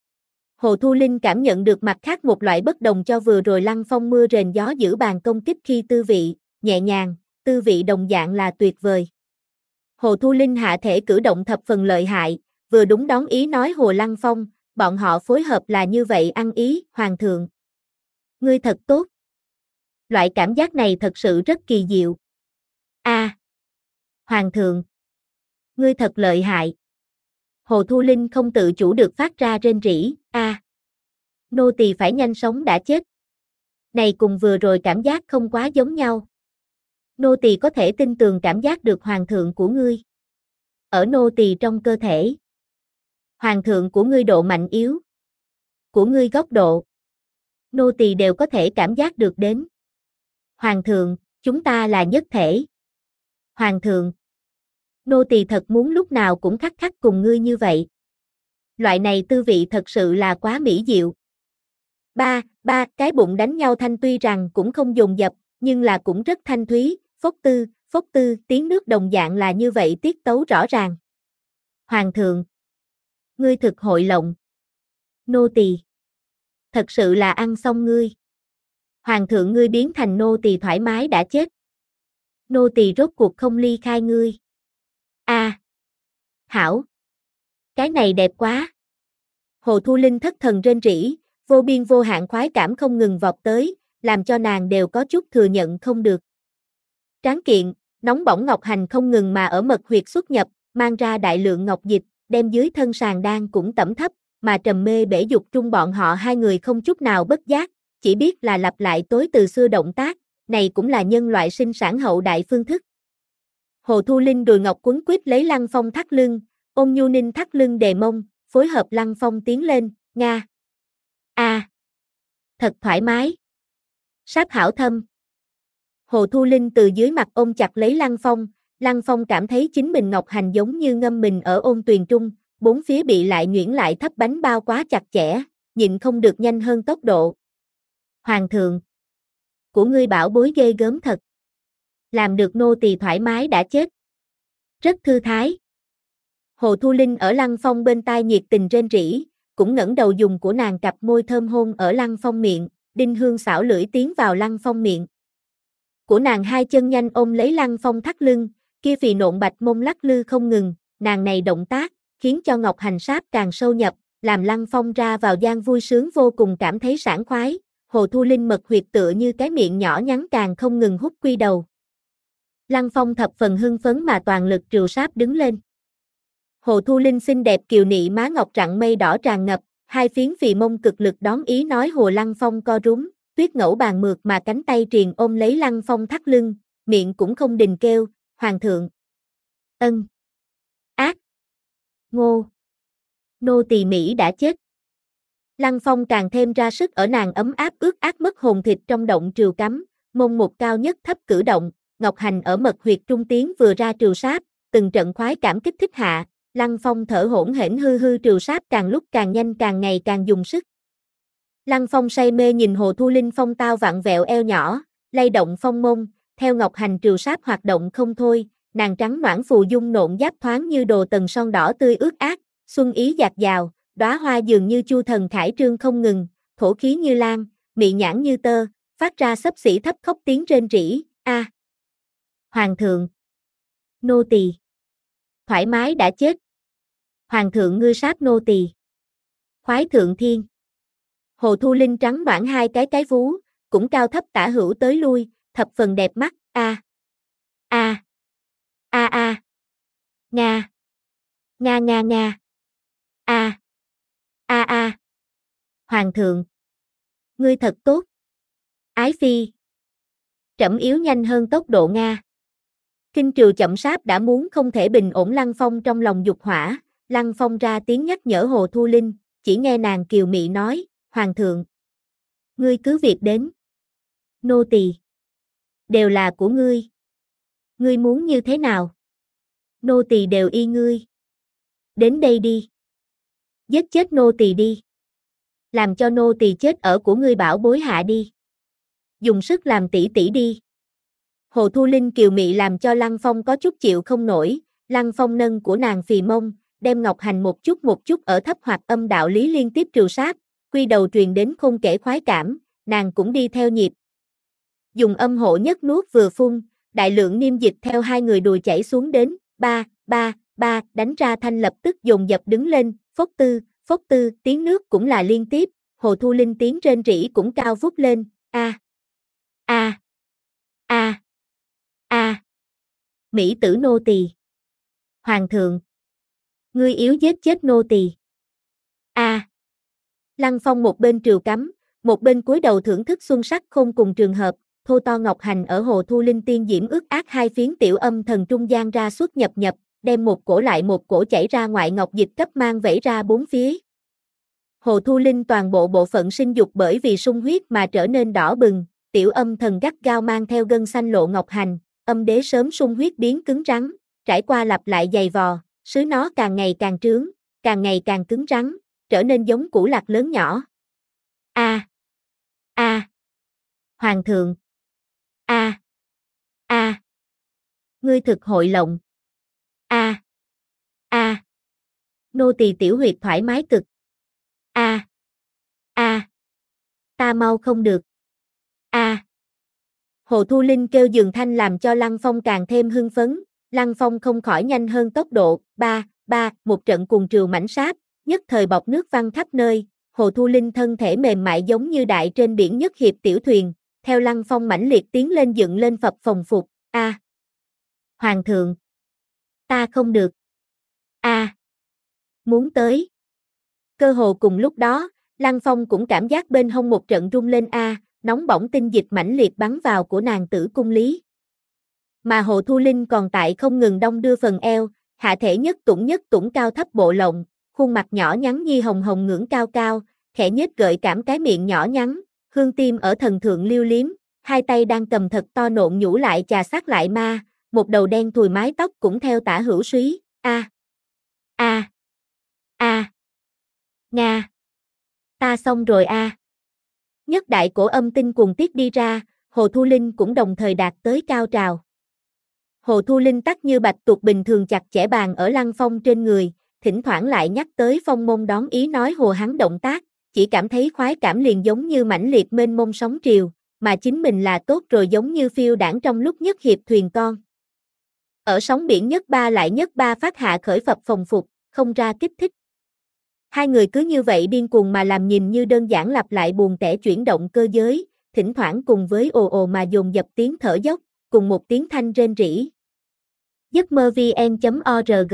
[SPEAKER 1] Hồ Thu Linh cảm nhận được mặt khác một loại bất đồng cho vừa rồi Lăng Phong mưa rền gió giữ bàn công kích khi tư vị, nhẹ nhàng, tư vị đồng dạng là tuyệt vời. Hồ Thu Linh hạ thể cử động thập phần lợi hại, vừa đúng đón ý nói Hồ Lăng Phong, bọn họ phối hợp là như vậy ăn ý, Hoàng thượng. Ngươi thật tốt. Loại cảm giác này thật sự rất kỳ diệu. A, à, Hoàng thượng. Ngươi thật lợi hại. Hồ Thu Linh không tự chủ được phát ra rên rỉ, a. À, nô tỳ phải nhanh sống đã chết. Này cùng vừa rồi cảm giác không quá giống nhau. Nô tỳ có thể tin tưởng cảm giác được hoàng thượng của ngươi. Ở nô tỳ trong cơ thể. Hoàng thượng của ngươi độ mạnh yếu. Của ngươi góc độ. Nô tỳ đều có thể cảm giác được đến. Hoàng thượng, chúng ta là nhất thể. Hoàng thượng. Nô tỳ thật muốn lúc nào cũng khắc khắc cùng ngươi như vậy. Loại này tư vị thật sự là quá mỹ diệu. Ba, ba, cái bụng đánh nhau thanh tuy rằng cũng không dồn dập, nhưng là cũng rất thanh thúy, phốc tư, phốc tư, tiếng nước đồng dạng là như vậy tiết tấu rõ ràng. Hoàng thượng. Ngươi thực hội lộng. Nô tỳ. Thật sự là ăn xong ngươi. Hoàng thượng ngươi biến thành nô tỳ thoải mái đã chết. Nô tỳ rốt cuộc không ly khai ngươi. A. À. Hảo. Cái này đẹp quá. Hồ Thu Linh thất thần rên rỉ, vô biên vô hạn khoái cảm không ngừng vọt tới, làm cho nàng đều có chút thừa nhận không được. Tráng kiện, nóng bỏng ngọc hành không ngừng mà ở mật huyệt xuất nhập, mang ra đại lượng ngọc dịch, đem dưới thân sàn đan cũng tẩm thấp, mà trầm mê bể dục trung bọn họ hai người không chút nào bất giác, chỉ biết là lặp lại tối từ xưa động tác, này cũng là nhân loại sinh sản hậu đại phương thức. Hồ Thu Linh đùi ngọc quấn quýt lấy Lăng Phong thắt lưng, ôn nhu ninh thắt lưng đề mông, phối hợp Lăng Phong tiến lên, nga. A. À. Thật thoải mái. Sát hảo thâm. Hồ Thu Linh từ dưới mặt ôm chặt lấy Lăng Phong, Lăng Phong cảm thấy chính mình ngọc hành giống như ngâm mình ở ôn tuyền trung, bốn phía bị lại nhuyễn lại thấp bánh bao quá chặt chẽ, nhịn không được nhanh hơn tốc độ. Hoàng thượng. Của ngươi bảo bối ghê gớm thật. Làm được nô tỳ thoải mái đã chết. Rất thư thái. Hồ Thu Linh ở Lăng Phong bên tai nhiệt tình rên rỉ, cũng ngẩng đầu dùng của nàng cặp môi thơm hôn ở Lăng Phong miệng, đinh hương xảo lưỡi tiến vào Lăng Phong miệng. Của nàng hai chân nhanh ôm lấy Lăng Phong thắt lưng, kia phì nộn bạch mông lắc lư không ngừng, nàng này động tác, khiến cho ngọc hành sáp càng sâu nhập, làm Lăng Phong ra vào gian vui sướng vô cùng cảm thấy sảng khoái, Hồ Thu Linh mật huyệt tựa như cái miệng nhỏ nhắn càng không ngừng hút quy đầu. Lăng Phong thập phần hưng phấn mà toàn lực trừu sáp đứng lên. Hồ Thu Linh xinh đẹp kiều nị má ngọc rạng mây đỏ tràn ngập, hai phiến phì mông cực lực đón ý nói Hồ Lăng Phong co rúm, tuyết ngẫu bàn mượt mà cánh tay triền ôm lấy Lăng Phong thắt lưng, miệng cũng không đình kêu, hoàng thượng. Ân. Ác. Ngô. Nô tỳ Mỹ đã chết. Lăng Phong càng thêm ra sức ở nàng ấm áp ướt át mất hồn thịt trong động trừu cắm, mông một cao nhất thấp cử động, ngọc hành ở mật huyệt trung tiến vừa ra trừu sáp, từng trận khoái cảm kích thích hạ, Lăng Phong thở hổn hển hư hư trừu sáp càng lúc càng nhanh càng ngày càng dùng sức. Lăng Phong say mê nhìn Hồ Thu Linh phong tao vặn vẹo eo nhỏ, lay động phong mông, theo ngọc hành trừu sáp hoạt động không thôi, nàng trắng noãn phù dung nộn giáp thoáng như đồ tần son đỏ tươi ướt át, xuân ý dạt dào, đóa hoa dường như chu thần khải trương không ngừng, thổ khí như lan, mị nhãn như tơ, phát ra xấp xỉ thấp khóc tiếng rên rỉ, a. À. Hoàng thượng. Nô tỳ. Thoải mái đã chết. Hoàng thượng ngươi sát nô tỳ. Khoái thượng thiên. Hồ Thu Linh trắng noãn hai cái cái vú, cũng cao thấp tả hữu tới lui, thập phần đẹp mắt, a. A. A a. Nga. Nga nga nga. A. A a. Hoàng thượng. Ngươi thật tốt. Ái phi. Trẫm yếu nhanh hơn tốc độ Nga. Kinh triều chậm sáp đã muốn không thể bình ổn Lăng Phong trong lòng dục hỏa, Lăng Phong ra tiếng nhắc nhở Hồ Thu Linh, chỉ nghe nàng kiều mị nói, Hoàng thượng. Ngươi cứ việc đến. Nô tỳ. Đều là của ngươi. Ngươi muốn như thế nào? Nô tỳ đều y ngươi. Đến đây đi. Giết chết nô tỳ đi. Làm cho nô tỳ chết ở của ngươi bảo bối hạ đi. Dùng sức làm tỷ tỷ đi. Hồ Thu Linh kiều mị làm cho Lăng Phong có chút chịu không nổi, Lăng Phong nâng của nàng phì mông, đem ngọc hành một chút một chút ở thấp hoặc âm đạo lý liên tiếp trừ sát, quy đầu truyền đến không kể khoái cảm, nàng cũng đi theo nhịp. Dùng âm hộ nhất nuốt vừa phun, đại lượng niêm dịch theo hai người đùi chảy xuống đến, ba, ba, ba, đánh ra thanh lập tức dồn dập đứng lên, phốc tư, phốc tư, tiếng nước cũng là liên tiếp, Hồ Thu Linh tiếng rên rỉ cũng cao vút lên, a, a, a, a, mỹ tử nô tỳ. Hoàng thượng, ngươi yếu giết chết nô tỳ. A. Lăng Phong một bên trừ cắm, một bên cúi đầu thưởng thức xuân sắc khôn cùng trường hợp, thô to ngọc hành ở Hồ Thu Linh tiên diễm ướt át hai phiến tiểu âm thần trung gian ra suốt nhập nhập, đem một cổ lại một cổ chảy ra ngoại ngọc dịch cấp mang vẩy ra bốn phía. Hồ Thu Linh toàn bộ bộ phận sinh dục bởi vì sung huyết mà trở nên đỏ bừng, tiểu âm thần gắt gao mang theo gân xanh lộ ngọc hành, âm đế sớm sung huyết biến cứng rắn, trải qua lặp lại dày vò, sứ nó càng ngày càng trướng, càng ngày càng cứng rắn, trở nên giống củ lạc lớn nhỏ. A. A. Hoàng thượng. A. A. Ngươi thực hội lộng. A. A. Nô tỳ tiểu huyệt thoải mái cực. A. A. Ta mau không được. A. Hồ Thu Linh kêu giường thanh làm cho Lăng Phong càng thêm hưng phấn, Lăng Phong không khỏi nhanh hơn tốc độ, ba, ba, một trận cuồng triều mãnh sát, nhất thời bọt nước văng khắp nơi, Hồ Thu Linh thân thể mềm mại giống như đại trên biển nhất hiệp tiểu thuyền, theo Lăng Phong mãnh liệt tiến lên dựng lên phập phồng phục, a. Hoàng thượng. Ta không được. A. Muốn tới. Cơ hồ cùng lúc đó, Lăng Phong cũng cảm giác bên hông một trận rung lên a, nóng bỏng tinh dịch mãnh liệt bắn vào của nàng tử cung lý. Mà Hồ Thu Linh còn tại không ngừng đong đưa phần eo, hạ thể nhất tủng nhất tủng cao thấp bộ lộng, khuôn mặt nhỏ nhắn nhi hồng hồng ngưỡng cao cao, khẽ nhếch gợi cảm cái miệng nhỏ nhắn, hương tim ở thần thượng liêu liếm, hai tay đang cầm thật to nộn nhũ lại chà sát lại ma, một đầu đen thùi mái tóc cũng theo tả hữu súy, a, a, a, nga, ta xong rồi a. Nhất đại cổ âm tinh cuồng tiết đi ra, Hồ Thu Linh cũng đồng thời đạt tới cao trào. Hồ Thu Linh tắc như bạch tuộc bình thường chặt chẽ bàn ở Lăng Phong trên người, thỉnh thoảng lại nhắc tới phong môn đón ý nói hồ hắn động tác, chỉ cảm thấy khoái cảm liền giống như mãnh liệt mênh mông sóng triều, mà chính mình là tốt rồi giống như phiêu đãng trong lúc nhất hiệp thuyền con. Ở sóng biển nhất ba lại nhất ba phát hạ khởi phập phồng phục, không ra kích thích. Hai người cứ như vậy điên cuồng mà làm nhìn như đơn giản lặp lại buồn tẻ chuyển động cơ giới, thỉnh thoảng cùng với ồ ồ mà dồn dập tiếng thở dốc, cùng một tiếng thanh rên rỉ. giấc mơ vn chấm org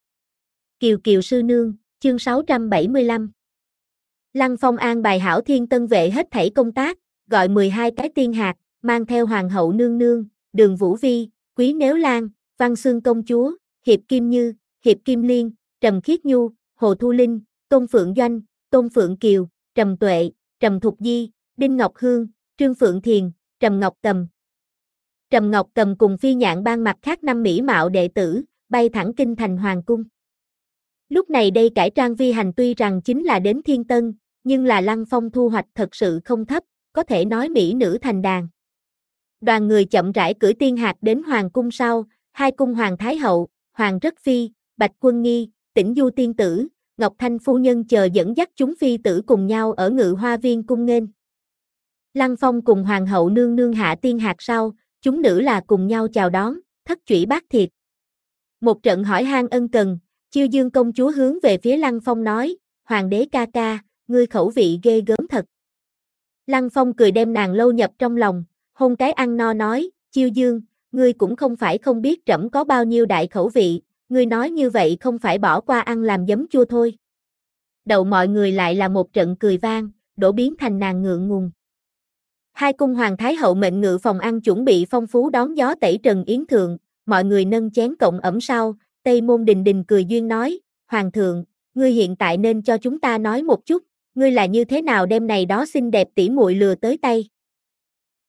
[SPEAKER 1] Kiều Kiều sư nương, chương sáu trăm bảy mươi lăm. Lăng Phong an bài hảo thiên tân vệ hết thảy công tác, gọi mười hai cái tiên hạt, mang theo hoàng hậu nương nương, Đường Vũ Vi, Quý Nếu Lan, Văn Xương công chúa, Hiệp Kim Như, Hiệp Kim Liên, Trầm Khiết Nhu, Hồ Thu Linh, Tôn Phượng Doanh, Tôn Phượng Kiều, Trầm Tuệ, Trầm Thục Di, Đinh Ngọc Hương, Trương Phượng Thiền, Trầm Ngọc Cầm. Trầm Ngọc Cầm cùng Phi Nhạn ban mặt khác năm mỹ mạo đệ tử, bay thẳng kinh thành hoàng cung. Lúc này đây cải trang vi hành tuy rằng chính là đến Thiên Tân, nhưng là Lăng Phong thu hoạch thật sự không thấp, có thể nói mỹ nữ thành đàn. Đoàn người chậm rãi cưỡi tiên hạt đến hoàng cung sau, hai cung hoàng thái hậu, hoàng rất phi, Bạch Quân Nghi, Tĩnh Du tiên tử, Ngọc Thanh phu nhân chờ dẫn dắt chúng phi tử cùng nhau ở Ngự Hoa Viên cung nghênh. Lăng Phong cùng hoàng hậu nương nương hạ tiên hạt sau, chúng nữ là cùng nhau chào đón, thất chủy bát thiệt. Một trận hỏi han ân cần, Chiêu Dương công chúa hướng về phía Lăng Phong nói, hoàng đế ca ca, ngươi khẩu vị ghê gớm thật. Lăng Phong cười đem nàng lâu nhập trong lòng, hôn cái ăn no nói, Chiêu Dương, ngươi cũng không phải không biết trẫm có bao nhiêu đại khẩu vị, ngươi nói như vậy không phải bỏ qua ăn làm giấm chua thôi. Đậu mọi người lại là một trận cười vang, đổ biến thành nàng ngượng ngùng. Hai cung hoàng thái hậu mệnh ngự phòng ăn chuẩn bị phong phú đón gió tẩy trần yến thượng, mọi người nâng chén cộng ẩm sau, Tây Môn Đình Đình cười duyên nói, hoàng thượng, ngươi hiện tại nên cho chúng ta nói một chút, ngươi là như thế nào đem này đó xinh đẹp tỉ muội lừa tới tay.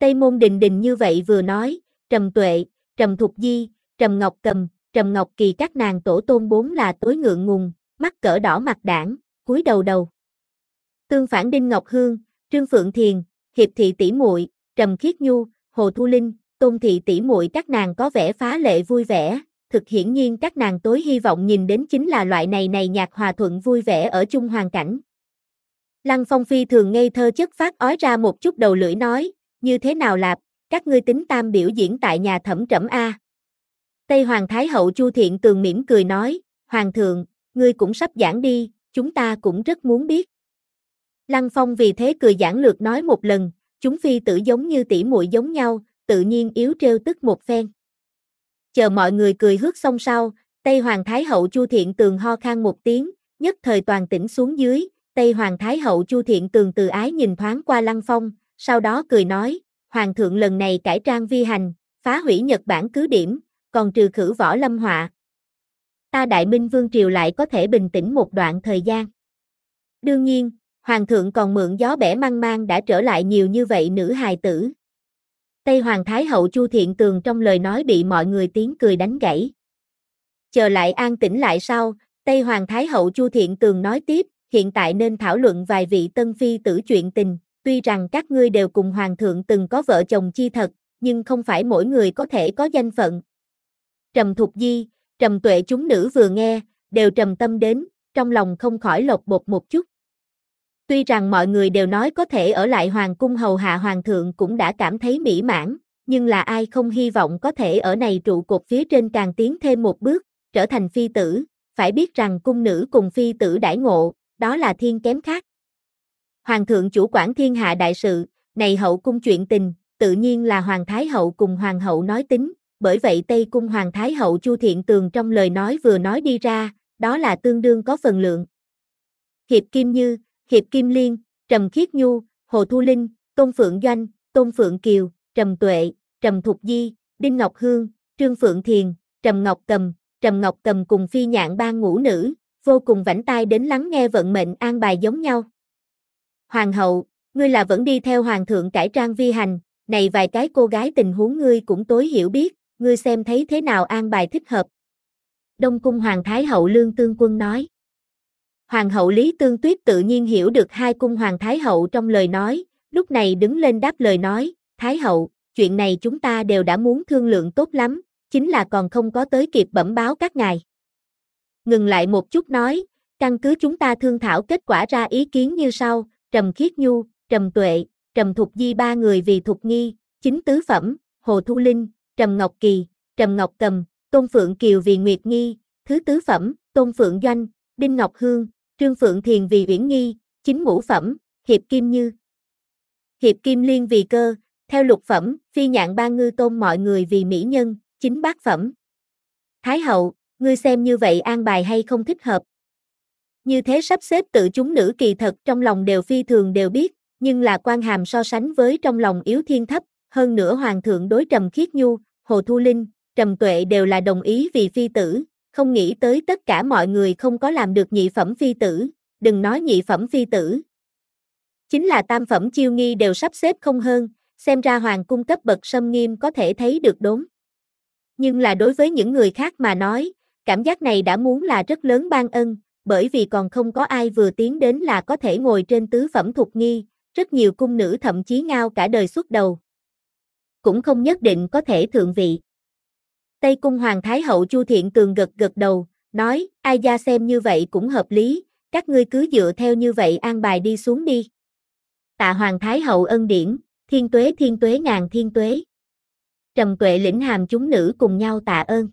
[SPEAKER 1] Tây Môn Đình Đình như vậy vừa nói, Trầm Tuệ, Trầm Thục Di, Trầm Ngọc Cầm, Trầm Ngọc Kỳ các nàng tổ tôn bốn là tối ngượng ngùng, mắt cỡ đỏ mặt đảng, cúi đầu đầu. Tương phản Đinh Ngọc Hương, Trương Phượng Thiền, Hiệp Thị tỷ muội, Trầm Khiết Nhu, Hồ Thu Linh, Tôn Thị tỷ muội các nàng có vẻ phá lệ vui vẻ, thực hiển nhiên các nàng tối hy vọng nhìn đến chính là loại này này nhạc hòa thuận vui vẻ ở chung hoàn cảnh. Lăng Phong phi thường ngây thơ chất phát ói ra một chút đầu lưỡi nói, như thế nào lạp, các ngươi tính tam biểu diễn tại nhà thẩm trẫm a. Tây Hoàng Thái hậu Chu Thiện Tường mỉm cười nói, Hoàng thượng, ngươi cũng sắp giảng đi, chúng ta cũng rất muốn biết. Lăng Phong vì thế cười giảng lược nói một lần, chúng phi tử giống như tỷ muội giống nhau, tự nhiên yếu trêu tức một phen. Chờ mọi người cười hước xong sau, Tây Hoàng Thái hậu Chu Thiện Tường ho khan một tiếng, nhất thời toàn tỉnh xuống dưới, Tây Hoàng Thái hậu Chu Thiện Tường từ ái nhìn thoáng qua Lăng Phong, sau đó cười nói, Hoàng thượng lần này cải trang vi hành, phá hủy Nhật Bản cứ điểm, còn trừ khử Võ Lâm họa. Ta Đại Minh Vương Triều lại có thể bình tĩnh một đoạn thời gian. Đương nhiên, Hoàng thượng còn mượn gió bẻ măng mang đã trở lại nhiều như vậy nữ hài tử. Tây Hoàng Thái hậu Chu Thiện Tường trong lời nói bị mọi người tiếng cười đánh gãy. Chờ lại an tĩnh lại sau, Tây Hoàng Thái hậu Chu Thiện Tường nói tiếp, hiện tại nên thảo luận vài vị tân phi tử chuyện tình, tuy rằng các ngươi đều cùng Hoàng thượng từng có vợ chồng chi thật, nhưng không phải mỗi người có thể có danh phận. Trầm Thục Di, Trầm Tuệ chúng nữ vừa nghe, đều trầm tâm đến, trong lòng không khỏi lột bột một chút. Tuy rằng mọi người đều nói có thể ở lại hoàng cung hầu hạ hoàng thượng cũng đã cảm thấy mỹ mãn, nhưng là ai không hy vọng có thể ở này trụ cột phía trên càng tiến thêm một bước, trở thành phi tử, phải biết rằng cung nữ cùng phi tử đãi ngộ, đó là thiên kém khác. Hoàng thượng chủ quản thiên hạ đại sự, này hậu cung chuyện tình, tự nhiên là Hoàng Thái hậu cùng Hoàng hậu nói tính, bởi vậy Tây cung Hoàng Thái hậu Chu Thiện Tường trong lời nói vừa nói đi ra, đó là tương đương có phần lượng. Hiệp Kim Như, Hiệp Kim Liên, Trầm Khiết Nhu, Hồ Thu Linh, Tôn Phượng Doanh, Tôn Phượng Kiều, Trầm Tuệ, Trầm Thục Di, Đinh Ngọc Hương, Trương Phượng Thiền, Trầm Ngọc Cầm, Trầm Ngọc Cầm cùng phi nhạn ban ngũ nữ, vô cùng vảnh tai đến lắng nghe vận mệnh an bài giống nhau. Hoàng hậu, ngươi là vẫn đi theo hoàng thượng cải trang vi hành, này vài cái cô gái tình huống ngươi cũng tối hiểu biết, ngươi xem thấy thế nào an bài thích hợp. Đông cung Hoàng Thái hậu Lương Tương Quân nói. Hoàng hậu Lý Tương Tuyết tự nhiên hiểu được hai cung Hoàng Thái hậu trong lời nói, lúc này đứng lên đáp lời nói, Thái hậu, chuyện này chúng ta đều đã muốn thương lượng tốt lắm, chính là còn không có tới kịp bẩm báo các ngài. Ngừng lại một chút nói, căn cứ chúng ta thương thảo kết quả ra ý kiến như sau, Trầm Khiết Nhu, Trầm Tuệ, Trầm Thục Di ba người vì Thục Nghi, chính tứ phẩm, Hồ Thu Linh, Trầm Ngọc Kỳ, Trầm Ngọc Cầm, Tôn Phượng Kiều vì Nguyệt Nghi, thứ tứ phẩm, Tôn Phượng Doanh, Đinh Ngọc Hương, Trương Phượng Thiền vì Uyển Nghi, chính ngũ phẩm, Hiệp Kim Như. Hiệp Kim Liên vì Cơ, theo lục phẩm, Phi Nhạn Ba Ngư Tôn mọi người vì Mỹ Nhân, chính bát phẩm. Thái hậu, ngươi xem như vậy an bài hay không thích hợp? Như thế sắp xếp tự chúng nữ kỳ thật trong lòng đều phi thường đều biết, nhưng là quan hàm so sánh với trong lòng yếu thiên thấp, hơn nữa hoàng thượng đối Trầm Khiết Nhu, Hồ Thu Linh, Trầm Tuệ đều là đồng ý vì phi tử, không nghĩ tới tất cả mọi người không có làm được nhị phẩm phi tử, đừng nói nhị phẩm phi tử. Chính là tam phẩm chiêu nghi đều sắp xếp không hơn, xem ra hoàng cung cấp bậc sâm nghiêm có thể thấy được đốn. Nhưng là đối với những người khác mà nói, cảm giác này đã muốn là rất lớn ban ân, bởi vì còn không có ai vừa tiến đến là có thể ngồi trên tứ phẩm Thục Nghi, rất nhiều cung nữ thậm chí ngao cả đời suốt đầu. Cũng không nhất định có thể thượng vị. Tây cung Hoàng Thái hậu Chu Thiện Tường gật gật đầu, nói, ai gia xem như vậy cũng hợp lý, các ngươi cứ dựa theo như vậy an bài đi xuống đi. Tạ Hoàng Thái hậu ân điển, thiên tuế thiên tuế ngàn thiên tuế. Trầm Tuệ lĩnh hàm chúng nữ cùng nhau tạ ơn.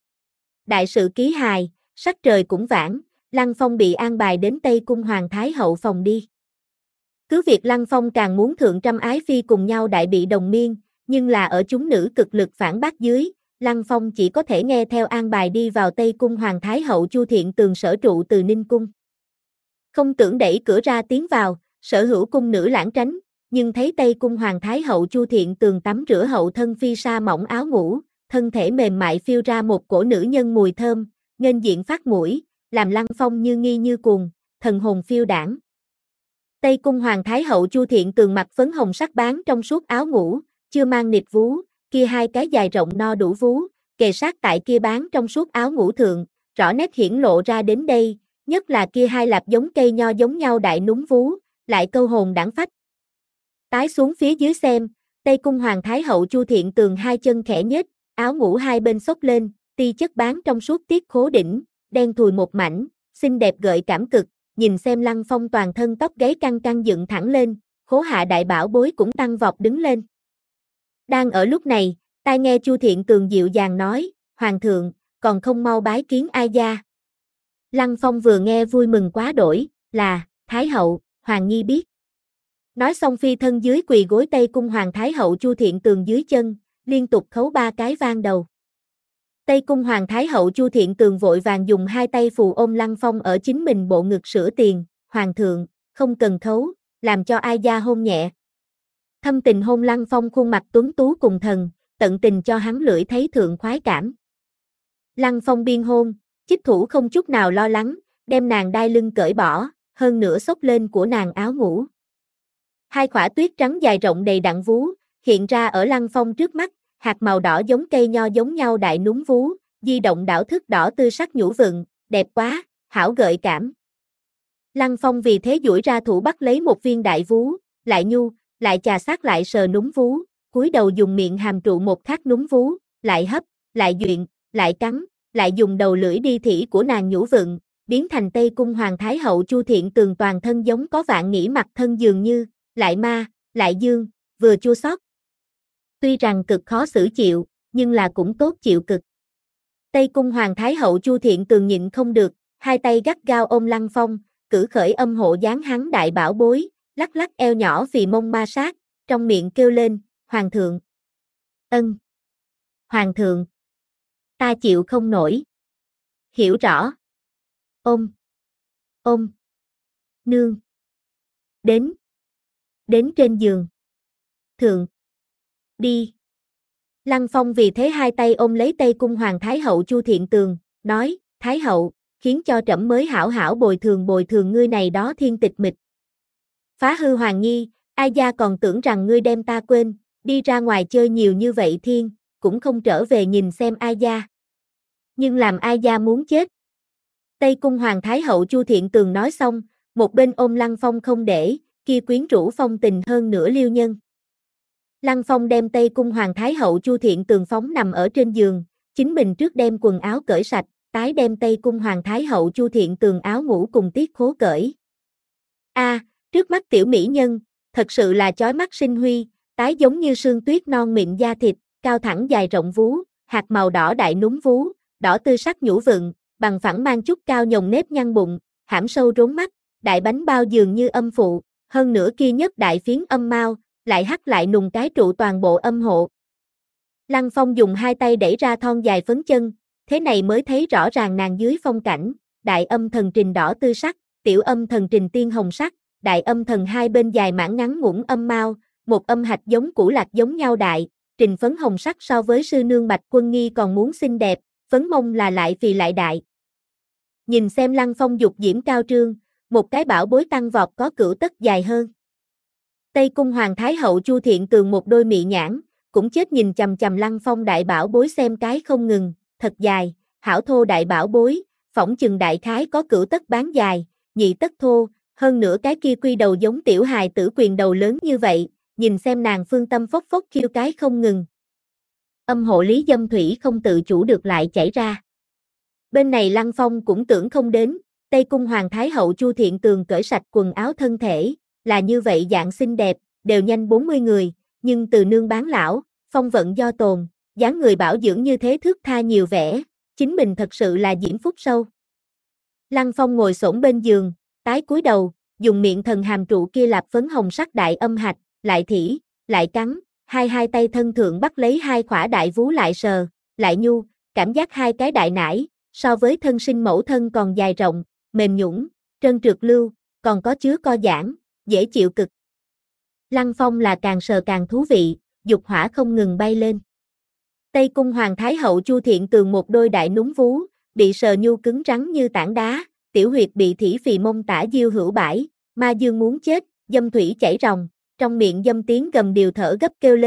[SPEAKER 1] Đại sự ký hài, sắc trời cũng vãn, Lăng Phong bị an bài đến Tây cung Hoàng Thái hậu phòng đi. Cứ việc Lăng Phong càng muốn thượng trăm ái phi cùng nhau đại bị đồng miên, nhưng là ở chúng nữ cực lực phản bác dưới, Lăng Phong chỉ có thể nghe theo an bài đi vào Tây cung Hoàng Thái hậu Chu Thiện Tường sở trụ từ Ninh cung. Không tưởng đẩy cửa ra tiến vào, sở hữu cung nữ lãng tránh, nhưng thấy Tây cung Hoàng Thái hậu Chu Thiện Tường tắm rửa hậu thân phi sa mỏng áo ngủ, thân thể mềm mại phiêu ra một cổ nữ nhân mùi thơm, nghênh diện phát mũi, làm Lăng Phong như nghi như cuồng, thần hồn phiêu đảng. Tây cung Hoàng Thái hậu Chu Thiện Tường mặc phấn hồng sắc bán trong suốt áo ngủ, chưa mang nịt vú, kia hai cái dài rộng no đủ vú, kề sát tại kia bán trong suốt áo ngủ thượng, rõ nét hiển lộ ra đến đây, nhất là kia hai lạp giống cây nho giống nhau đại núm vú, lại câu hồn đãng phách. Tái xuống phía dưới xem, Tây Cung Hoàng Thái Hậu Chu Thiện Tường hai chân khẽ nhếch, áo ngủ hai bên xốc lên, ti chất bán trong suốt tiết khố đỉnh, đen thùi một mảnh, xinh đẹp gợi cảm cực, nhìn xem Lăng Phong toàn thân tóc gáy căng căng dựng thẳng lên, khố hạ đại bảo bối cũng tăng vọt đứng lên. Đang ở lúc này, tai nghe Chu Thiện Tường dịu dàng nói, Hoàng thượng, còn không mau bái kiến ai gia. Lăng Phong vừa nghe vui mừng quá đổi, là, Thái Hậu, Hoàng Nhi biết. Nói xong phi thân dưới quỳ gối Tây Cung Hoàng Thái Hậu Chu Thiện Tường dưới chân, liên tục khấu ba cái vang đầu. Tây Cung Hoàng Thái Hậu Chu Thiện Tường vội vàng dùng hai tay phù ôm Lăng Phong ở chính mình bộ ngực sửa tiền, Hoàng thượng, không cần khấu, làm cho ai gia hôn nhẹ. Thâm tình hôn Lăng Phong khuôn mặt tuấn tú cùng thần, tận tình cho hắn lưỡi thấy thượng khoái cảm. Lăng Phong biên hôn, chích thủ không chút nào lo lắng, đem nàng đai lưng cởi bỏ, hơn nữa xốc lên của nàng áo ngủ. Hai khỏa tuyết trắng dài rộng đầy đặn vú, hiện ra ở Lăng Phong trước mắt, hạt màu đỏ giống cây nho giống nhau đại núm vú, di động đảo thức đỏ tươi sắc nhũ vựng, đẹp quá, hảo gợi cảm. Lăng Phong vì thế duỗi ra thủ bắt lấy một viên đại vú, lại nhu, lại chà sát lại sờ núm vú, cúi đầu dùng miệng hàm trụ một khắc núm vú, lại hấp, lại duyện, lại cắn, lại dùng đầu lưỡi đi thỉ của nàng nhũ vựng, biến thành Tây Cung Hoàng Thái Hậu Chu Thiện Tường toàn thân giống có vạn nghĩ mặt thân dường như, lại ma, lại dương, vừa chua xót. Tuy rằng cực khó xử chịu, nhưng là cũng tốt chịu cực. Tây Cung Hoàng Thái Hậu Chu Thiện Tường nhịn không được, hai tay gắt gao ôm Lăng Phong, cử khởi âm hộ dáng hắn đại bảo bối, lắc lắc eo nhỏ vì mông ma sát, trong miệng kêu lên, Hoàng thượng. Ân. Hoàng thượng. Ta chịu không nổi. Hiểu rõ. Ôm. Ôm. Nương. Đến. Đến trên giường. Thượng. Đi. Lăng Phong vì thế hai tay ôm lấy Tây Cung Hoàng Thái Hậu Chu Thiện Tường, nói, Thái Hậu, khiến cho trẫm mới hảo hảo bồi thường bồi thường ngươi này đó thiên tịch mịch. Phá hư Hoàng Nhi, ai gia còn tưởng rằng ngươi đem ta quên, đi ra ngoài chơi nhiều như vậy thiên, cũng không trở về nhìn xem ai gia. Nhưng làm ai gia muốn chết. Tây Cung Hoàng Thái Hậu Chu Thiện Tường nói xong, một bên ôm Lăng Phong không để, kia quyến rũ phong tình hơn nửa liêu nhân. Lăng Phong đem Tây Cung Hoàng Thái Hậu Chu Thiện Tường phóng nằm ở trên giường, chính mình trước đem quần áo cởi sạch, tái đem Tây Cung Hoàng Thái Hậu Chu Thiện Tường áo ngủ cùng tiết khố cởi. A, à, trước mắt tiểu mỹ nhân, thật sự là chói mắt sinh huy, tái giống như sương tuyết non mịn da thịt, cao thẳng dài rộng vú, hạt màu đỏ đại núm vú, đỏ tươi sắc nhũ vựng, bằng phẳng mang chút cao nhồng nếp nhăn bụng, hãm sâu rốn mắt, đại bánh bao dường như âm phụ, hơn nữa kia nhất đại phiến âm mao, lại hắt lại nùng cái trụ toàn bộ âm hộ. Lăng Phong dùng hai tay đẩy ra thon dài phấn chân, thế này mới thấy rõ ràng nàng dưới phong cảnh, đại âm thần trình đỏ tươi sắc, tiểu âm thần trình tiên hồng sắc, đại âm thần hai bên dài mãn ngắn ngủn âm mao, một âm hạch giống củ lạc giống nhau đại, trình phấn hồng sắc so với sư nương Bạch Quân Nghi còn muốn xinh đẹp, phấn mông là lại phì lại đại. Nhìn xem Lăng Phong dục diễm cao trương, một cái bảo bối tăng vọt có cửu tấc dài hơn. Tây Cung Hoàng Thái Hậu Chu Thiện Tường một đôi mị nhãn, cũng chết nhìn chằm chằm Lăng Phong đại bảo bối xem cái không ngừng, thật dài, hảo thô đại bảo bối, phỏng chừng đại khái có cửu tấc bán dài, nhị tấc thô, hơn nữa cái kia quy đầu giống tiểu hài tử quyền đầu lớn như vậy, nhìn xem nàng phương tâm phốc phốc kêu cái không ngừng. Âm hộ lý dâm thủy không tự chủ được lại chảy ra. Bên này Lăng Phong cũng tưởng không đến, Tây Cung Hoàng Thái Hậu Chu Thiện Tường cởi sạch quần áo thân thể, là như vậy dạng xinh đẹp, đều nhanh bốn mươi người, nhưng từ nương bán lão, phong vận do tồn, dáng người bảo dưỡng như thế thước tha nhiều vẻ, chính mình thật sự là diễm phúc sâu. Lăng Phong ngồi xổm bên giường, tái cúi đầu, dùng miệng thần hàm trụ kia lạp phấn hồng sắc đại âm hạch, lại thỉ, lại cắn, hai hai tay thân thượng bắt lấy hai khỏa đại vú lại sờ, lại nhu, cảm giác hai cái đại nải, so với thân sinh mẫu thân còn dài rộng, mềm nhũn, trơn trượt lưu, còn có chứa co giãn, dễ chịu cực. Lăng Phong là càng sờ càng thú vị, dục hỏa không ngừng bay lên. Tây Cung Hoàng Thái Hậu Chu Thiện Tường một đôi đại núm vú, bị sờ nhu cứng rắn như tảng đá, tiểu huyệt bị thỉ phì mông tả diêu hữu bãi, ma dương muốn chết, dâm thủy chảy ròng, trong miệng dâm tiếng gầm điều thở gấp kêu lên,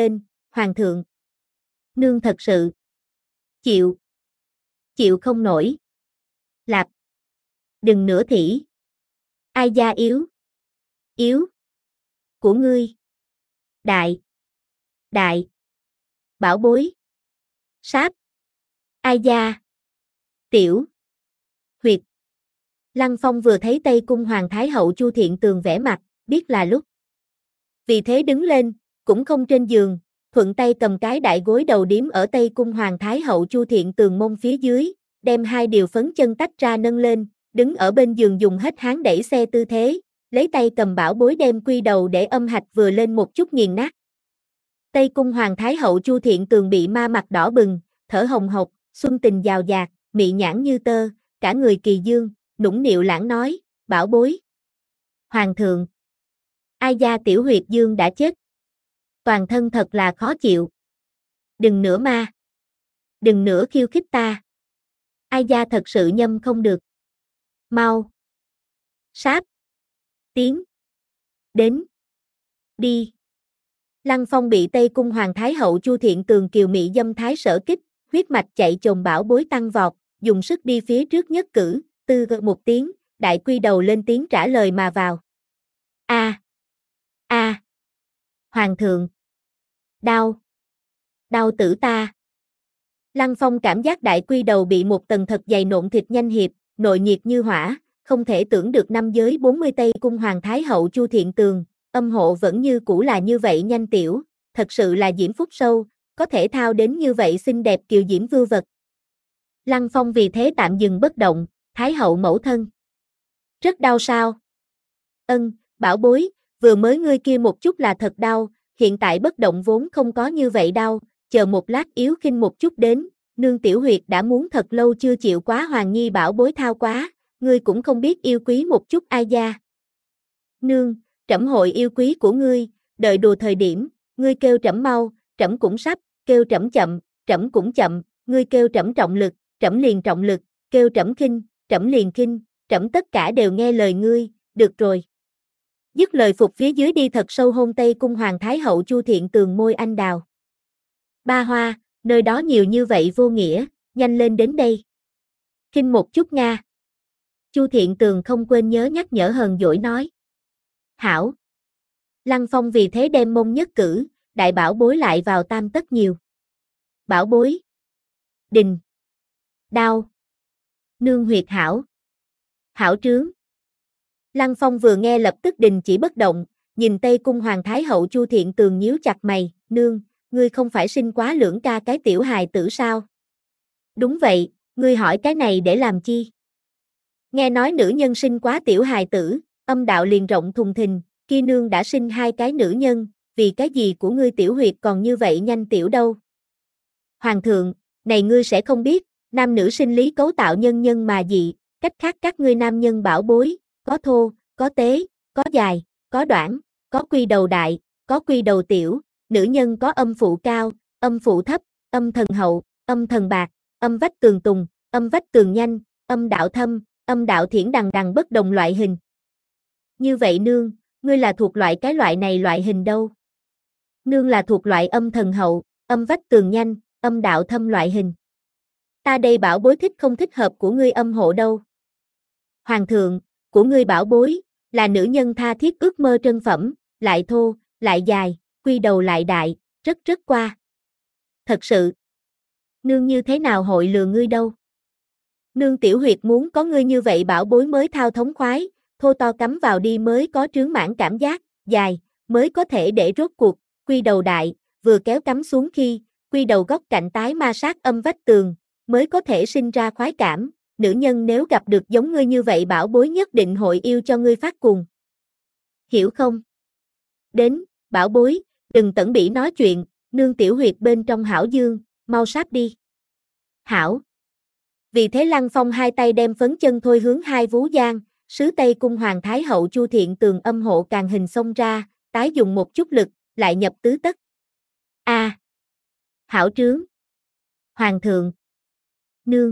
[SPEAKER 1] Hoàng thượng. Nương thật sự. Chịu. Chịu không nổi. Lạp. Đừng nửa thỉ. Ai gia yếu. Yếu. Của ngươi. Đại. Đại. Bảo bối. Sáp. Ai gia. Tiểu. Huyệt. Lăng Phong vừa thấy Tây Cung Hoàng Thái Hậu Chu Thiện Tường vẽ mặt, biết là lúc. Vì thế đứng lên, cũng không trên giường, thuận tay cầm cái đại gối đầu điếm ở Tây Cung Hoàng Thái Hậu Chu Thiện Tường mông phía dưới, đem hai điều phấn chân tách ra nâng lên, đứng ở bên giường dùng hết háng đẩy xe tư thế, lấy tay cầm bảo bối đem quy đầu để âm hạch vừa lên một chút nghiền nát. Tây Cung Hoàng Thái Hậu Chu Thiện Tường bị ma mặt đỏ bừng, thở hồng hộc, xuân tình giào dạt, mị nhãn như tơ, cả người kỳ dương, nũng nịu lãng nói, bảo bối. Hoàng thượng. Ai gia tiểu huyệt dương đã chết. Toàn thân thật là khó chịu. Đừng nữa ma. Đừng nữa khiêu khích ta. Ai gia thật sự nhâm không được. Mau. Sáp. Tiến. Đến. Đi. Lăng Phong bị Tây Cung Hoàng Thái Hậu Chu Thiện Tường kiều mị dâm thái sở kích, huyết mạch chạy chồn bảo bối tăng vọt, dùng sức đi phía trước nhất cử, tư một tiếng, đại quy đầu lên tiếng trả lời mà vào. A. A. Hoàng thượng. Đau. Đau tử ta. Lăng Phong cảm giác đại quy đầu bị một tầng thật dày nộn thịt nhanh hiệp, nội nhiệt như hỏa, không thể tưởng được năm giới bốn mươi Tây Cung Hoàng Thái Hậu Chu Thiện Tường, âm hộ vẫn như cũ là như vậy nhanh tiểu, thật sự là diễm phúc sâu, có thể thao đến như vậy xinh đẹp kiều diễm vưu vật. Lăng Phong vì thế tạm dừng bất động, Thái Hậu mẫu thân. Rất đau sao? Ân, bảo bối, vừa mới ngươi kia một chút là thật đau, hiện tại bất động vốn không có như vậy đau, chờ một lát yếu khinh một chút đến, nương tiểu huyệt đã muốn thật lâu chưa chịu quá Hoàng Nhi bảo bối thao quá, ngươi cũng không biết yêu quý một chút ai gia. Nương, trẫm hội yêu quý của ngươi, đợi đùa thời điểm, ngươi kêu trẫm mau, trẫm cũng sắp, kêu trẫm chậm, trẫm cũng chậm, ngươi kêu trẫm trọng lực, trẫm liền trọng lực, kêu trẫm khinh, trẫm liền khinh, trẫm tất cả đều nghe lời ngươi, được rồi. Dứt lời phục phía dưới đi thật sâu hôn Tây Cung Hoàng Thái Hậu Chu Thiện Tường môi anh đào. Ba Hoa, nơi đó nhiều như vậy vô nghĩa, nhanh lên đến đây. Khinh một chút Nga. Chu Thiện Tường không quên nhớ nhắc nhở hờn dỗi nói. Hảo. Lăng Phong vì thế đem mông nhất cử, đại bảo bối lại vào tam tất nhiều. Bảo bối. Đình. Đao. Nương huyệt hảo. Hảo trướng. Lăng Phong vừa nghe lập tức đình chỉ bất động, nhìn Tây Cung Hoàng Thái Hậu Chu Thiện Tường nhíu chặt mày, nương, ngươi không phải sinh quá lưỡng ca cái tiểu hài tử sao? Đúng vậy, ngươi hỏi cái này để làm chi? Nghe nói nữ nhân sinh quá tiểu hài tử, âm đạo liền rộng thùng thình, kia nương đã sinh hai cái nữ nhân, vì cái gì của ngươi tiểu huyệt còn như vậy nhanh tiểu đâu? Hoàng thượng, này ngươi sẽ không biết, nam nữ sinh lý cấu tạo nhân nhân mà dị, cách khác các ngươi nam nhân bảo bối, có thô, có tế, có dài, có đoạn, có quy đầu đại, có quy đầu tiểu, nữ nhân có âm phụ cao, âm phụ thấp, âm thần hậu, âm thần bạc, âm vách tường tùng, âm vách tường nhanh, âm đạo thâm, âm đạo thiển đằng đằng bất đồng loại hình. Như vậy nương, ngươi là thuộc loại cái loại này loại hình đâu? Nương là thuộc loại âm thần hậu, âm vách tường nhanh, âm đạo thâm loại hình. Ta đây bảo bối thích không thích hợp của ngươi âm hộ đâu. Hoàng thượng, của ngươi bảo bối, là nữ nhân tha thiết ước mơ trân phẩm, lại thô, lại dài, quy đầu lại đại, rất rất qua. Thật sự, nương như thế nào hội lừa ngươi đâu. Nương tiểu huyệt muốn có ngươi như vậy bảo bối mới thao thống khoái, thô to cắm vào đi mới có trướng mãn cảm giác, dài, mới có thể để rốt cuộc, quy đầu đại, vừa kéo cắm xuống khi, quy đầu góc cạnh tái ma sát âm vách tường, mới có thể sinh ra khoái cảm, nữ nhân nếu gặp được giống ngươi như vậy bảo bối nhất định hội yêu cho ngươi phát cuồng. Hiểu không? Đến, bảo bối, đừng tẩn bỉ nói chuyện, nương tiểu huyệt bên trong hảo dương, mau sáp đi. Hảo. Vì thế Lăng Phong hai tay đem phấn chân thôi hướng hai vú giang, sứ Tây Cung Hoàng Thái Hậu Chu Thiện Tường âm hộ càng hình xông ra, tái dùng một chút lực, lại nhập tứ tất. A. À. Hảo trướng. Hoàng thượng. Nương.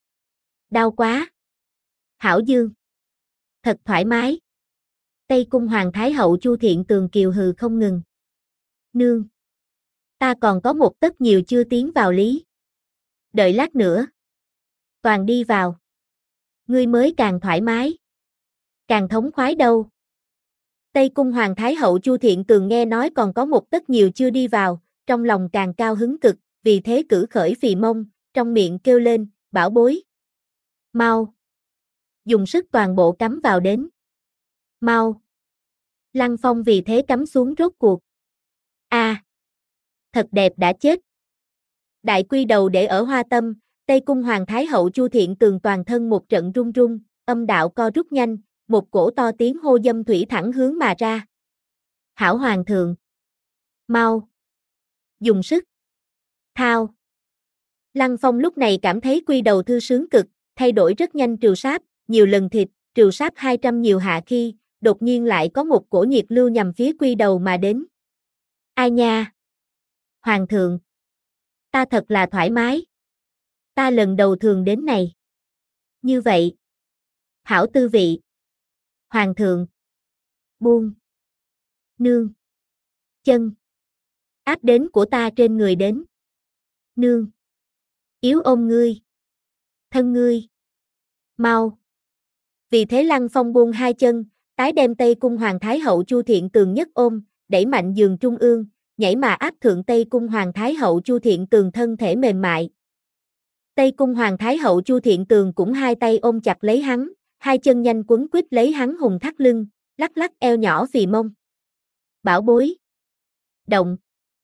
[SPEAKER 1] Đau quá. Hảo dương. Thật thoải mái. Tây Cung Hoàng Thái Hậu Chu Thiện Tường kiều hừ không ngừng. Nương. Ta còn có một tấc nhiều chưa tiến vào lý. Đợi lát nữa. Toàn đi vào. Ngươi mới càng thoải mái. Càng thống khoái đâu. Tây Cung Hoàng Thái Hậu Chu Thiện Tường nghe nói còn có một tấc nhiều chưa đi vào, trong lòng càng cao hứng cực, vì thế cử khởi phì mông, trong miệng kêu lên, bảo bối. Mau. Dùng sức toàn bộ cắm vào đến. Mau. Lăng Phong vì thế cắm xuống rốt cuộc. A, à, thật đẹp đã chết. Đại quy đầu để ở hoa tâm, Tây Cung Hoàng Thái Hậu Chu Thiện Tường toàn thân một trận run run, âm đạo co rút nhanh, một cổ to tiếng hô dâm thủy thẳng hướng mà ra. Hảo Hoàng thượng. Mau. Dùng sức. Thao. Lăng Phong lúc này cảm thấy quy đầu thư sướng cực, thay đổi rất nhanh trừ sáp, nhiều lần thịt, trừ sáp hai trăm nhiều hạ khi, đột nhiên lại có một cổ nhiệt lưu nhằm phía quy đầu mà đến. Ai nha? Hoàng thượng. Ta thật là thoải mái. Ta lần đầu thường đến này. Như vậy. Hảo tư vị. Hoàng thượng. Buông. Nương. Chân. Áp đến của ta trên người đến. Nương. Yếu ôm ngươi. Thân ngươi. Mau. Vì thế Lăng Phong buông hai chân, tái đem Tây Cung Hoàng Thái Hậu Chu Thiện Tường nhất ôm, đẩy mạnh giường trung ương, nhảy mà áp thượng Tây Cung Hoàng Thái Hậu Chu Thiện Tường thân thể mềm mại. Tây Cung Hoàng Thái Hậu Chu Thiện Tường cũng hai tay ôm chặt lấy hắn, hai chân nhanh quấn quýt lấy hắn hùng thắt lưng, lắc lắc eo nhỏ phì mông. Bảo bối. Động.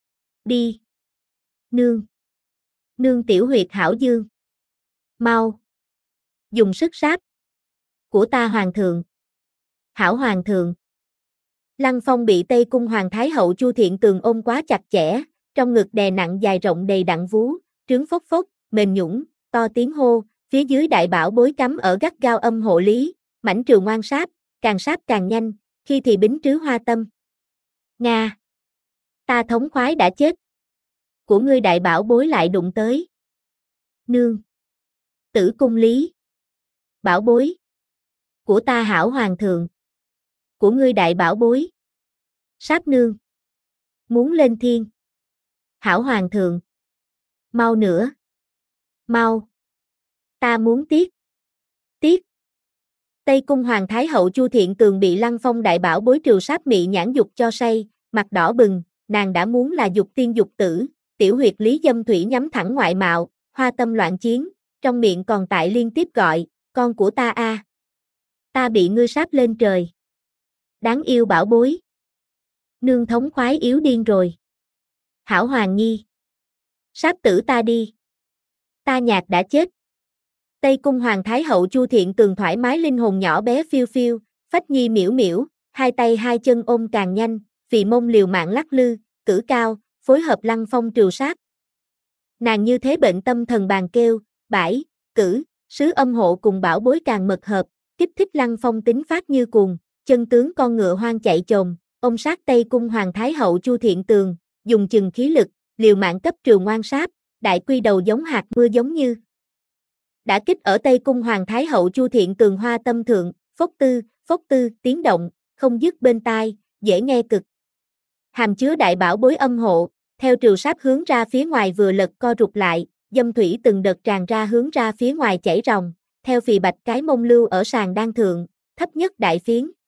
[SPEAKER 1] Đi. Nương. Nương tiểu huyệt hảo dương. Mau. Dùng sức sáp. Của ta Hoàng thượng. Hảo Hoàng thượng. Lăng Phong bị Tây Cung Hoàng Thái Hậu Chu Thiện Tường ôm quá chặt chẽ, trong ngực đè nặng dài rộng đầy đặn vú, trướng phốc phốc, mềm nhũn, to tiếng hô, phía dưới đại bảo bối cắm ở gắt gao âm hộ lý, mảnh trừ ngoan sáp, càng sáp càng nhanh, khi thì bính trứ hoa tâm. Nga! Ta thống khoái đã chết. Của ngươi đại bảo bối lại đụng tới. Nương! Tử cung lý! Bảo bối! Của ta hảo Hoàng thượng! Của ngươi đại bảo bối! Sáp nương! Muốn lên thiên! Hảo Hoàng thượng! Mau nữa! Mau! Ta muốn tiết! Tiết! Tây Cung Hoàng Thái Hậu Chu Thiện Tường bị Lăng Phong đại bảo bối trừ sáp mị nhãn dục cho say, mặt đỏ bừng, nàng đã muốn là dục tiên dục tử, tiểu huyệt lý dâm thủy nhắm thẳng ngoại mạo, hoa tâm loạn chiến, trong miệng còn tại liên tiếp gọi, con của ta a, à. Ta bị ngươi sáp lên trời. Đáng yêu bảo bối. Nương thống khoái yếu điên rồi. Hảo Hoàng nhi. Sáp tử ta đi. Ta nhạt đã chết. Tây Cung Hoàng Thái Hậu Chu Thiện Tường thoải mái linh hồn nhỏ bé phiêu phiêu, phách nhi miễu miễu, hai tay hai chân ôm càng nhanh, vì mông liều mạng lắc lư, cử cao, phối hợp Lăng Phong trừ sát. Nàng như thế bệnh tâm thần bàn kêu, bãi, cử, sứ âm hộ cùng bảo bối càng mật hợp, kích thích Lăng Phong tính phát như cuồng, chân tướng con ngựa hoang chạy chồm, ôm sát Tây Cung Hoàng Thái Hậu Chu Thiện Tường, dùng chừng khí lực, liều mạng cấp trừ ngoan sáp, đại quy đầu giống hạt mưa giống như. Đã kích ở Tây Cung Hoàng Thái Hậu Chu Thiện Tường hoa tâm thượng, phốc tư, phốc tư, tiếng động, không dứt bên tai, dễ nghe cực. Hàm chứa đại bảo bối âm hộ, theo trừ sáp hướng ra phía ngoài vừa lật co rụt lại, dâm thủy từng đợt tràn ra hướng ra phía ngoài chảy ròng, theo phì bạch cái mông lưu ở sàn đan thượng, thấp nhất đại phiến.